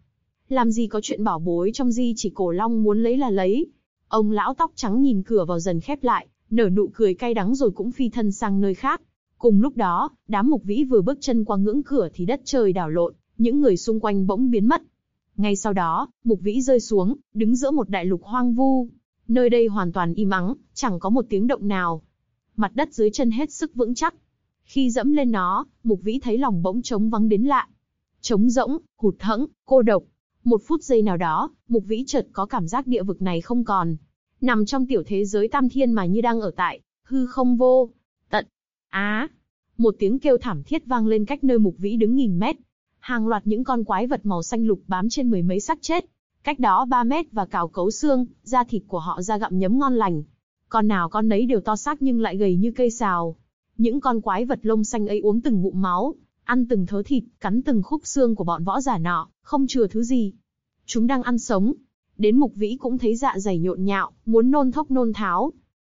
Làm gì có chuyện bảo bối trong di chỉ cổ long muốn lấy là lấy. Ông lão tóc trắng nhìn cửa vào dần khép lại, nở nụ cười cay đắng rồi cũng phi thân sang nơi khác. Cùng lúc đó, đám Mục Vĩ vừa bước chân qua ngưỡng cửa thì đất trời đảo lộn, những người xung quanh bỗng biến mất. Ngay sau đó, Mục Vĩ rơi xuống, đứng giữa một đại lục hoang vu. Nơi đây hoàn toàn im ắng, chẳng có một tiếng động nào. Mặt đất dưới chân hết sức vững chắc. Khi dẫm lên nó, Mục Vĩ thấy lòng bỗng trống vắng đến lạ. Trống rỗng, hụt hẫng, cô độc. Một phút giây nào đó, Mục Vĩ chợt có cảm giác địa vực này không còn. Nằm trong tiểu thế giới tam thiên mà như đang ở tại hư không vô tận. Á! Một tiếng kêu thảm thiết vang lên cách nơi Mục Vĩ đứng nghìn mét. Hàng loạt những con quái vật màu xanh lục bám trên mười mấy xác chết. Cách đó 3 mét và cào cấu xương, da thịt của họ ra gặm nhấm ngon lành. Con nào con nấy đều to xác nhưng lại gầy như cây sào. Những con quái vật lông xanh ấy uống từng ngụm máu, ăn từng thớ thịt, cắn từng khúc xương của bọn võ giả nọ, không chừa thứ gì. Chúng đang ăn sống. Đến Mục Vĩ cũng thấy dạ dày nhộn nhạo, muốn nôn thốc nôn tháo.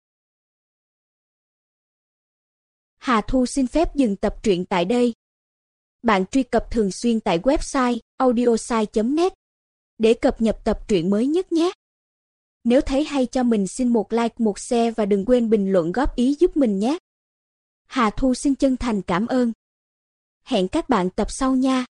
Hà Thu xin phép dừng tập truyện tại đây. Bạn truy cập thường xuyên tại website audiosai.net để cập nhật tập truyện mới nhất nhé. Nếu thấy hay cho mình xin một like, một share và đừng quên bình luận góp ý giúp mình nhé. Hà Thu xin chân thành cảm ơn. Hẹn các bạn tập sau nha.